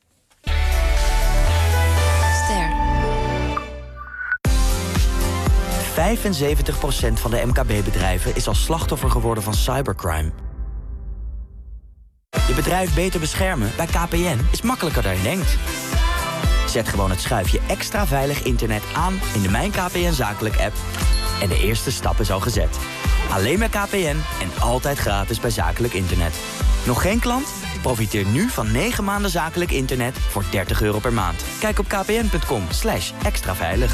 Ster. 75% van de MKB-bedrijven is als slachtoffer geworden van cybercrime. Je bedrijf beter beschermen bij KPN is makkelijker dan je denkt. Zet gewoon het schuifje extra veilig internet aan in de Mijn KPN Zakelijk app. En de eerste stap is al gezet. Alleen bij KPN en altijd gratis bij zakelijk internet. Nog geen klant? Profiteer nu van 9 maanden zakelijk internet voor €30 per maand. Kijk op kpn.com/extra veilig.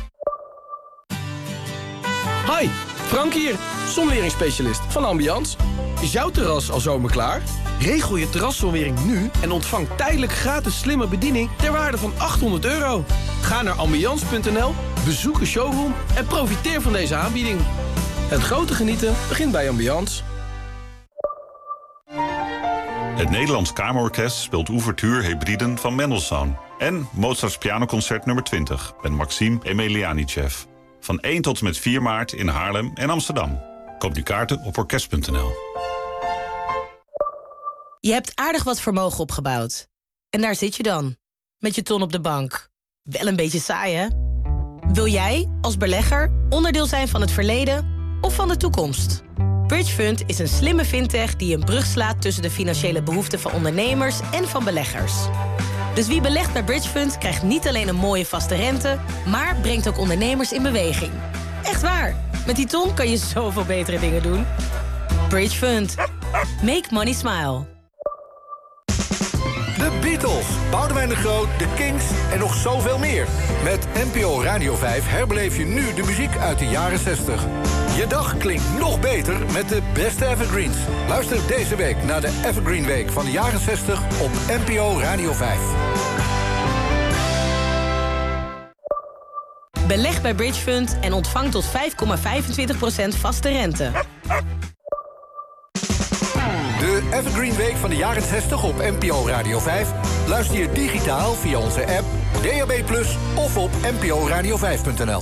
Hi, Frank hier, zonweringsspecialist van Ambiance. Is jouw terras al zomerklaar? Regel je terraszonwering nu en ontvang tijdelijk gratis slimme bediening ter waarde van €800. Ga naar ambiance.nl, bezoek een showroom en profiteer van deze aanbieding. Het grote genieten begint bij Ambiance. Het Nederlands Kamerorkest speelt Ouverture Hebriden van Mendelssohn. En Mozarts pianoconcert nummer 20 met Maxim Emelianichev. Van 1 tot en met 4 maart in Haarlem en Amsterdam. Koop nu kaarten op orkest.nl. Je hebt aardig wat vermogen opgebouwd. En daar zit je dan, met je ton op de bank. Wel een beetje saai, hè? Wil jij, als belegger, onderdeel zijn van het verleden of van de toekomst? Bridgefund is een slimme fintech die een brug slaat tussen de financiële behoeften van ondernemers en van beleggers. Dus wie belegt bij Bridgefund krijgt niet alleen een mooie vaste rente, maar brengt ook ondernemers in beweging. Echt waar, met die ton kan je zoveel betere dingen doen. Bridgefund. Make money smile. De Beatles, Boudewijn de Groot, de Kings en nog zoveel meer. Met NPO Radio 5 herbeleef je nu de muziek uit de jaren 60. Je dag klinkt nog beter met de beste evergreens. Luister deze week naar de Evergreen Week van de jaren 60 op NPO Radio 5. Beleg bij Bridgefund en ontvang tot 5,25% vaste rente. De Evergreen Week van de jaren 60 op NPO Radio 5. Luister je digitaal via onze app, DAB+ of op nporadio5.nl.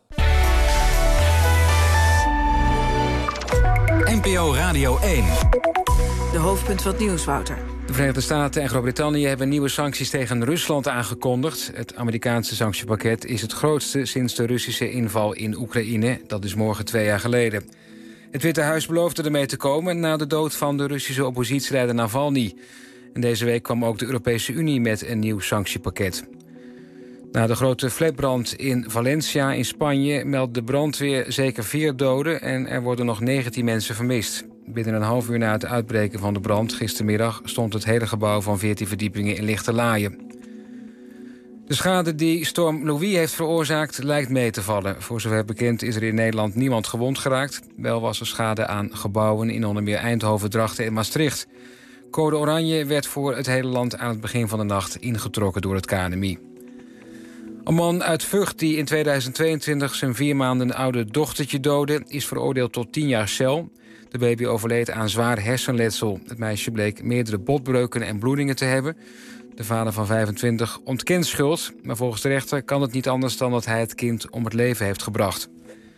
NPO Radio 1. De hoofdpunt van het nieuws, Wouter. De Verenigde Staten en Groot-Brittannië hebben nieuwe sancties tegen Rusland aangekondigd. Het Amerikaanse sanctiepakket is het grootste sinds de Russische inval in Oekraïne. Dat is morgen 2 jaar geleden. Het Witte Huis beloofde ermee te komen na de dood van de Russische oppositieleider Navalny. En deze week kwam ook de Europese Unie met een nieuw sanctiepakket. Na de grote flatbrand in Valencia in Spanje meldt de brandweer zeker 4 doden en er worden nog 19 mensen vermist. Binnen een half uur na het uitbreken van de brand gistermiddag stond het hele gebouw van 14 verdiepingen in lichte laaien. De schade die storm Louis heeft veroorzaakt lijkt mee te vallen. Voor zover bekend is er in Nederland niemand gewond geraakt. Wel was er schade aan gebouwen in onder meer Eindhoven, Drachten en Maastricht. Code oranje werd voor het hele land aan het begin van de nacht ingetrokken door het KNMI. Een man uit Vught die in 2022 zijn 4 maanden oude dochtertje doodde, is veroordeeld tot 10 jaar cel. De baby overleed aan zwaar hersenletsel. Het meisje bleek meerdere botbreuken en bloedingen te hebben. De vader van 25 ontkent schuld, maar volgens de rechter kan het niet anders dan dat hij het kind om het leven heeft gebracht.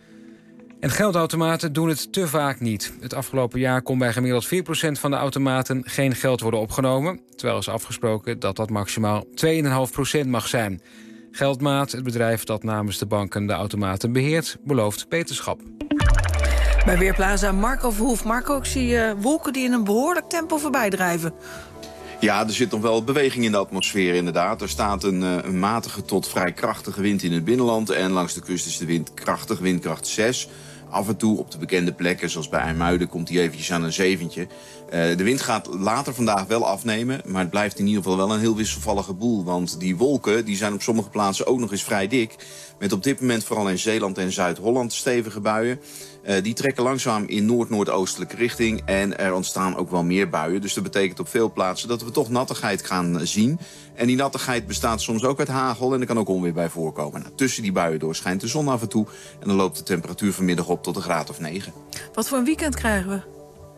En geldautomaten doen het te vaak niet. Het afgelopen jaar kon bij gemiddeld 4% van de automaten geen geld worden opgenomen, terwijl is afgesproken dat dat maximaal 2,5% mag zijn. Geldmaat, het bedrijf dat namens de banken de automaten beheert, belooft beterschap. Bij Weerplaza Marco Verhoef. Marco, ik zie wolken die in een behoorlijk tempo voorbij drijven. Ja, er zit nog wel beweging in de atmosfeer inderdaad. Er staat een matige tot vrij krachtige wind in het binnenland. En langs de kust is de wind krachtig, windkracht 6. Af en toe op de bekende plekken, zoals bij IJmuiden, komt hij eventjes aan een 7'tje. De wind gaat later vandaag wel afnemen, maar het blijft in ieder geval wel een heel wisselvallige boel. Want die wolken die zijn op sommige plaatsen ook nog eens vrij dik. Met op dit moment vooral in Zeeland en Zuid-Holland stevige buien. Die trekken langzaam in noord-noordoostelijke richting en er ontstaan ook wel meer buien. Dus dat betekent op veel plaatsen dat we toch nattigheid gaan zien. En die nattigheid bestaat soms ook uit hagel en er kan ook onweer bij voorkomen. Nou, tussen die buien door schijnt de zon af en toe en dan loopt de temperatuur vanmiddag op tot een graad of 9. Wat voor een weekend krijgen we?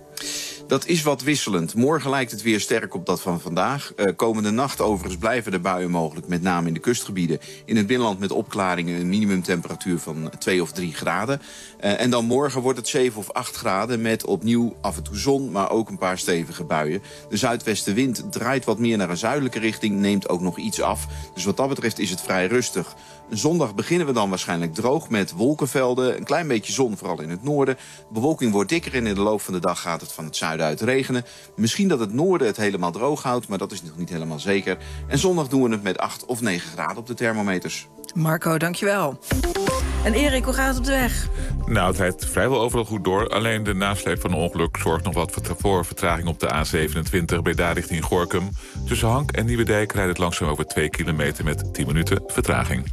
Dat is wat wisselend. Morgen lijkt het weer sterk op dat van vandaag. Komende nacht overigens blijven er buien mogelijk, met name in de kustgebieden. In het binnenland met opklaringen een minimumtemperatuur van 2 of 3 graden. En dan morgen wordt het 7 of 8 graden met opnieuw af en toe zon, maar ook een paar stevige buien. De zuidwestenwind draait wat meer naar een zuidelijke richting, neemt ook nog iets af. Dus wat dat betreft is het vrij rustig. Zondag beginnen we dan waarschijnlijk droog met wolkenvelden. Een klein beetje zon, vooral in het noorden. De bewolking wordt dikker en in de loop van de dag gaat het van het zuiden uit regenen. Misschien dat het noorden het helemaal droog houdt, maar dat is nog niet helemaal zeker. En zondag doen we het met 8 of 9 graden op de thermometers. Marco, dankjewel. En Erik, hoe gaat het op de weg? Nou, het rijdt vrijwel overal goed door. Alleen de nasleep van een ongeluk zorgt nog wat voor vertraging op de A27... Breda richting Gorinchem. Tussen Hank en Nieuwedijk rijdt het langzaam over 2 kilometer... met 10 minuten vertraging.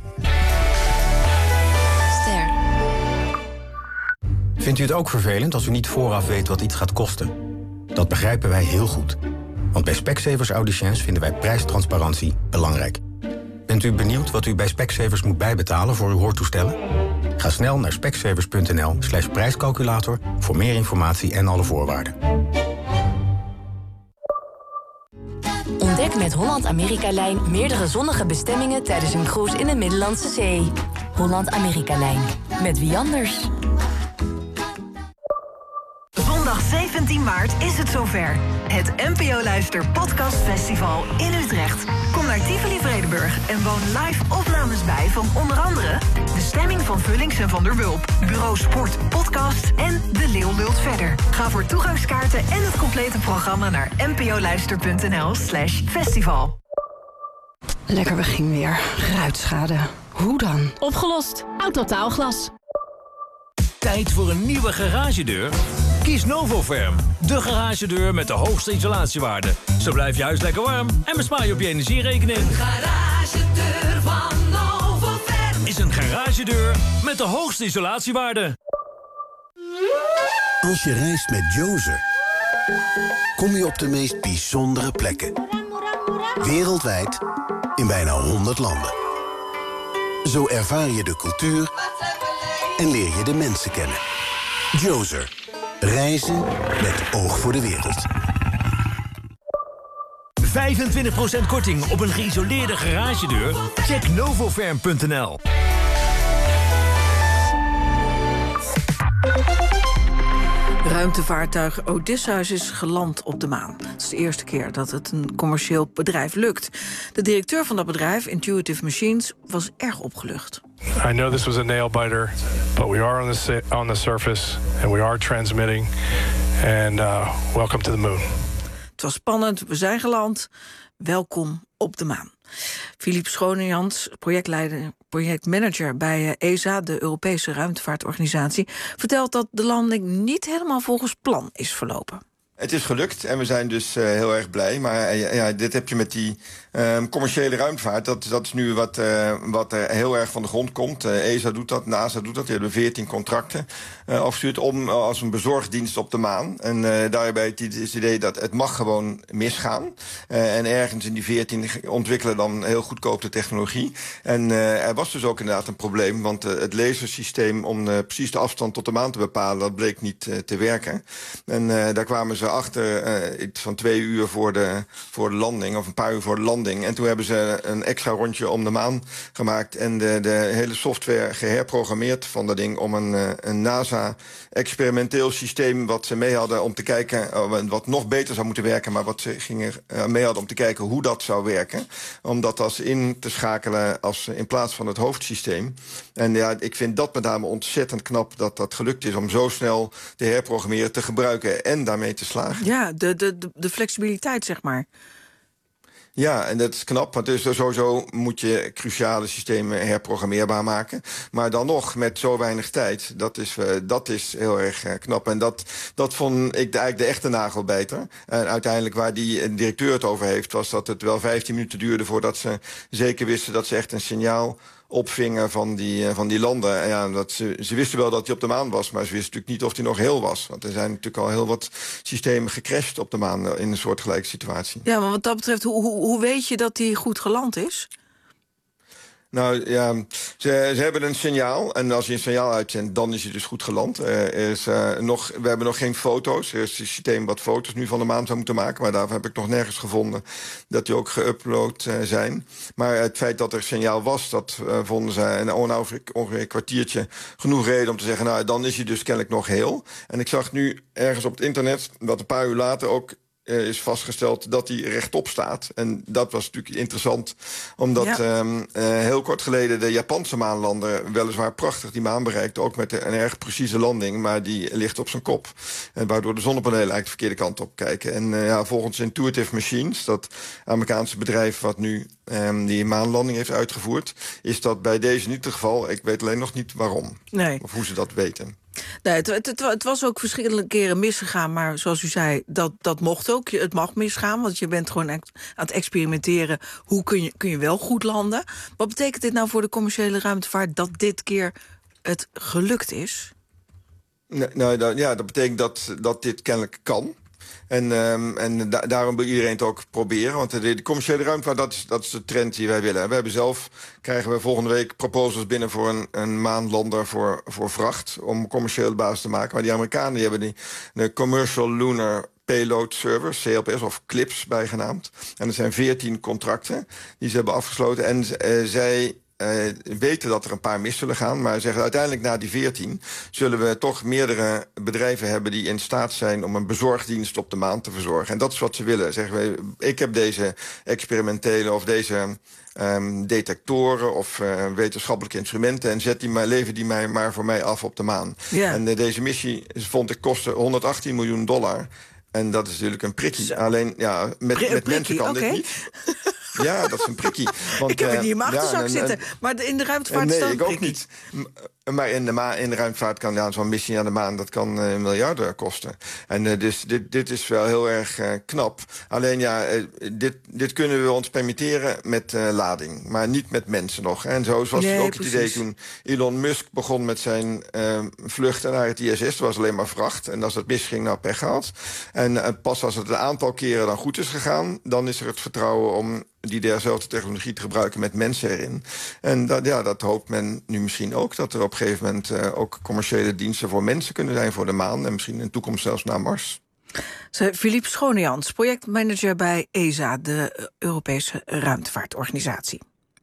Ster. Vindt u het ook vervelend als u niet vooraf weet wat iets gaat kosten? Dat begrijpen wij heel goed. Want bij Specsavers Audiciëns vinden wij prijstransparantie belangrijk. Bent u benieuwd wat u bij Specsavers moet bijbetalen voor uw hoortoestellen? Ga snel naar specsavers.nl/prijscalculator voor meer informatie en alle voorwaarden. Ontdek met Holland-Amerika-lijn meerdere zonnige bestemmingen tijdens een cruise in de Middellandse Zee. Holland-Amerika-lijn. Met wie anders? Zondag 17 maart is het zover. Het NPO Luister Podcast Festival in Utrecht. Kom naar Tivoli Vredenburg en woon live opnames bij van onder andere De Stemming van Vullings en Van der Wulp, Bureau Sport Podcast en De Leeuw lult verder. Ga voor toegangskaarten en het complete programma naar npoluister.nl/festival. Lekker begin weer. Ruitschade. Hoe dan? Opgelost. Autotaalglas. Tijd voor een nieuwe garagedeur? Kies Novoferm, de garagedeur met de hoogste isolatiewaarde. Zo blijft je huis lekker warm en bespaar je op je energierekening. Een garagedeur van Novoferm is een garagedeur met de hoogste isolatiewaarde. Als je reist met Jozer, kom je op de meest bijzondere plekken. Wereldwijd, in bijna 100 landen. Zo ervaar je de cultuur en leer je de mensen kennen. Jozer. Reizen met oog voor de wereld. 25% korting op een geïsoleerde garagedeur? Check novoferm.nl. Ruimtevaartuig Odysseus is geland op de maan. Het is de eerste keer dat het een commercieel bedrijf lukt. De directeur van dat bedrijf, Intuitive Machines, was erg opgelucht. I know this was a nail biter, but we are on the surface and we are transmitting. And welcome to the moon. Het was spannend, we zijn geland. Welkom op de maan. Philippe Schonejans, projectmanager bij ESA, de Europese ruimtevaartorganisatie, vertelt dat de landing niet helemaal volgens plan is verlopen. Het is gelukt en we zijn dus heel erg blij. Maar dit heb je met die commerciële ruimtevaart. Dat is nu wat er heel erg van de grond komt. ESA doet dat, NASA doet dat. Die hebben 14 contracten afgestuurd om als een bezorgdienst op de maan. En daarbij is het idee dat het mag gewoon misgaan. En ergens in die 14 ontwikkelen dan heel goedkoop de technologie. En er was dus ook inderdaad een probleem. Want het lasersysteem om precies de afstand tot de maan te bepalen, dat bleek niet te werken. En daar kwamen ze achter iets van 2 uur voor de landing, of een paar uur voor de landing. En toen hebben ze een extra rondje om de maan gemaakt en de hele software geherprogrammeerd van dat ding om een NASA-experimenteel systeem wat ze mee hadden om te kijken, wat nog beter zou moeten werken, maar wat ze mee hadden om te kijken hoe dat zou werken. Om dat als in te schakelen in plaats van het hoofdsysteem. En ja, ik vind dat met name ontzettend knap dat gelukt is om zo snel te herprogrammeren, te gebruiken en daarmee te slagen. Ja, de flexibiliteit, zeg maar. Ja, en dat is knap, want dus sowieso moet je cruciale systemen herprogrammeerbaar maken. Maar dan nog, met zo weinig tijd, dat is heel erg knap. En dat vond ik eigenlijk de echte nagelbijter. En uiteindelijk waar die directeur het over heeft, was dat het wel 15 minuten duurde voordat ze zeker wisten dat ze echt een signaal opvingen van die landen. En ja, ze wisten wel dat hij op de maan was, maar ze wisten natuurlijk niet of hij nog heel was. Want er zijn natuurlijk al heel wat systemen gecrashed op de maan in een soortgelijke situatie. Ja, maar wat dat betreft, hoe weet je dat hij goed geland is? Nou ja, ze hebben een signaal. En als je een signaal uitzendt, dan is hij dus goed geland. We hebben nog geen foto's. Er is een systeem wat foto's nu van de maan zou moeten maken. Maar daarvoor heb ik nog nergens gevonden dat die ook geüpload zijn. Maar het feit dat er signaal was, dat vonden ze ongeveer een kwartiertje genoeg reden om te zeggen, nou, dan is hij dus kennelijk nog heel. En ik zag nu ergens op het internet dat een paar uur later ook is vastgesteld dat hij rechtop staat. En dat was natuurlijk interessant, omdat heel kort geleden de Japanse maanlander weliswaar prachtig die maan bereikte, ook met een erg precieze landing, maar die ligt op zijn kop. En waardoor de zonnepanelen eigenlijk de verkeerde kant op kijken. En volgens Intuitive Machines, dat Amerikaanse bedrijf wat nu die maanlanding heeft uitgevoerd, is dat bij deze niet het geval. Ik weet alleen nog niet waarom. Nee. Of hoe ze dat weten. Nee, het was ook verschillende keren misgegaan, maar zoals u zei, dat mocht ook. Het mag misgaan, want je bent gewoon aan het experimenteren. Hoe kun je wel goed landen? Wat betekent dit nou voor de commerciële ruimtevaart, dat dit keer het gelukt is? Dat betekent dat dit kennelijk kan. En daarom wil iedereen het ook proberen. Want de commerciële ruimtevaart, dat is de trend die wij willen. Krijgen we volgende week proposals binnen voor een maanlander voor vracht, om commerciële basis te maken. Maar die Amerikanen die hebben de Commercial Lunar Payload Service, CLPS, of CLIPS bijgenaamd. En er zijn 14 contracten die ze hebben afgesloten. En zij weten dat er een paar mis zullen gaan, maar zeggen uiteindelijk na die 14 zullen we toch meerdere bedrijven hebben die in staat zijn om een bezorgdienst op de maan te verzorgen. En dat is wat ze willen. Zeggen we, ik heb deze experimentele of deze detectoren of wetenschappelijke instrumenten en lever die mij maar voor mij af op de maan. Ja. En deze missie vond ik kostte $118 miljoen. En dat is natuurlijk een prikkie. Alleen met mensen kan dit niet. Ja, dat is een prikkie. Want, ik heb het niet in mijn achterzak zitten. Maar in de ruimtevaart nee, staat ik ook niet. Maar in de ruimtevaart kan zo'n missie naar de maan, dat kan miljarden kosten. En dus dit is wel heel erg knap. Alleen dit kunnen we ons permitteren met lading. Maar niet met mensen nog. En zo was het ook het idee toen Elon Musk begon met zijn vluchten naar het ISS. Het was alleen maar vracht. En als het misging, nou pech gehad. En pas als het een aantal keren dan goed is gegaan, dan is er het vertrouwen om dezelfde technologie te gebruiken met mensen erin. En dat hoopt men nu misschien ook, dat er op een gegeven moment ook commerciële diensten voor mensen kunnen zijn voor de maan en misschien in de toekomst zelfs naar Mars. Philippe Schonejans, projectmanager bij ESA, de Europese ruimtevaartorganisatie.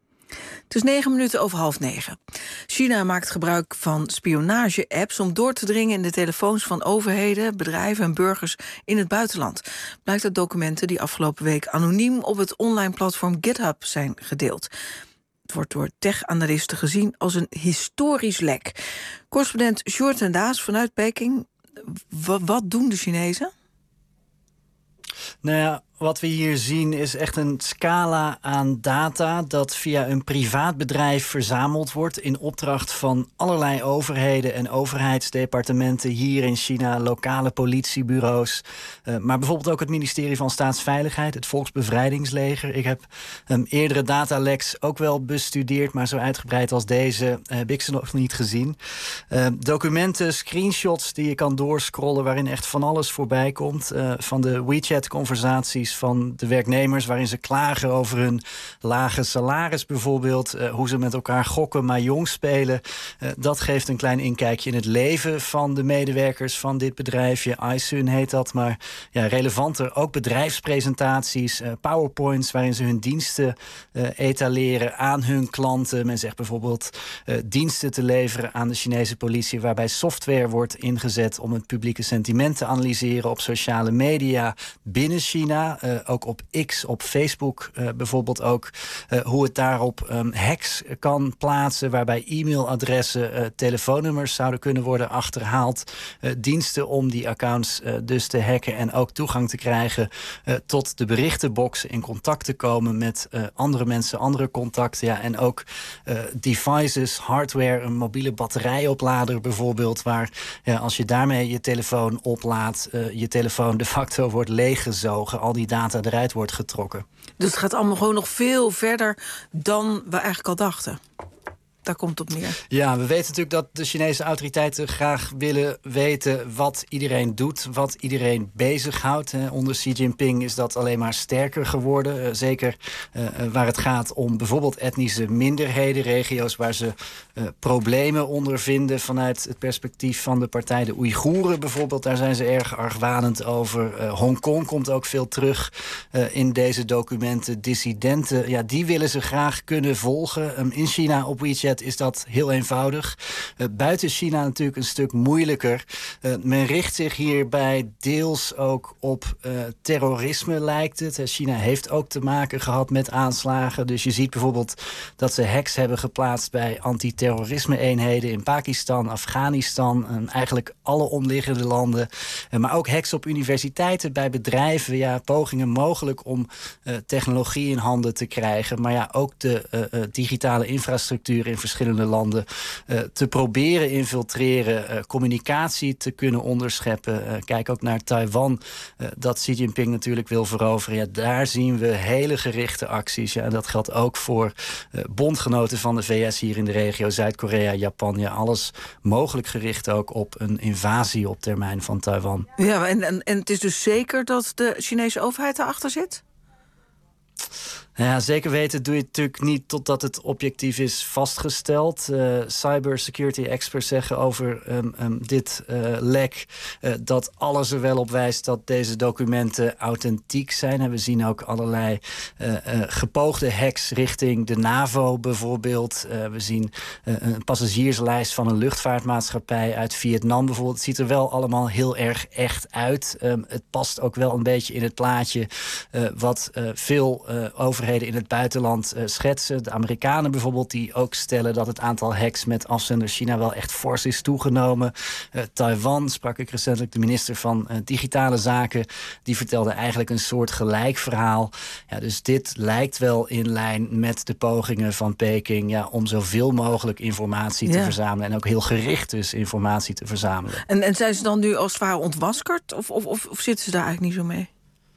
Het is 9:09. China maakt gebruik van spionage-apps om door te dringen in de telefoons van overheden, bedrijven en burgers in het buitenland. Blijkt uit documenten die afgelopen week anoniem op het online platform GitHub zijn gedeeld. Het wordt door tech-analisten gezien als een historisch lek. Correspondent Sjoerd en Daas vanuit Peking. Wat doen de Chinezen? Nou ja, wat we hier zien is echt een scala aan data dat via een privaat bedrijf verzameld wordt in opdracht van allerlei overheden en overheidsdepartementen hier in China, lokale politiebureaus, maar bijvoorbeeld ook het ministerie van Staatsveiligheid, het Volksbevrijdingsleger. Ik heb eerdere dataleks ook wel bestudeerd, maar zo uitgebreid als deze heb ik ze nog niet gezien. Documenten, screenshots die je kan doorscrollen waarin echt van alles voorbij komt. Van de WeChat-conversaties van de werknemers waarin ze klagen over hun lage salaris bijvoorbeeld. Hoe ze met elkaar gokken, mahjong spelen. Dat geeft een klein inkijkje in het leven van de medewerkers van dit bedrijfje. iSun heet dat, maar ja, relevanter ook bedrijfspresentaties, PowerPoints waarin ze hun diensten etaleren aan hun klanten. Men zegt bijvoorbeeld diensten te leveren aan de Chinese politie waarbij software wordt ingezet om het publieke sentiment te analyseren op sociale media binnen China. Ook op X, op Facebook bijvoorbeeld ook. Hoe het daarop hacks kan plaatsen waarbij e-mailadressen, telefoonnummers zouden kunnen worden achterhaald. Diensten om die accounts dus te hacken en ook toegang te krijgen tot de berichtenbox, in contact te komen met andere mensen, andere contacten. Ja, en ook devices, hardware, een mobiele batterijoplader bijvoorbeeld, waar als je daarmee je telefoon oplaadt, je telefoon de facto wordt leeggezogen, al die data eruit wordt getrokken. Dus het gaat allemaal gewoon nog veel verder dan we eigenlijk al dachten. Daar komt het op neer. Ja, we weten natuurlijk dat de Chinese autoriteiten graag willen weten wat iedereen doet, wat iedereen bezighoudt. Onder Xi Jinping is dat alleen maar sterker geworden. Zeker waar het gaat om bijvoorbeeld etnische minderheden, regio's waar ze problemen ondervinden vanuit het perspectief van de partij. De Oeigoeren bijvoorbeeld, daar zijn ze erg argwanend over. Hongkong komt ook veel terug in deze documenten. Dissidenten, ja, die willen ze graag kunnen volgen. In China op WeChat is dat heel eenvoudig. Buiten China natuurlijk een stuk moeilijker. Men richt zich hierbij deels ook op terrorisme, lijkt het. China heeft ook te maken gehad met aanslagen. Dus je ziet bijvoorbeeld dat ze hacks hebben geplaatst bij antiterrorisme-eenheden in Pakistan, Afghanistan en eigenlijk alle omliggende landen. Maar ook hacks op universiteiten, bij bedrijven. Ja, pogingen mogelijk om technologie in handen te krijgen. Maar ja, ook de digitale infrastructuur in verschillende landen te proberen infiltreren, communicatie te kunnen onderscheppen. Kijk ook naar Taiwan, dat Xi Jinping natuurlijk wil veroveren. Ja, daar zien we hele gerichte acties. Ja, en dat geldt ook voor bondgenoten van de VS hier in de regio, Zuid-Korea, Japan. Ja, alles mogelijk gericht ook op een invasie op termijn van Taiwan. Ja, en het is dus zeker dat de Chinese overheid erachter zit? Ja, zeker weten doe je het natuurlijk niet totdat het objectief is vastgesteld. Cybersecurity experts zeggen over dit lek dat alles er wel op wijst dat deze documenten authentiek zijn. En we zien ook allerlei gepoogde hacks richting de NAVO bijvoorbeeld. We zien een passagierslijst van een luchtvaartmaatschappij uit Vietnam bijvoorbeeld. Het ziet er wel allemaal heel erg echt uit. Het past ook wel een beetje in het plaatje wat veel overheden in het buitenland schetsen. De Amerikanen bijvoorbeeld, die ook stellen dat het aantal hacks met afzender China wel echt fors is toegenomen. Taiwan, sprak ik recentelijk de minister van Digitale Zaken, die vertelde eigenlijk een soort gelijk verhaal. Ja, dus dit lijkt wel in lijn met de pogingen van Peking om zoveel mogelijk informatie te verzamelen en ook heel gericht dus informatie te verzamelen. En zijn ze dan nu als het ware ontmaskerd of zitten ze daar eigenlijk niet zo mee?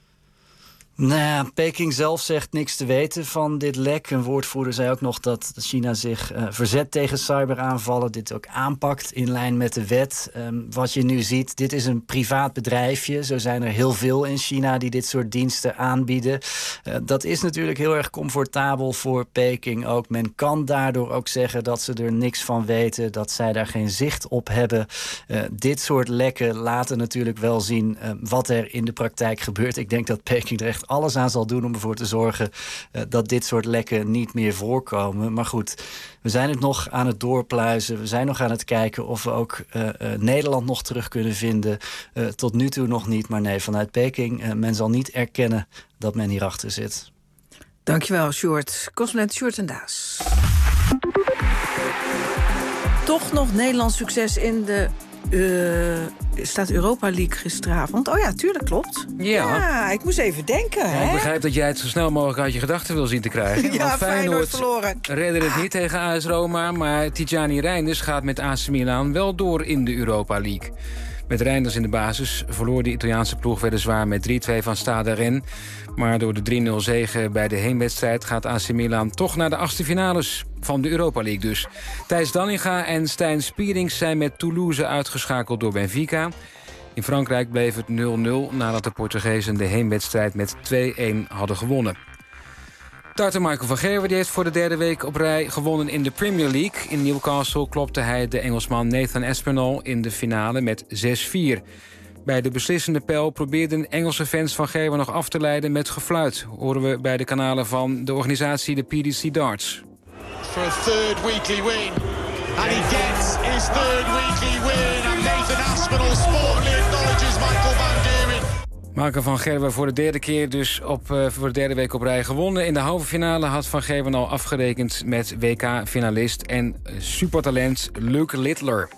Nou ja, Peking zelf zegt niks te weten van dit lek. Een woordvoerder zei ook nog dat China zich verzet tegen cyberaanvallen, dit ook aanpakt in lijn met de wet. Wat je nu ziet, dit is een privaat bedrijfje. Zo zijn er heel veel in China die dit soort diensten aanbieden. Dat is natuurlijk heel erg comfortabel voor Peking ook. Men kan daardoor ook zeggen dat ze er niks van weten, dat zij daar geen zicht op hebben. Dit soort lekken laten natuurlijk wel zien wat er in de praktijk gebeurt. Ik denk dat Peking er echt alles aan zal doen om ervoor te zorgen dat dit soort lekken niet meer voorkomen. Maar goed, we zijn het nog aan het doorpluizen. We zijn nog aan het kijken of we ook Nederland nog terug kunnen vinden. Tot nu toe nog niet, maar nee, vanuit Peking. Men zal niet erkennen dat men hierachter zit. Dankjewel, Sjoerd. Correspondent Sjoerd en Daas. Toch nog Nederlands succes in de staat Europa League gisteravond. Oh ja, tuurlijk, klopt. Ja, ik moest even denken. Ja, ik begrijp dat jij het zo snel mogelijk uit je gedachten wil zien te krijgen. Ja, want Feyenoord verloren. Redde het niet tegen AS Roma, maar Tijani Reinders gaat met AC Milan wel door in de Europa League. Met Reinders in de basis verloor de Italiaanse ploeg weliswaar met 3-2 van Stade Rennes. Maar door de 3-0 zege bij de heenwedstrijd gaat AC Milan toch naar de achtste finales van de Europa League dus. Thijs Dallinga en Stijn Spierings zijn met Toulouse uitgeschakeld door Benfica. In Frankrijk bleef het 0-0 nadat de Portugezen de heenwedstrijd met 2-1 hadden gewonnen. Tarter Michael van Gerwen heeft voor de derde week op rij gewonnen in de Premier League. In Newcastle klopte hij de Engelsman Nathan Aspinall in de finale met 6-4. Bij de beslissende pijl probeerden Engelse fans van Gerwen nog af te leiden met gefluit. Horen we bij de kanalen van de organisatie de PDC Darts. For a third weekly win. And he gets his third weekly win. And Nathan Aspinall sportly acknowledges Michael van Gerwen. Michael van Gerwen voor de derde keer dus voor de derde week op rij gewonnen. In de halve finale had Van Gerwen al afgerekend met WK-finalist en supertalent Luke Littler.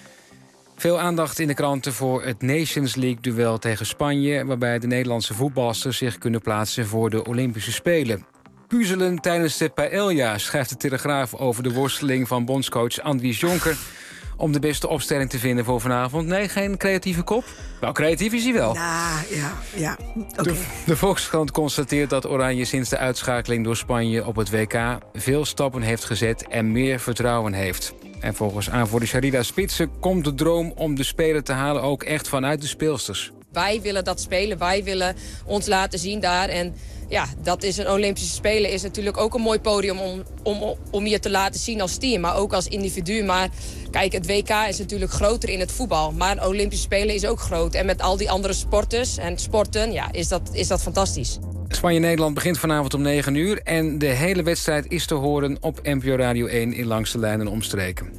Veel aandacht in de kranten voor het Nations League-duel tegen Spanje, waarbij de Nederlandse voetbalsters zich kunnen plaatsen voor de Olympische Spelen. Puzzelen tijdens de paella, schrijft de Telegraaf over de worsteling van bondscoach Andries Jonker om de beste opstelling te vinden voor vanavond. Nee, geen creatieve kop? Nou, creatief is hij wel. Ja. Okay. De Volkskrant constateert dat Oranje sinds de uitschakeling door Spanje op het WK veel stappen heeft gezet en meer vertrouwen heeft. En volgens aanvoerder Sharida Spitsen komt de droom om de Spelen te halen ook echt vanuit de speelsters. Wij willen dat spelen, wij willen ons laten zien daar. En ja, dat is een Olympische Spelen is natuurlijk ook een mooi podium om je te laten zien als team, maar ook als individu. Maar kijk, het WK is natuurlijk groter in het voetbal, maar Olympische Spelen is ook groot. En met al die andere sporters en sporten, ja, is dat fantastisch. Spanje-Nederland begint vanavond om 9 uur... en de hele wedstrijd is te horen op NPO Radio 1 in Langs de Lijn en Omstreken.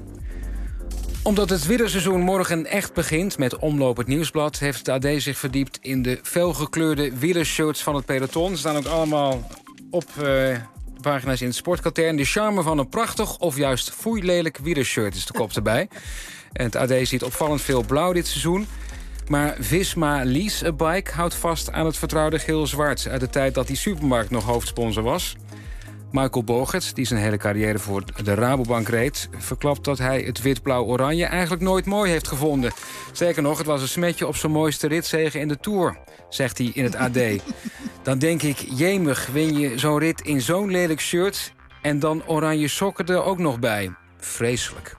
Omdat het wielerseizoen morgen echt begint met Omloop het Nieuwsblad, heeft het AD zich verdiept in de felgekleurde wielershirts van het peloton. Ze staan ook allemaal op pagina's in het sportkatern. De charme van een prachtig of juist foeilelijk wielershirt is de kop erbij. En het AD ziet opvallend veel blauw dit seizoen. Maar Visma Lease a Bike houdt vast aan het vertrouwde geel-zwart uit de tijd dat die supermarkt nog hoofdsponsor was. Michael Bogert, die zijn hele carrière voor de Rabobank reed, verklapt dat hij het wit-blauw-oranje eigenlijk nooit mooi heeft gevonden. Sterker nog, het was een smetje op zijn mooiste ritzege in de Tour, zegt hij in het AD. Dan denk ik, jemig, win je zo'n rit in zo'n lelijk shirt en dan oranje sokken er ook nog bij. Vreselijk.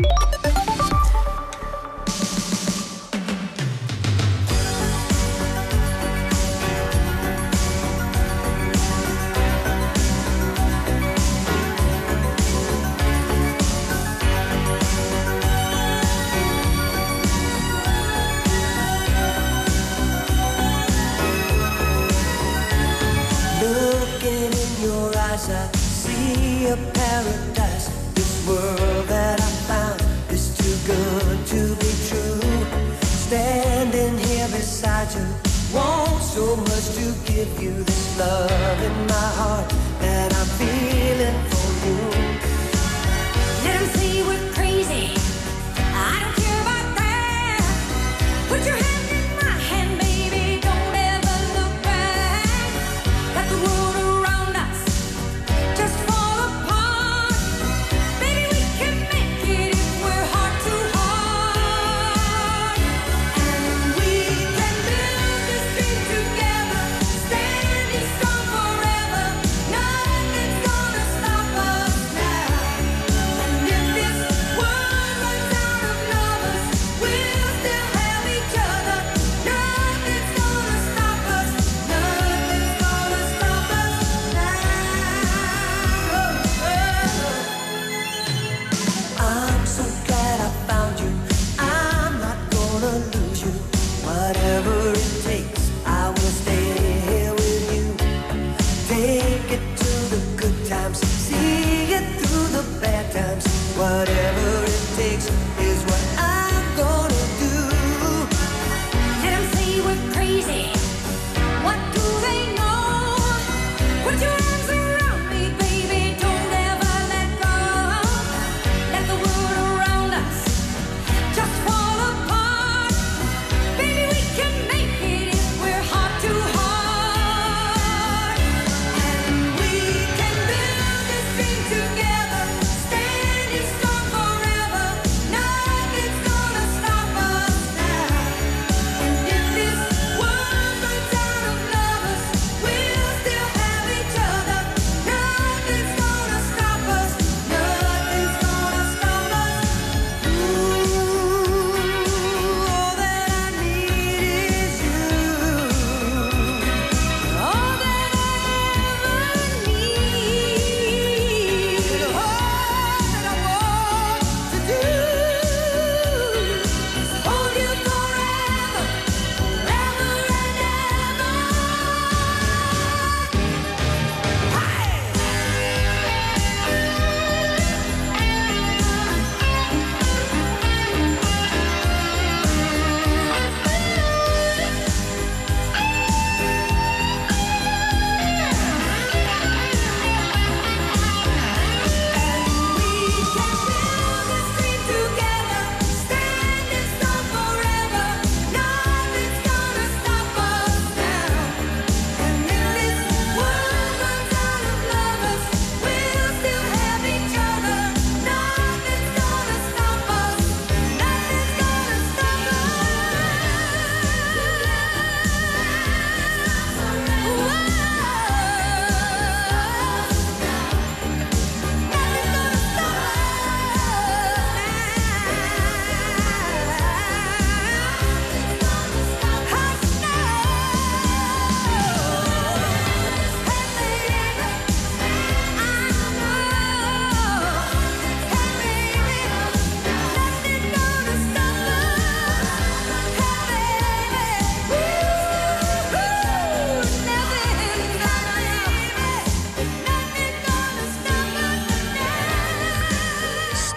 I see a paradise. This world that I found is too good to be true. Standing here beside you, want so much to give you this love in my heart that I'm feeling for you. Let 'em say we're crazy. I don't care about that. Put your hand in my hand, baby. Don't ever look back. Got the world around us. Just fall apart. Baby, we can make it if we're heart to heart. And we can build this dream together. Standing strong forever. Nothing's gonna stop us now.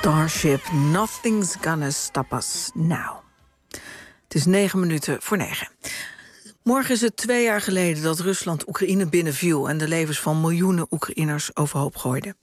Starship, nothing's gonna stop us now. Het is 9:09. Morgen is het 2 jaar geleden dat Rusland Oekraïne binnenviel en de levens van miljoenen Oekraïners overhoop gooide.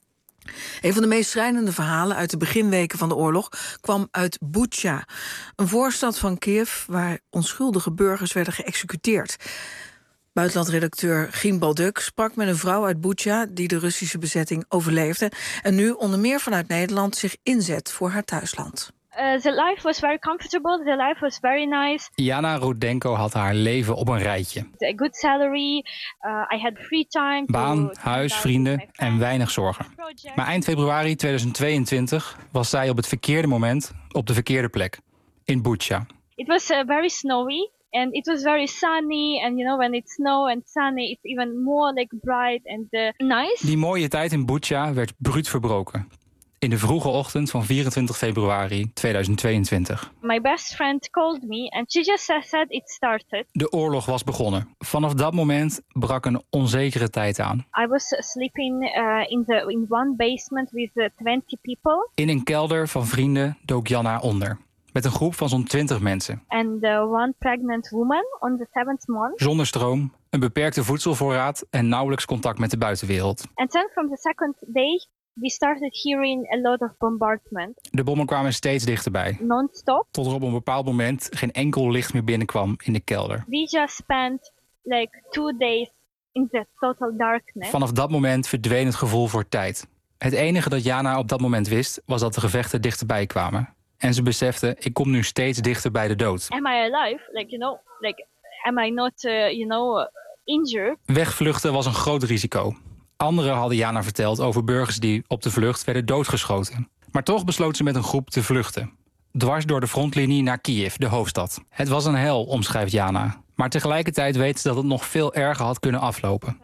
Een van de meest schrijnende verhalen uit de beginweken van de oorlog kwam uit Bucha, een voorstad van Kiev waar onschuldige burgers werden geëxecuteerd. Buitenlandredacteur Giem Balduk sprak met een vrouw uit Bucha die de Russische bezetting overleefde en nu onder meer vanuit Nederland zich inzet voor haar thuisland. The life was very comfortable. The life was very nice. Jana Rudenko had haar leven op een rijtje. A good salary. I had free time. Baan, huis, vrienden en weinig zorgen. Maar eind februari 2022 was zij op het verkeerde moment op de verkeerde plek. In Bucha. It was very snowy. And it was very sunny, and when it's snow and sunny, it's even more like bright and nice. Die mooie tijd in Bucha werd bruut verbroken. In de vroege ochtend van 24 februari 2022. My best friend called me and she just said it started. De oorlog was begonnen. Vanaf dat moment brak een onzekere tijd aan. I was sleeping in one basement with 20 people. In een kelder van vrienden dook Jana onder. Met een groep van zo'n 20 mensen. And one pregnant woman on the 7th month. Zonder stroom, een beperkte voedselvoorraad en nauwelijks contact met de buitenwereld. And then from the second day we started hearing a lot of bombardment. De bommen kwamen steeds dichterbij. Non-stop. Tot er op een bepaald moment geen enkel licht meer binnenkwam in de kelder. We just spent like 2 days in the total darkness. Vanaf dat moment verdween het gevoel voor tijd. Het enige dat Jana op dat moment wist was dat de gevechten dichterbij kwamen. En ze besefte, ik kom nu steeds dichter bij de dood. Am I alive? Am I not, injured? Wegvluchten was een groot risico. Anderen hadden Jana verteld over burgers die op de vlucht werden doodgeschoten. Maar toch besloot ze met een groep te vluchten. Dwars door de frontlinie naar Kiev, de hoofdstad. Het was een hel, omschrijft Jana. Maar tegelijkertijd weet ze dat het nog veel erger had kunnen aflopen.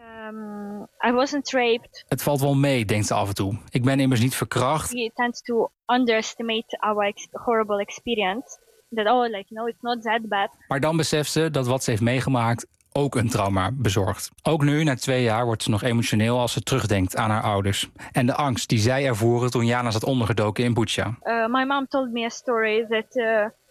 I wasn't raped. Het valt wel mee, denkt ze af en toe. Ik ben immers niet verkracht. We tend to underestimate our horrible experience. That, it's not that bad. Maar dan beseft ze dat wat ze heeft meegemaakt ook een trauma bezorgt. Ook nu, na 2 jaar, wordt ze nog emotioneel als ze terugdenkt aan haar ouders. En de angst die zij ervoeren toen Jana zat ondergedoken in Bucha. My mom told me a story that...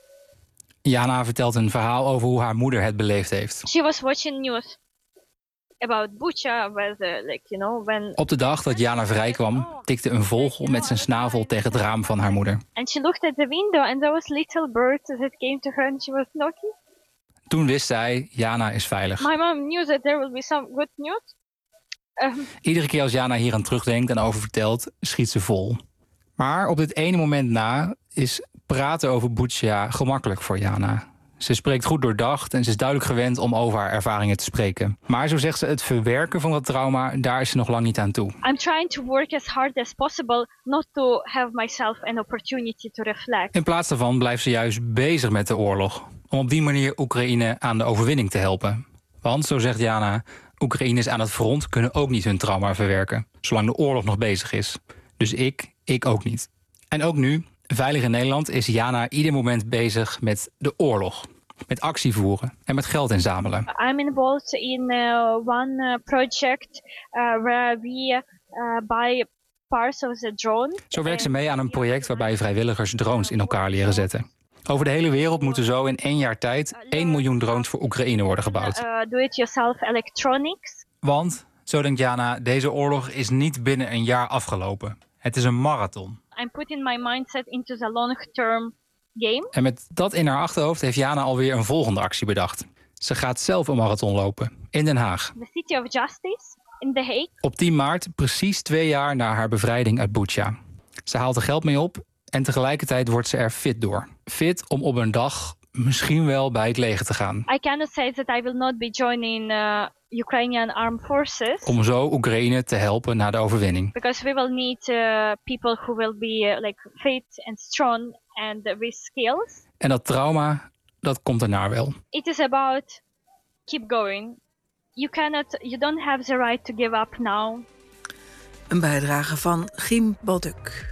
Jana vertelt een verhaal over hoe haar moeder het beleefd heeft. She was watching news about Bucha, when... Op de dag dat Jana vrijkwam, tikte een vogel met zijn snavel tegen het raam van haar moeder. And she looked at the window and there was little bird that came to her and she was knocking. Toen wist zij, Jana is veilig. My mom knew that there will be some good news. Iedere keer als Jana hier aan terugdenkt en over vertelt, schiet ze vol. Maar op dit ene moment na is praten over Bucha gemakkelijk voor Jana. Ze spreekt goed doordacht en ze is duidelijk gewend om over haar ervaringen te spreken. Maar zo zegt ze, het verwerken van dat trauma, daar is ze nog lang niet aan toe. I'm trying to work as hard as possible not to have myself an opportunity to reflect. In plaats daarvan blijft ze juist bezig met de oorlog. Om op die manier Oekraïne aan de overwinning te helpen. Want, zo zegt Jana, Oekraïners aan het front kunnen ook niet hun trauma verwerken. Zolang de oorlog nog bezig is. Dus ik ook niet. En ook nu, veilig in Nederland, is Jana ieder moment bezig met de oorlog. Met actie voeren en met geld inzamelen. I'm involved in one project where we buy parts of the drone. Zo werkt ze mee aan een project waarbij vrijwilligers drones in elkaar leren zetten. Over de hele wereld moeten zo in 1 jaar tijd 1 miljoen drones voor Oekraïne worden gebouwd. Do-it-yourself electronics. Want, zo denkt Jana, deze oorlog is niet binnen een jaar afgelopen. Het is een marathon. I'm putting my mindset into the long-term game. En met dat in haar achterhoofd heeft Jana alweer een volgende actie bedacht. Ze gaat zelf een marathon lopen, in Den Haag. The City of Justice, in The Hague. Op 10 maart, precies 2 jaar na haar bevrijding uit Bucha. Ze haalt er geld mee op en tegelijkertijd wordt ze er fit door. Fit om op een dag misschien wel bij het leger te gaan. I cannot say that I will not be joining Ukrainian armed forces. Om zo Oekraïne te helpen na de overwinning. Because we will need people who will be fit and strong and with skills. En dat trauma, dat komt erna wel. It is about keep going. You don't have the right to give up now. Een bijdrage van Giem Balduk.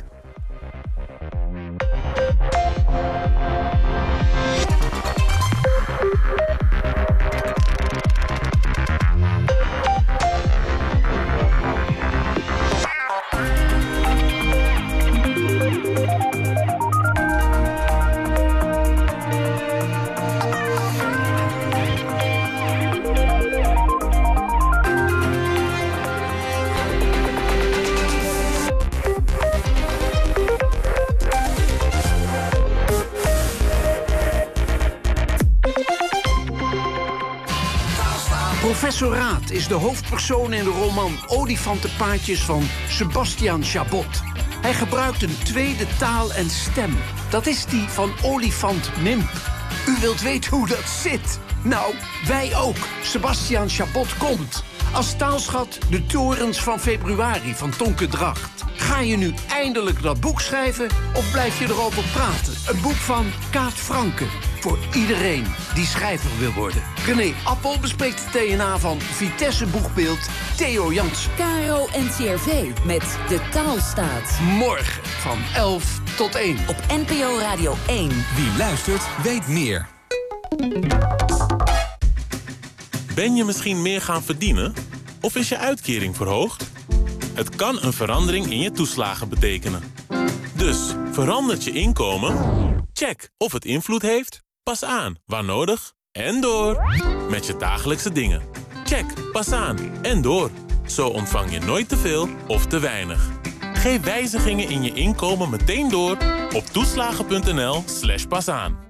Seurat is de hoofdpersoon in de roman Olifantenpaadjes van Sebastian Chabot. Hij gebruikt een tweede taal en stem. Dat is die van olifant Mimp. U wilt weten hoe dat zit? Nou, wij ook. Sebastian Chabot komt. Als taalschat De Torens van Februari van Tonke Dracht. Ga je nu eindelijk dat boek schrijven of blijf je er over praten? Een boek van Kaat Franke. Voor iedereen die schrijver wil worden. René Appel bespreekt het DNA van Vitesse Boegbeeld Theo Jansen. KRO NCRV met De Taalstaat. Morgen van 11 tot 1. Op NPO Radio 1. Wie luistert, weet meer. Ben je misschien meer gaan verdienen? Of is je uitkering verhoogd? Het kan een verandering in je toeslagen betekenen. Dus, verandert je inkomen? Check of het invloed heeft. Pas aan, waar nodig. En door. Met je dagelijkse dingen. Check, pas aan en door. Zo ontvang je nooit te veel of te weinig. Geef wijzigingen in je inkomen meteen door op toeslagen.nl/pasaan.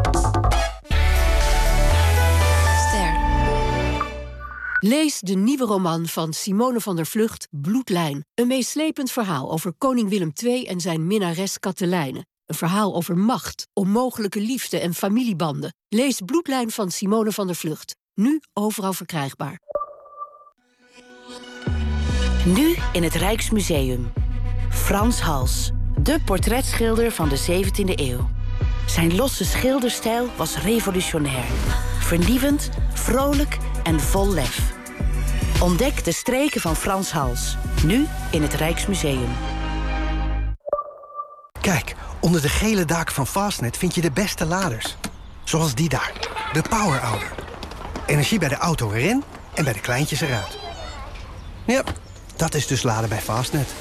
Lees de nieuwe roman van Simone van der Vlugt, Bloedlijn. Een meeslepend verhaal over koning Willem II en zijn minnares Katelijne. Een verhaal over macht, onmogelijke liefde en familiebanden. Lees Bloedlijn van Simone van der Vlugt. Nu overal verkrijgbaar. Nu in het Rijksmuseum. Frans Hals, de portretschilder van de 17e eeuw. Zijn losse schilderstijl was revolutionair. Vernieuwend, vrolijk en vol lef. Ontdek de streken van Frans Hals. Nu in het Rijksmuseum. Kijk, onder de gele daken van Fastnet vind je de beste laders. Zoals die daar, de Power Ouder. Energie bij de auto erin en bij de kleintjes eruit. Ja, dat is dus laden bij Fastnet.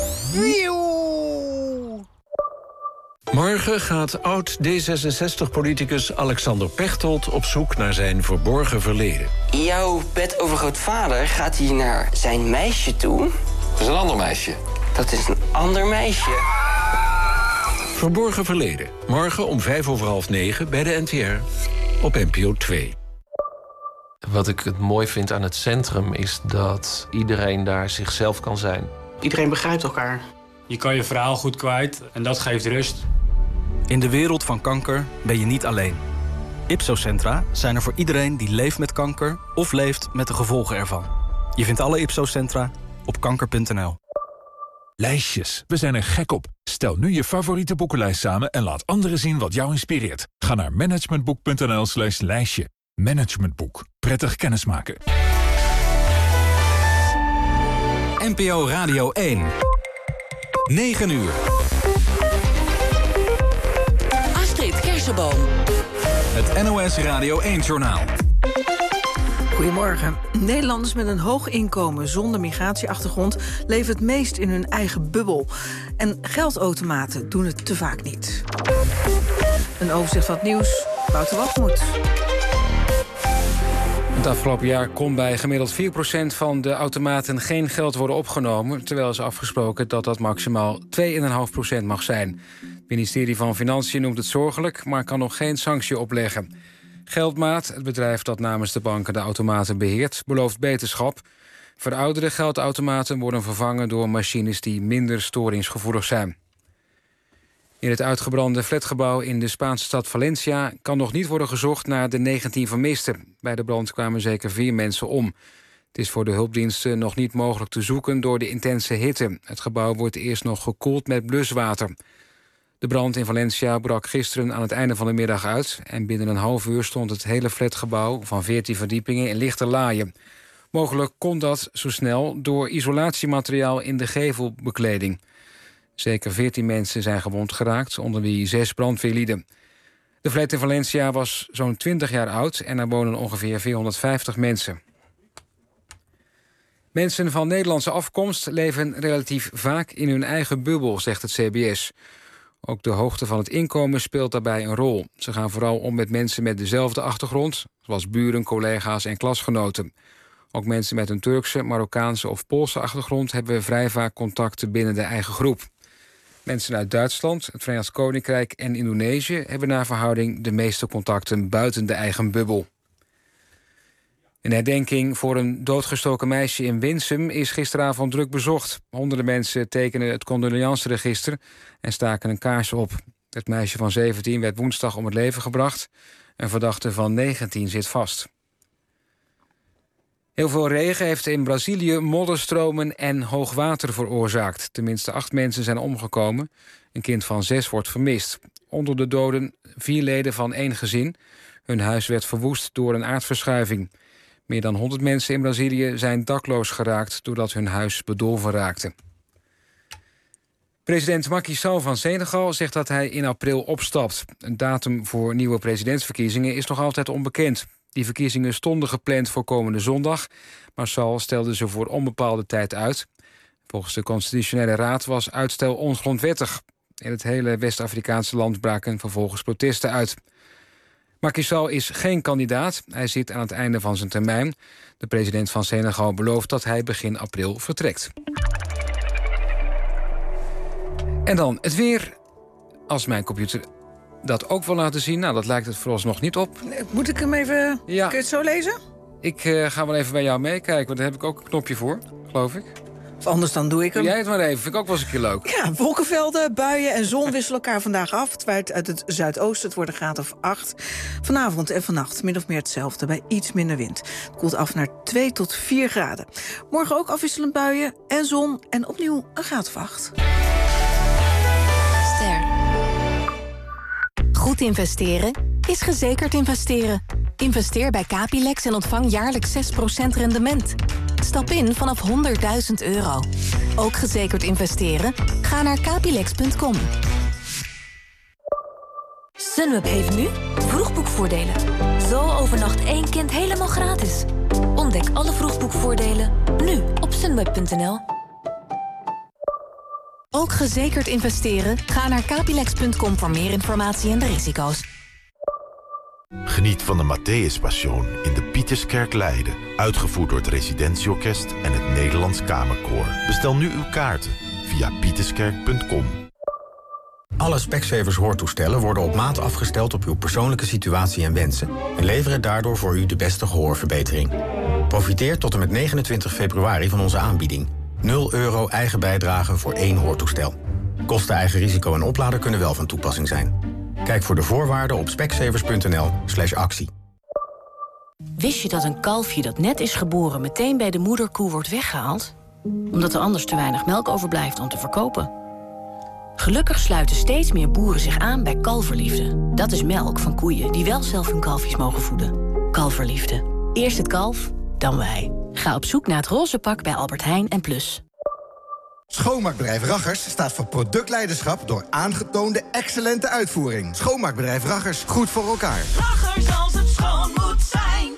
Morgen gaat oud-D66-politicus Alexander Pechtold op zoek naar zijn verborgen verleden. Jouw petovergrootvader gaat hier naar zijn meisje toe. Dat is een ander meisje. Dat is een ander meisje. Verborgen verleden. Morgen om 9:05 bij de NTR op NPO 2. Wat ik het mooi vind aan het centrum is dat iedereen daar zichzelf kan zijn. Iedereen begrijpt elkaar. Je kan je verhaal goed kwijt en dat geeft rust. In de wereld van kanker ben je niet alleen. Ipsocentra zijn er voor iedereen die leeft met kanker of leeft met de gevolgen ervan. Je vindt alle Ipsocentra op kanker.nl. Lijstjes, we zijn er gek op. Stel nu je favoriete boekenlijst samen en laat anderen zien wat jou inspireert. Ga naar managementboek.nl/lijstje. Managementboek. Prettig kennismaken. NPO Radio 1. 9 uur. Astrid Kersenboom. Het NOS Radio 1-journaal. Goedemorgen. Nederlanders met een hoog inkomen zonder migratieachtergrond leven het meest in hun eigen bubbel. En geldautomaten doen het te vaak niet. Een overzicht van het nieuws. Wouter Wachtmoed. Het afgelopen jaar kon bij gemiddeld 4% van de automaten geen geld worden opgenomen, terwijl is afgesproken dat dat maximaal 2,5% mag zijn. Het ministerie van Financiën noemt het zorgelijk, maar kan nog geen sanctie opleggen. Geldmaat, het bedrijf dat namens de banken de automaten beheert, belooft beterschap. Verouderde geldautomaten worden vervangen door machines die minder storingsgevoelig zijn. In het uitgebrande flatgebouw in de Spaanse stad Valencia kan nog niet worden gezocht naar de 19 vermisten. Bij de brand kwamen zeker 4 mensen om. Het is voor de hulpdiensten nog niet mogelijk te zoeken door de intense hitte. Het gebouw wordt eerst nog gekoeld met bluswater. De brand in Valencia brak gisteren aan het einde van de middag uit en binnen een half uur stond het hele flatgebouw van 14 verdiepingen in lichte laaien. Mogelijk kon dat zo snel door isolatiemateriaal in de gevelbekleding. Zeker 14 mensen zijn gewond geraakt, onder wie 6 brandweerlieden. De flat in Valencia was zo'n 20 jaar oud en er wonen ongeveer 450 mensen. Mensen van Nederlandse afkomst leven relatief vaak in hun eigen bubbel, zegt het CBS. Ook de hoogte van het inkomen speelt daarbij een rol. Ze gaan vooral om met mensen met dezelfde achtergrond, zoals buren, collega's en klasgenoten. Ook mensen met een Turkse, Marokkaanse of Poolse achtergrond hebben vrij vaak contacten binnen de eigen groep. Mensen uit Duitsland, het Verenigd Koninkrijk en Indonesië hebben naar verhouding de meeste contacten buiten de eigen bubbel. Een herdenking voor een doodgestoken meisje in Winsum is gisteravond druk bezocht. Honderden mensen tekenen het condoleanceregister en staken een kaars op. Het meisje van 17 werd woensdag om het leven gebracht. Een verdachte van 19 zit vast. Heel veel regen heeft in Brazilië modderstromen en hoogwater veroorzaakt. Tenminste 8 mensen zijn omgekomen. Een kind van 6 wordt vermist. Onder de doden 4 leden van 1 gezin. Hun huis werd verwoest door een aardverschuiving. Meer dan 100 mensen in Brazilië zijn dakloos geraakt doordat hun huis bedolven raakte. President Macky Sall van Senegal zegt dat hij in april opstapt. Een datum voor nieuwe presidentsverkiezingen is nog altijd onbekend. Die verkiezingen stonden gepland voor komende zondag, maar Sall stelde ze voor onbepaalde tijd uit. Volgens de Constitutionele Raad was uitstel ongrondwettig. In het hele West-Afrikaanse land braken vervolgens protesten uit. Macky Sall is geen kandidaat. Hij zit aan het einde van zijn termijn. De president van Senegal belooft dat hij begin april vertrekt. En dan het weer. Als mijn computer dat ook wil laten zien, nou, dat lijkt het vooralsnog niet op. Moet ik hem even... Ja. Kun je het zo lezen? Ik ga wel even bij jou meekijken, want daar heb ik ook een knopje voor, geloof ik. Of anders dan doe ik hem. Doe jij het maar even, vind ik ook wel eens een keer leuk. Ja, wolkenvelden, buien en zon wisselen elkaar vandaag af. Het waait uit het zuidoosten, het wordt een graad of 8. Vanavond en vannacht min of meer hetzelfde, bij iets minder wind. Het koelt af naar 2 tot 4 graden. Morgen ook afwisselend buien en zon en opnieuw een graad of 8. Ster. Goed investeren is gezekerd investeren. Investeer bij Capilex en ontvang jaarlijks 6% rendement. Stap in vanaf €100.000. Ook gezekerd investeren? Ga naar capilex.com. Sunweb heeft nu vroegboekvoordelen. Zo overnacht 1 kind helemaal gratis. Ontdek alle vroegboekvoordelen nu op sunweb.nl. Ook gezekerd investeren? Ga naar capilex.com voor meer informatie en de risico's. Geniet van de Matthäus Passion in de Pieterskerk Leiden. Uitgevoerd door het Residentieorkest en het Nederlands Kamerkoor. Bestel nu uw kaarten via pieterskerk.com. Alle Specsavers hoortoestellen worden op maat afgesteld op uw persoonlijke situatie en wensen en leveren daardoor voor u de beste gehoorverbetering. Profiteer tot en met 29 februari van onze aanbieding. €0 eigen bijdrage voor 1 hoortoestel. Kosten, eigen risico en oplader kunnen wel van toepassing zijn. Kijk voor de voorwaarden op specsavers.nl/actie. Wist je dat een kalfje dat net is geboren meteen bij de moederkoe wordt weggehaald? Omdat er anders te weinig melk overblijft om te verkopen. Gelukkig sluiten steeds meer boeren zich aan bij Kalverliefde. Dat is melk van koeien die wel zelf hun kalfjes mogen voeden. Kalverliefde. Eerst het kalf, dan wij. Ga op zoek naar het roze pak bij Albert Heijn en Plus. Schoonmaakbedrijf Raggers staat voor productleiderschap door aangetoonde excellente uitvoering. Schoonmaakbedrijf Raggers, goed voor elkaar. Raggers als het schoon moet zijn.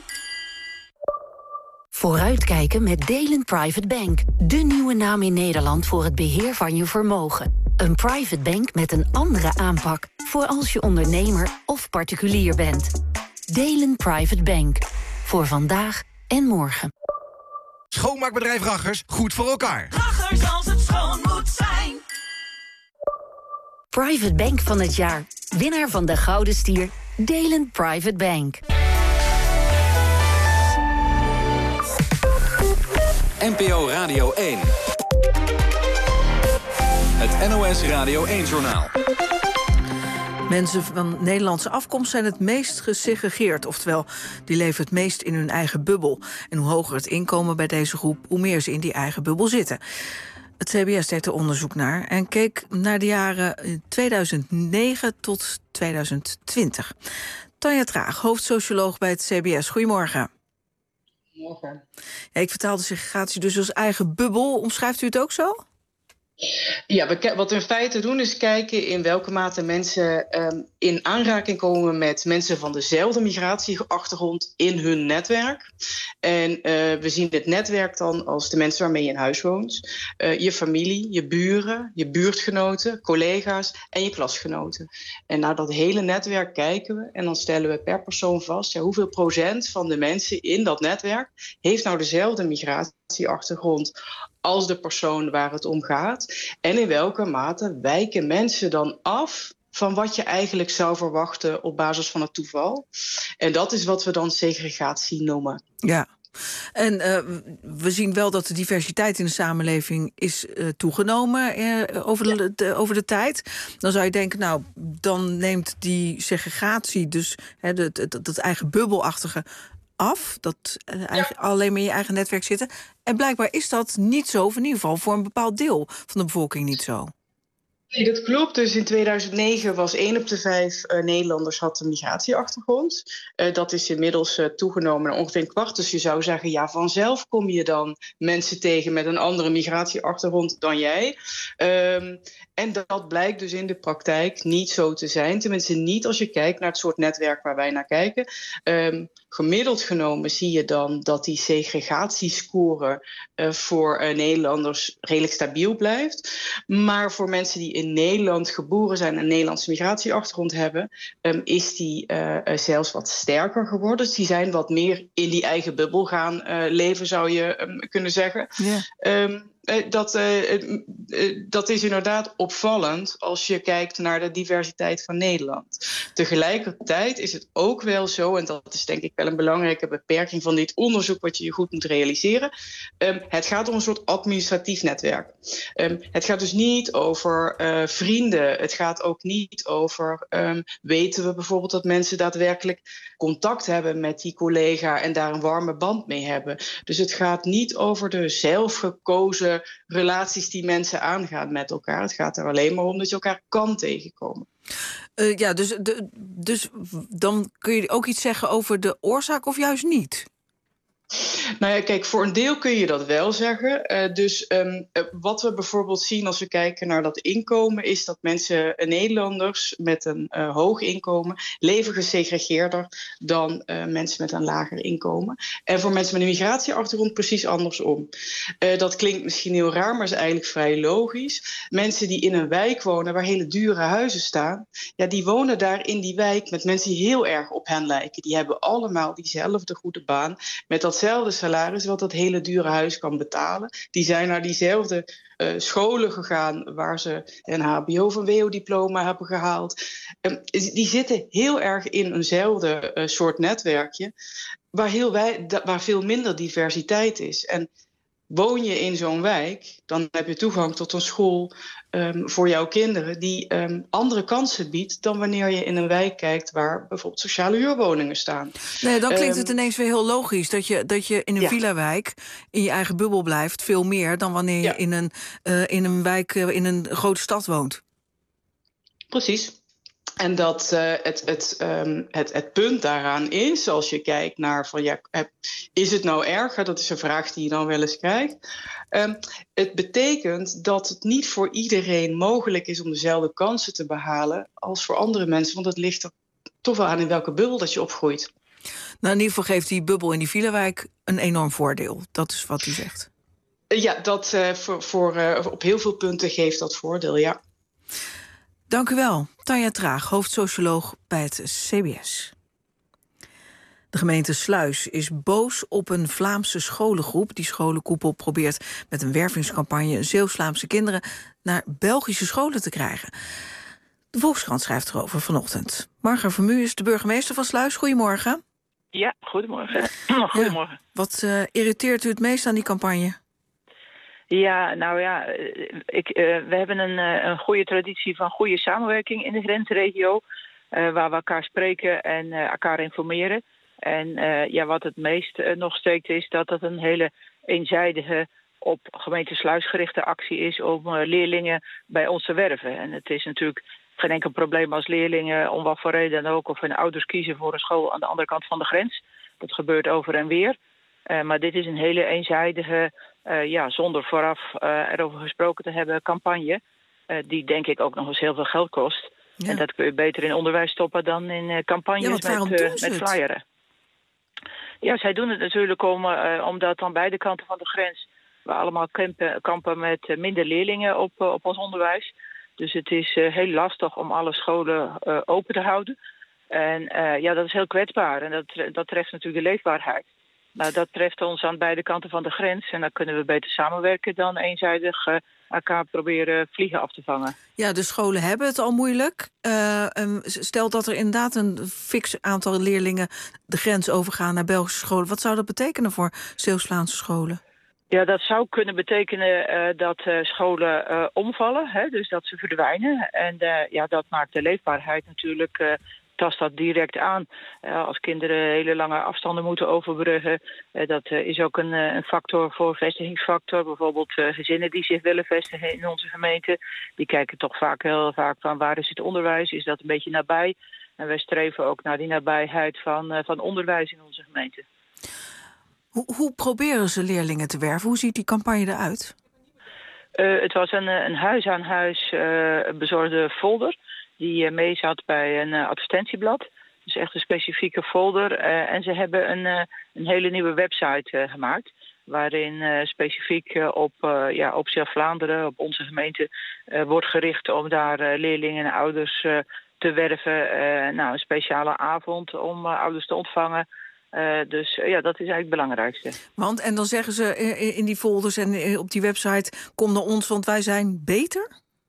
Vooruitkijken met Delen Private Bank. De nieuwe naam in Nederland voor het beheer van je vermogen. Een private bank met een andere aanpak voor als je ondernemer of particulier bent. Delen Private Bank. Voor vandaag en morgen. Schoonmaakbedrijf Raggers, goed voor elkaar. Raggers als het schoon moet zijn. Private Bank van het jaar. Winnaar van de Gouden Stier. Delen Private Bank. NPO Radio 1. Het NOS Radio 1-journaal. Mensen van Nederlandse afkomst zijn het meest gesegregeerd. Oftewel, die leven het meest in hun eigen bubbel. En hoe hoger het inkomen bij deze groep, hoe meer ze in die eigen bubbel zitten. Het CBS deed er onderzoek naar en keek naar de jaren 2009 tot 2020. Tanja Traag, hoofdsocioloog bij het CBS. Goedemorgen. Morgen. Ja, ik vertaal de segregatie dus als eigen bubbel. Omschrijft u het ook zo? Ja, wat we in feite doen is kijken in welke mate mensen in aanraking komen met mensen van dezelfde migratieachtergrond in hun netwerk. En we zien dit netwerk dan als de mensen waarmee je in huis woont. Je familie, je buren, je buurtgenoten, collega's en je klasgenoten. En naar dat hele netwerk kijken we en dan stellen we per persoon vast, ja, hoeveel procent van de mensen in dat netwerk heeft nou dezelfde migratieachtergrond als de persoon waar het om gaat. En in welke mate wijken mensen dan af van wat je eigenlijk zou verwachten op basis van het toeval. En dat is wat we dan segregatie noemen. Ja. En we zien wel dat de diversiteit in de samenleving is toegenomen over de tijd. Dan zou je denken, nou, dan neemt die segregatie, dus dat eigen bubbelachtige, af. Dat alleen maar in je eigen netwerk zitten. En blijkbaar is dat niet zo, of in ieder geval voor een bepaald deel van de bevolking niet zo. Nee, dat klopt. Dus in 2009 was 1 op de 5 Nederlanders had een migratieachtergrond. Dat is inmiddels toegenomen naar ongeveer een kwart. Dus je zou zeggen, ja, vanzelf kom je dan mensen tegen met een andere migratieachtergrond dan jij. En dat blijkt dus in de praktijk niet zo te zijn. Tenminste niet als je kijkt naar het soort netwerk waar wij naar kijken. Gemiddeld genomen zie je dan dat die segregatiescore voor Nederlanders redelijk stabiel blijft. Maar voor mensen die in Nederland geboren zijn en een Nederlandse migratieachtergrond hebben, is die zelfs wat sterker geworden. Dus die zijn wat meer in die eigen bubbel gaan leven, zou je kunnen zeggen. Yeah. Dat is inderdaad opvallend als je kijkt naar de diversiteit van Nederland. Tegelijkertijd is het ook wel zo, en dat is denk ik wel een belangrijke beperking van dit onderzoek wat je goed moet realiseren. Het gaat om een soort administratief netwerk. Het gaat dus niet over vrienden. Het gaat ook niet over weten we bijvoorbeeld dat mensen daadwerkelijk contact hebben met die collega en daar een warme band mee hebben. Dus het gaat niet over de zelfgekozen relaties die mensen aangaan met elkaar. Het gaat er alleen maar om dat je elkaar kan tegenkomen. Dus dan kun je ook iets zeggen over de oorzaak of juist niet? Nou ja, kijk, voor een deel kun je dat wel zeggen. Wat we bijvoorbeeld zien als we kijken naar dat inkomen, is dat mensen, Nederlanders met een hoog inkomen, leven gesegregeerder dan mensen met een lager inkomen. En voor mensen met een migratieachtergrond precies andersom. Dat klinkt misschien heel raar, maar is eigenlijk vrij logisch. Mensen die in een wijk wonen waar hele dure huizen staan, ja, die wonen daar in die wijk met mensen die heel erg op hen lijken. Die hebben allemaal diezelfde goede baan met datzelfde salaris wat dat hele dure huis kan betalen. Die zijn naar diezelfde scholen gegaan waar ze een HBO of een WO-diploma hebben gehaald. Die zitten heel erg in eenzelfde soort netwerkje waar veel minder diversiteit is. En woon je in zo'n wijk, dan heb je toegang tot een school voor jouw kinderen die andere kansen biedt dan wanneer je in een wijk kijkt waar bijvoorbeeld sociale huurwoningen staan. Nee, dan klinkt het ineens weer heel logisch dat je in een villa-wijk in je eigen bubbel blijft, veel meer dan wanneer je in een wijk in een grote stad woont. Precies. En dat het punt daaraan is, als je kijkt naar van is het nou erger? Dat is een vraag die je dan wel eens krijgt. Het betekent dat het niet voor iedereen mogelijk is om dezelfde kansen te behalen als voor andere mensen. Want het ligt er toch wel aan in welke bubbel dat je opgroeit. Nou, in ieder geval geeft die bubbel in die villa-wijk een enorm voordeel. Dat is wat u zegt. Ja, dat op heel veel punten geeft dat voordeel, ja. Dank u wel. Tanja Traag, hoofdsocioloog bij het CBS. De gemeente Sluis is boos op een Vlaamse scholengroep. Die scholenkoepel probeert met een wervingscampagne Zeeuws-Vlaamse kinderen naar Belgische scholen te krijgen. De Volkskrant schrijft erover vanochtend. Marga Vermu is de burgemeester van Sluis. Goedemorgen. Ja, goedemorgen. Goedemorgen. Wat irriteert u het meest aan die campagne? Ja, nou ja, we hebben een goede traditie van goede samenwerking in de grensregio. Waar we elkaar spreken en elkaar informeren. En wat het meest nog steekt is dat het een hele eenzijdige op gemeente Sluis gerichte actie is om leerlingen bij ons te werven. En het is natuurlijk geen enkel probleem als leerlingen om wat voor reden dan ook of hun ouders kiezen voor een school aan de andere kant van de grens. Dat gebeurt over en weer. Maar dit is een hele eenzijdige, zonder vooraf erover gesproken te hebben, campagne. Die denk ik ook nog eens heel veel geld kost. Ja. En dat kun je beter in onderwijs stoppen dan in campagnes met flyeren. Ja, zij doen het natuurlijk omdat aan beide kanten van de grens we allemaal kampen met minder leerlingen op ons onderwijs. Dus het is heel lastig om alle scholen open te houden. En dat is heel kwetsbaar en dat treft natuurlijk de leefbaarheid. Nou, dat treft ons aan beide kanten van de grens. En dan kunnen we beter samenwerken dan eenzijdig elkaar proberen vliegen af te vangen. Ja, de scholen hebben het al moeilijk. Stel dat er inderdaad een fix aantal leerlingen de grens overgaan naar Belgische scholen. Wat zou dat betekenen voor Zeeuws-Vlaamse scholen? Ja, dat zou kunnen betekenen dat scholen omvallen, hè, dus dat ze verdwijnen. En dat maakt de leefbaarheid natuurlijk, tast dat direct aan. Als kinderen hele lange afstanden moeten overbruggen, dat is ook een factor voor vestigingsfactor. Bijvoorbeeld gezinnen die zich willen vestigen in onze gemeente, die kijken toch heel vaak van waar is het onderwijs, is dat een beetje nabij? En wij streven ook naar die nabijheid van onderwijs in onze gemeente. Hoe proberen ze leerlingen te werven? Hoe ziet die campagne eruit? Het was een huis-aan-huis bezorgde folder die mee zat bij een advertentieblad. Dus echt een specifieke folder. En ze hebben een hele nieuwe website gemaakt, waarin specifiek op Zeeuws-Vlaanderen, op onze gemeente, wordt gericht om daar leerlingen en ouders te werven. Een speciale avond om ouders te ontvangen. Dus dat is eigenlijk het belangrijkste. En dan zeggen ze in die folders en op die website, kom naar ons, want wij zijn beter?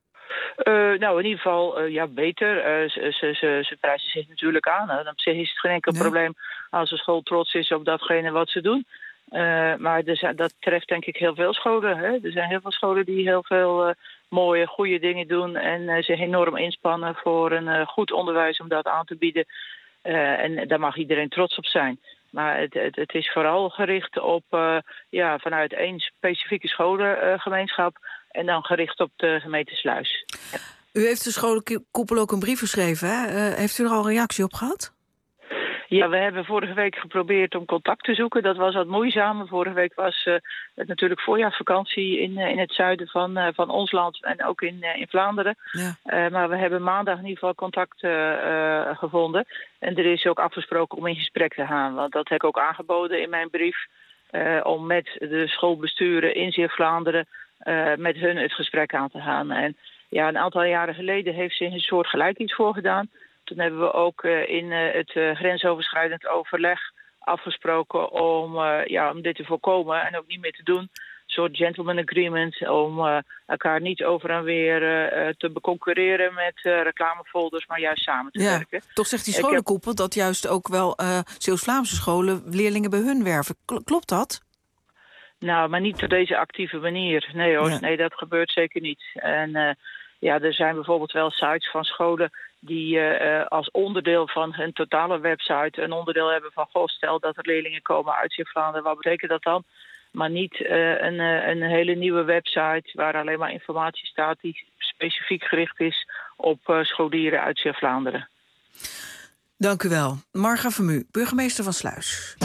In ieder geval, beter. Ze prijzen zich natuurlijk aan. Op zich is het geen enkel probleem als een school trots is op datgene wat ze doen. Maar dat treft denk ik heel veel scholen. Hè? Er zijn heel veel scholen die heel veel mooie, goede dingen doen en zich enorm inspannen voor een goed onderwijs om dat aan te bieden. En daar mag iedereen trots op zijn. Maar het is vooral gericht op vanuit één specifieke scholengemeenschap en dan gericht op de gemeente Sluis. Ja. U heeft de scholenkoepel ook een brief geschreven, hè? Heeft u er al reactie op gehad? Ja, we hebben vorige week geprobeerd om contact te zoeken. Dat was wat moeizaam. Vorige week was het natuurlijk voorjaarsvakantie in het zuiden van ons land en ook in Vlaanderen. Ja. Maar we hebben maandag in ieder geval contact gevonden. En er is ook afgesproken om in gesprek te gaan. Want dat heb ik ook aangeboden in mijn brief. Om met de schoolbesturen in Zeeuws-Vlaanderen met hun het gesprek aan te gaan. En een aantal jaren geleden heeft ze een soort gelijk iets voor gedaan. Toen hebben we ook in het grensoverschrijdend overleg afgesproken om dit te voorkomen en ook niet meer te doen. Een soort gentleman agreement om elkaar niet over en weer te beconcurreren met reclamefolders, maar juist samen te werken. Toch zegt die scholenkoepel dat juist ook wel Zeeuws-Vlaamse scholen leerlingen bij hun werven. Klopt dat? Nou, maar niet op deze actieve manier. Nee hoor, nee, dat gebeurt zeker niet. En er zijn bijvoorbeeld wel sites van scholen die als onderdeel van hun totale website een onderdeel hebben van, stel dat er leerlingen komen uit Zeeuws-Vlaanderen, wat betekent dat dan? Maar niet een hele nieuwe website waar alleen maar informatie staat die specifiek gericht is op scholieren uit Zeeuws-Vlaanderen. Dank u wel. Marga Vermu, burgemeester van Sluis.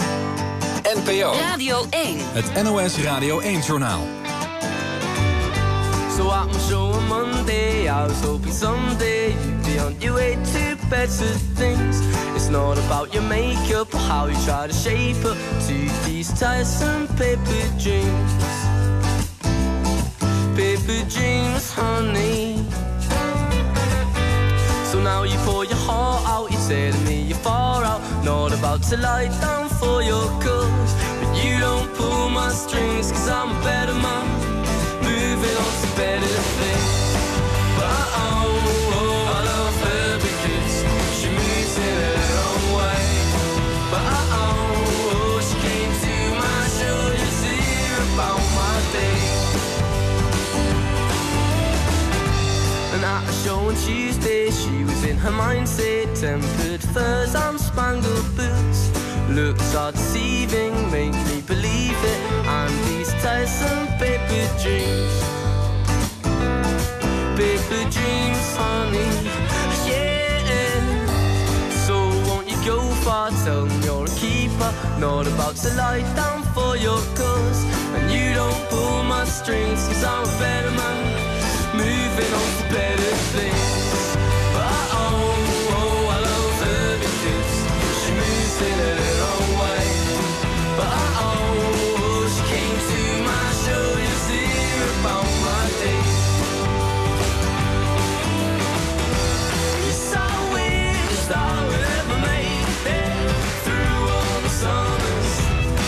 NPO Radio 1. Het NOS Radio 1-journaal. So at my show on Monday, I was hoping someday you'd be on your way to better things. It's not about your makeup or how you try to shape up to these tiresome paper dreams. Paper dreams, honey. So now you pour your heart out, you're telling me you're far out. Not about to lie down for your cause, but you don't pull my strings, cause I'm a better man. Moving on to better things. But I love her because she moves in her own way. But she came to my show just to hear about my day. And at a show on Tuesday, she was in her mindset, tempered furs and spangled boots. Looks are deceiving, make me believe it. And these tiresome paper dreams. Paper dreams, honey, yeah. So won't you go far, tell me you're a keeper. Not about to lie down for your cause. And you don't pull my strings, cause I'm a better man. Moving on to better things. But I love her because she moves in her own way. But she came to my show just to hear about my day. Yes, I wish I would ever made it through all the summers.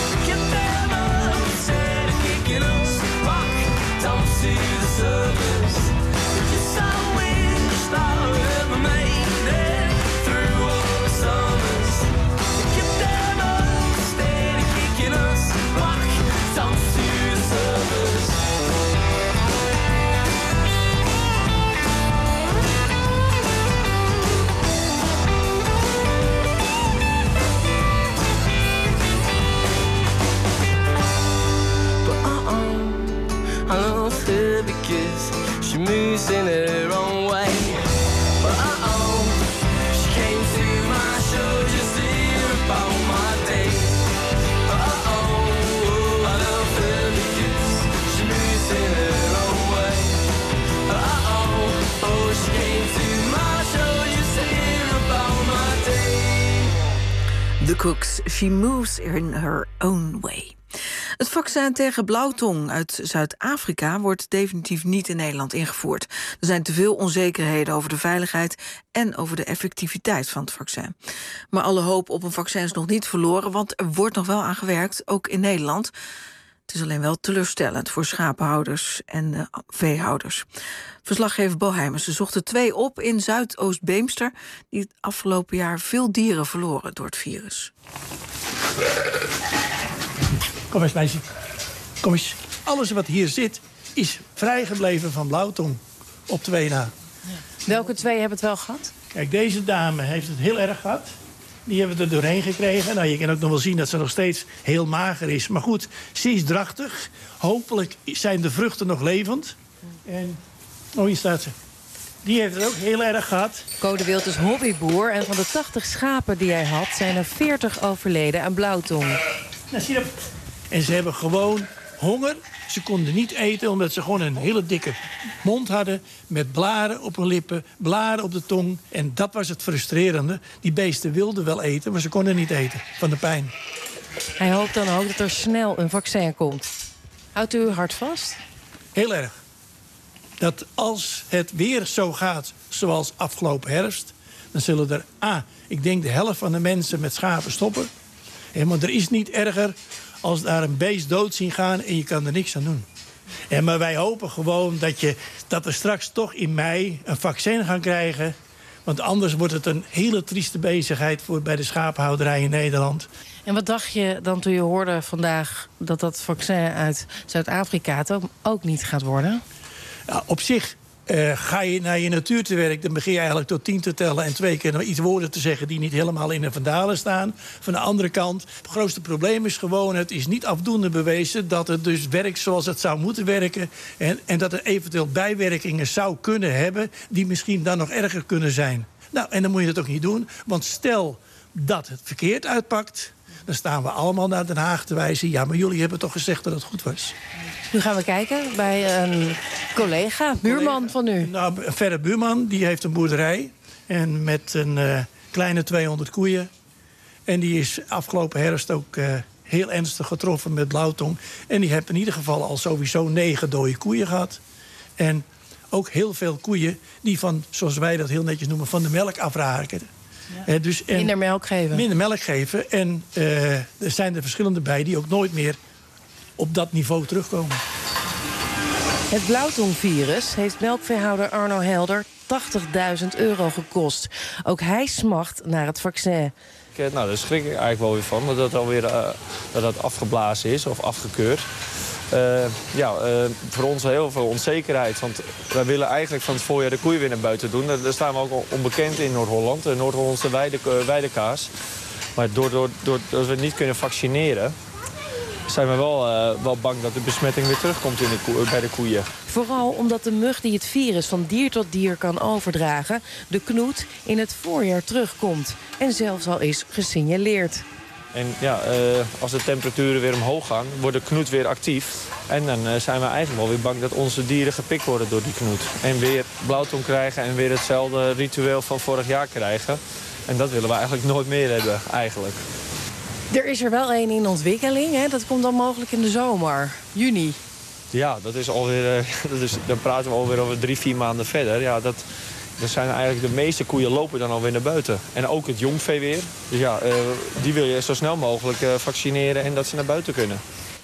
'cause she moves in her own way. But she came to my show just to hear about my day. I love her because she moves in her own way. She came to my show just to hear about my day. The Cooks, She Moves in Her Own Way. Het vaccin tegen blauwtong uit Zuid-Afrika wordt definitief niet in Nederland ingevoerd. Er zijn te veel onzekerheden over de veiligheid en over de effectiviteit van het vaccin. Maar alle hoop op een vaccin is nog niet verloren, want er wordt nog wel aan gewerkt, ook in Nederland. Het is alleen wel teleurstellend voor schapenhouders en veehouders. Verslaggever Bo Heijmers zocht er 2 op in Zuidoost-Beemster die het afgelopen jaar veel dieren verloren door het virus. Kom eens, meisje. Kom eens. Alles wat hier zit is vrijgebleven van blauwtong. Op 2 na. Welke 2 hebben het wel gehad? Kijk, deze dame heeft het heel erg gehad. Die hebben we er doorheen gekregen. Nou, je kan ook nog wel zien dat ze nog steeds heel mager is. Maar goed, ze is drachtig. Hopelijk zijn de vruchten nog levend. En, hier staat ze. Die heeft het ook heel erg gehad. Code Wild is hobbyboer en van de 80 schapen die hij had zijn er 40 overleden aan blauwtong. Nou, zie je dat? En ze hebben gewoon honger. Ze konden niet eten omdat ze gewoon een hele dikke mond hadden. Met blaren op hun lippen, blaren op de tong. En dat was het frustrerende. Die beesten wilden wel eten, maar ze konden niet eten van de pijn. Hij hoopt dan ook dat er snel een vaccin komt. Houdt u uw hart vast? Heel erg. Dat als het weer zo gaat zoals afgelopen herfst, dan zullen er, ik denk de helft van de mensen met schapen stoppen. Want er is niet erger als daar een beest dood zien gaan en je kan er niks aan doen. Maar wij hopen gewoon dat we straks toch in mei een vaccin gaan krijgen. Want anders wordt het een hele trieste bezigheid bij de schapenhouderij in Nederland. En wat dacht je dan toen je hoorde vandaag dat dat vaccin uit Zuid-Afrika het ook niet gaat worden? Nou, op zich ga je naar je natuur te werk, dan begin je eigenlijk tot 10 te tellen en 2 keer nog iets woorden te zeggen die niet helemaal in de vandalen staan. Van de andere kant, het grootste probleem is gewoon, het is niet afdoende bewezen dat het dus werkt zoals het zou moeten werken. En dat er eventueel bijwerkingen zou kunnen hebben die misschien dan nog erger kunnen zijn. Nou, en dan moet je dat ook niet doen, want stel dat het verkeerd uitpakt, dan staan we allemaal naar Den Haag te wijzen. Ja, maar jullie hebben toch gezegd dat het goed was. Nu gaan we kijken bij een buurman van u. Nou, een verre buurman, die heeft een boerderij. En met een kleine 200 koeien. En die is afgelopen herfst ook heel ernstig getroffen met blauwtong. En die heeft in ieder geval al sowieso 9 dode koeien gehad. En ook heel veel koeien die van, zoals wij dat heel netjes noemen, van de melk afraken. Ja. Minder melk geven. Minder melk geven. En er zijn er verschillende bij die ook nooit meer op dat niveau terugkomen. Het blauwtongvirus heeft melkveehouder Arno Helder €80.000 gekost. Ook hij smacht naar het vaccin. Nou, daar schrik ik eigenlijk wel weer van, dat dat afgeblazen is of afgekeurd. Voor ons heel veel onzekerheid. Want wij willen eigenlijk van het voorjaar de koeien weer naar buiten doen. Daar staan we ook onbekend in Noord-Holland. De Noord-Hollandse weidekaas. Maar doordat we het niet kunnen vaccineren, zijn we wel bang dat de besmetting weer terugkomt bij de koeien. Vooral omdat de mug die het virus van dier tot dier kan overdragen, de knoet, in het voorjaar terugkomt. En zelfs al is gesignaleerd. En als de temperaturen weer omhoog gaan, wordt de knoet weer actief. En dan zijn we eigenlijk wel weer bang dat onze dieren gepikt worden door die knoet. En weer blauwtong krijgen en weer hetzelfde ritueel van vorig jaar krijgen. En dat willen we eigenlijk nooit meer hebben, eigenlijk. Er is er wel één in ontwikkeling, hè? Dat komt dan mogelijk in de zomer, juni. Ja, dat is alweer, dan praten we alweer over 3-4 maanden verder. Ja, dat zijn eigenlijk de meeste koeien lopen dan alweer naar buiten. En ook het jongvee weer. Dus ja, die wil je zo snel mogelijk vaccineren en dat ze naar buiten kunnen.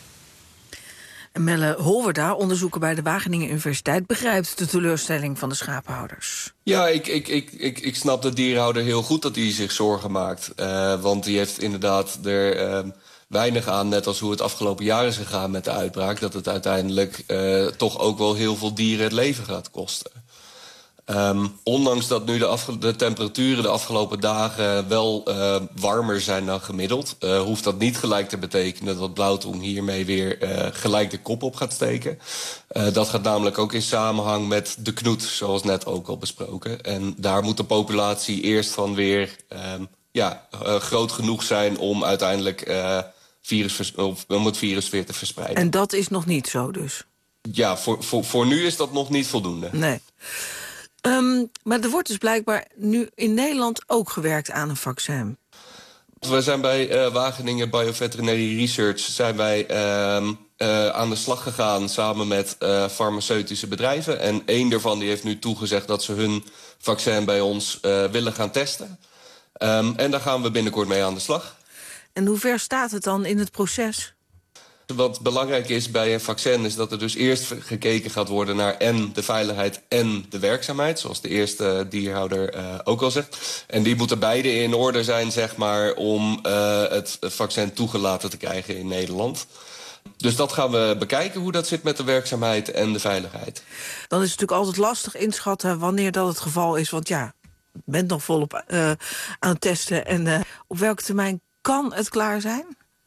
Melle Holwerda, onderzoeker bij de Wageningen Universiteit, begrijpt de teleurstelling van de schapenhouders. Ja, ik snap de dierenhouder heel goed dat hij zich zorgen maakt. Want die heeft inderdaad er weinig aan, net als hoe het afgelopen jaar is gegaan met de uitbraak, dat het uiteindelijk toch ook wel heel veel dieren het leven gaat kosten. Ondanks dat nu de temperaturen de afgelopen dagen wel warmer zijn dan gemiddeld, hoeft dat niet gelijk te betekenen dat blauwtong hiermee weer gelijk de kop op gaat steken. Dat gaat namelijk ook in samenhang met de knoet, zoals net ook al besproken. En daar moet de populatie eerst van weer groot genoeg zijn om uiteindelijk om het virus weer te verspreiden. En dat is nog niet zo dus? Ja, voor nu is dat nog niet voldoende. Nee. Maar er wordt dus blijkbaar nu in Nederland ook gewerkt aan een vaccin. We zijn bij Wageningen Bioveterinary Research aan de slag gegaan samen met farmaceutische bedrijven. En één daarvan die heeft nu toegezegd dat ze hun vaccin bij ons willen gaan testen. En daar gaan we binnenkort mee aan de slag. En hoe ver staat het dan in het proces? Wat belangrijk is bij een vaccin is dat er dus eerst gekeken gaat worden naar en de veiligheid en de werkzaamheid, zoals de eerste dierhouder ook al zegt. En die moeten beide in orde zijn, zeg maar, om het vaccin toegelaten te krijgen in Nederland. Dus dat gaan we bekijken, hoe dat zit met de werkzaamheid en de veiligheid. Dan is het natuurlijk altijd lastig inschatten wanneer dat het geval is. Want ja, je bent nog volop aan het testen. En op welke termijn kan het klaar zijn?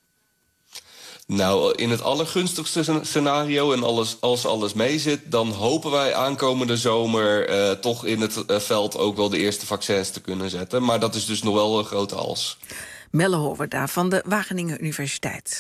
Nou, in het allergunstigste scenario en als alles meezit, dan hopen wij aankomende zomer toch in het veld ook wel de eerste vaccins te kunnen zetten. Maar dat is dus nog wel een grote als. Melle Hoorwerda van de Wageningen Universiteit.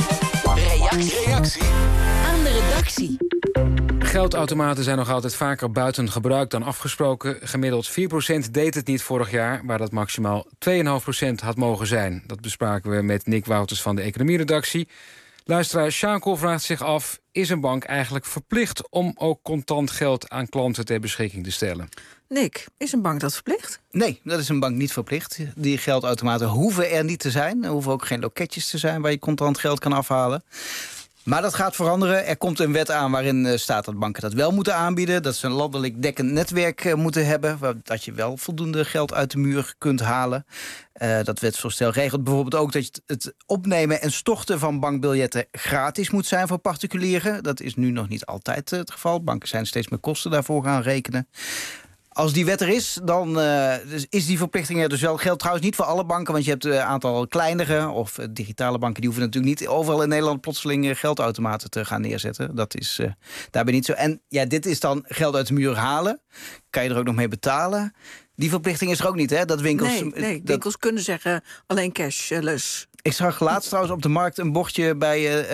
Reactie aan de redactie. Geldautomaten zijn nog altijd vaker buiten gebruik dan afgesproken. Gemiddeld 4% deed het niet vorig jaar, waar dat maximaal 2,5% had mogen zijn. Dat bespraken we met Nick Wouters van de economieredactie. Luisteraar Sjakel vraagt zich af, is een bank eigenlijk verplicht om ook contant geld aan klanten ter beschikking te stellen? Nick, is een bank dat verplicht? Nee, dat is een bank niet verplicht. Die geldautomaten hoeven er niet te zijn. Er hoeven ook geen loketjes te zijn waar je contant geld kan afhalen. Maar dat gaat veranderen. Er komt een wet aan waarin staat dat banken dat wel moeten aanbieden. Dat ze een landelijk dekkend netwerk moeten hebben. Dat je wel voldoende geld uit de muur kunt halen. Dat wetsvoorstel regelt bijvoorbeeld ook dat het opnemen en storten van bankbiljetten gratis moet zijn voor particulieren. Dat is nu nog niet altijd het geval. Banken zijn steeds meer kosten daarvoor gaan rekenen. Als die wet er is, dan is die verplichting er dus wel. Geldt trouwens niet voor alle banken, want je hebt een aantal kleinere of digitale banken, die hoeven natuurlijk niet overal in Nederland plotseling geldautomaten te gaan neerzetten. Dat is daarbij niet zo. En ja, dit is dan geld uit de muur halen. Kan je er ook nog mee betalen? Die verplichting is er ook niet, hè? Dat winkels, winkels kunnen zeggen alleen cashless. Ik zag laatst trouwens op de markt een bordje bij,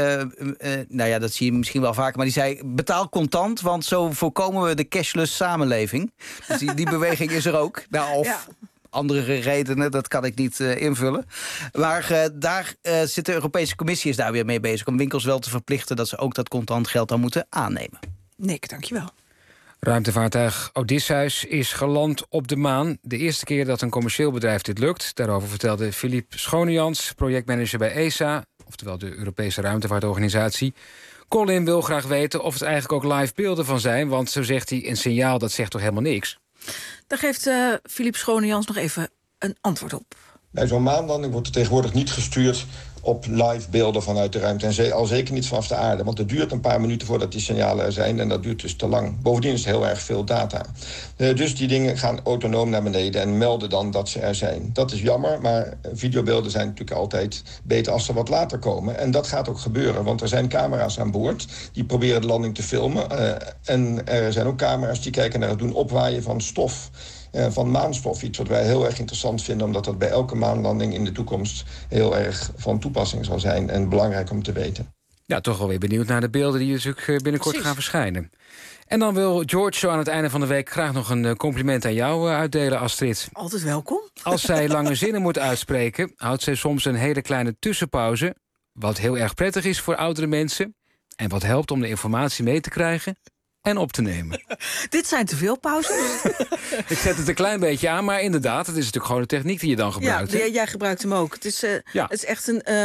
dat zie je misschien wel vaker, maar die zei, betaal contant, want zo voorkomen we de cashless samenleving. Dus die beweging is er ook. Nou, of andere redenen, dat kan ik niet invullen. Maar daar zit de Europese Commissie is daar weer mee bezig om winkels wel te verplichten dat ze ook dat contant geld dan moeten aannemen. Nick, dankjewel. Ruimtevaartuig Odysseus is geland op de maan. De eerste keer dat een commercieel bedrijf dit lukt. Daarover vertelde Philippe Schonejans, projectmanager bij ESA, oftewel de Europese Ruimtevaartorganisatie. Colin wil graag weten of het eigenlijk ook live beelden van zijn, want zo zegt hij, een signaal dat zegt toch helemaal niks? Daar geeft Philippe Schonejans nog even een antwoord op. Bij zo'n maanlanding wordt er tegenwoordig niet gestuurd op live beelden vanuit de ruimte. En al zeker niet vanaf de aarde. Want het duurt een paar minuten voordat die signalen er zijn. En dat duurt dus te lang. Bovendien is het heel erg veel data. Dus die dingen gaan autonoom naar beneden en melden dan dat ze er zijn. Dat is jammer, maar videobeelden zijn natuurlijk altijd beter als ze wat later komen. En dat gaat ook gebeuren, want er zijn camera's aan boord. Die proberen de landing te filmen. En er zijn ook camera's die kijken naar het doen opwaaien van stof. Van maanstof. Iets wat wij heel erg interessant vinden, omdat dat bij elke maanlanding in de toekomst heel erg van toepassing zal zijn en belangrijk om te weten. Ja, toch wel weer benieuwd naar de beelden die natuurlijk binnenkort gaan verschijnen. En dan wil George zo aan het einde van de week graag nog een compliment aan jou uitdelen, Astrid. Altijd welkom. Als zij lange zinnen moet uitspreken, houdt zij soms een hele kleine tussenpauze, wat heel erg prettig is voor oudere mensen en wat helpt om de informatie mee te krijgen en op te nemen. Dit zijn te veel pauzes. Ik zet het een klein beetje aan, maar inderdaad, het is natuurlijk gewoon een techniek die je dan gebruikt. Ja, jij gebruikt hem ook. Het is echt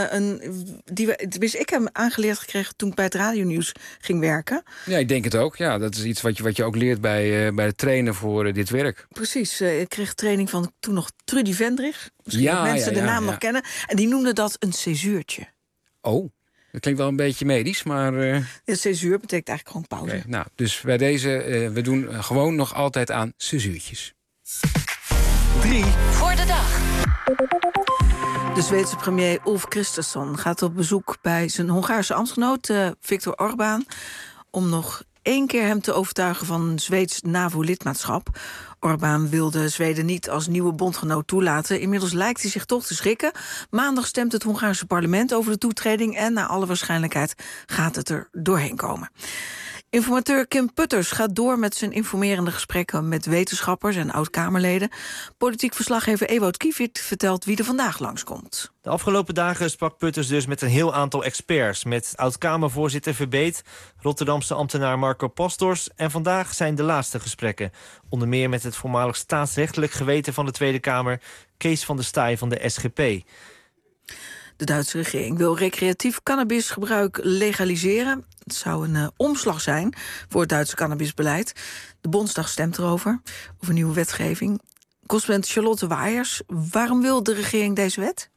ik heb hem aangeleerd gekregen toen ik bij het radionieuws ging werken. Ja, ik denk het ook. Ja, dat is iets wat je ook leert bij het trainen voor dit werk. Precies. Ik kreeg training van toen nog Trudy Vendrich. Misschien dat mensen de naam nog kennen. En die noemde dat een césuurtje. Oh. Dat klinkt wel een beetje medisch, maar... Césuur betekent eigenlijk gewoon pauze. Okay, nou, dus bij deze, we doen gewoon nog altijd aan césuurtjes. 3 voor de dag. De Zweedse premier Ulf Kristersson gaat op bezoek bij zijn Hongaarse ambtsgenoot Viktor Orbán om nog 1 keer hem te overtuigen van een Zweeds NAVO-lidmaatschap. Orbán wilde Zweden niet als nieuwe bondgenoot toelaten. Inmiddels lijkt hij zich toch te schrikken. Maandag stemt het Hongaarse parlement over de toetreding en naar alle waarschijnlijkheid gaat het er doorheen komen. Informateur Kim Putters gaat door met zijn informerende gesprekken met wetenschappers en oud-Kamerleden. Politiek verslaggever Ewout Kiviet vertelt wie er vandaag langskomt. De afgelopen dagen sprak Putters dus met een heel aantal experts. Met oud-Kamervoorzitter Verbeet, Rotterdamse ambtenaar Marco Pastors. En vandaag zijn de laatste gesprekken. Onder meer met het voormalig staatsrechtelijk geweten van de Tweede Kamer, Kees van der Staaij van de SGP. De Duitse regering wil recreatief cannabisgebruik legaliseren. Het zou een omslag zijn voor het Duitse cannabisbeleid. De Bondsdag stemt erover, over nieuwe wetgeving. Correspondent Charlotte Waaiers, waarom wil de regering deze wet?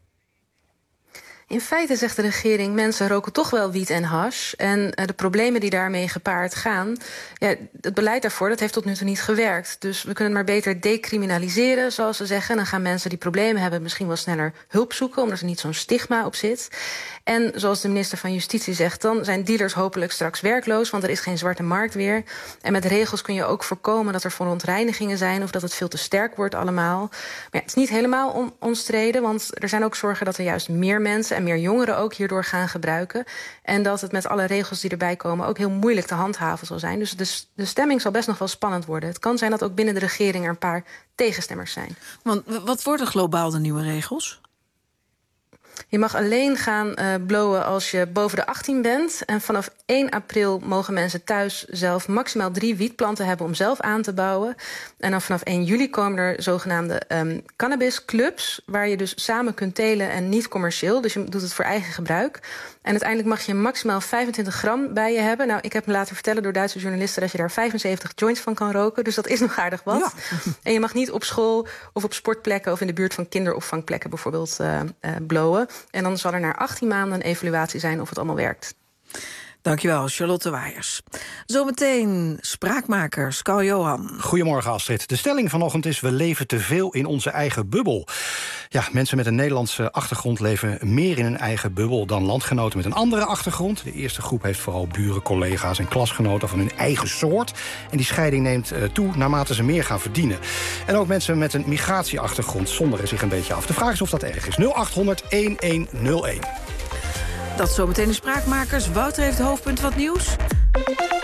In feite zegt de regering, mensen roken toch wel wiet en hash. En de problemen die daarmee gepaard gaan, ja, het beleid daarvoor, dat heeft tot nu toe niet gewerkt. Dus we kunnen het maar beter decriminaliseren, zoals ze zeggen. Dan gaan mensen die problemen hebben misschien wel sneller hulp zoeken, omdat er niet zo'n stigma op zit. En zoals de minister van Justitie zegt, dan zijn dealers hopelijk straks werkloos, want er is geen zwarte markt meer. En met regels kun je ook voorkomen dat er verontreinigingen zijn of dat het veel te sterk wordt allemaal. Maar ja, het is niet helemaal omstreden, want er zijn ook zorgen dat er juist meer mensen en meer jongeren ook hierdoor gaan gebruiken. En dat het met alle regels die erbij komen ook heel moeilijk te handhaven zal zijn. Dus de stemming zal best nog wel spannend worden. Het kan zijn dat ook binnen de regering er een paar tegenstemmers zijn. Want wat worden globaal de nieuwe regels? Je mag alleen gaan blowen als je boven de 18 bent. En vanaf 1 april mogen mensen thuis zelf maximaal 3 wietplanten hebben om zelf aan te bouwen. En dan vanaf 1 juli komen er zogenaamde cannabisclubs, waar je dus samen kunt telen en niet commercieel. Dus je doet het voor eigen gebruik. En uiteindelijk mag je maximaal 25 gram bij je hebben. Nou, ik heb me laten vertellen door Duitse journalisten dat je daar 75 joints van kan roken. Dus dat is nog aardig wat. Ja. En je mag niet op school of op sportplekken of in de buurt van kinderopvangplekken bijvoorbeeld blowen. En dan zal er na 18 maanden een evaluatie zijn of het allemaal werkt. Dankjewel, Charlotte Waaiers. Zometeen spraakmakers, Carl Johan. Goedemorgen, Astrid. De stelling vanochtend is: we leven te veel in onze eigen bubbel. Ja, mensen met een Nederlandse achtergrond leven meer in hun eigen bubbel dan landgenoten met een andere achtergrond. De eerste groep heeft vooral buren, collega's en klasgenoten van hun eigen soort. En die scheiding neemt toe naarmate ze meer gaan verdienen. En ook mensen met een migratieachtergrond zonderen zich een beetje af. De vraag is of dat erg is. 0800-1101. Dat zometeen de spraakmakers. Wouter heeft het hoofdpunt wat nieuws.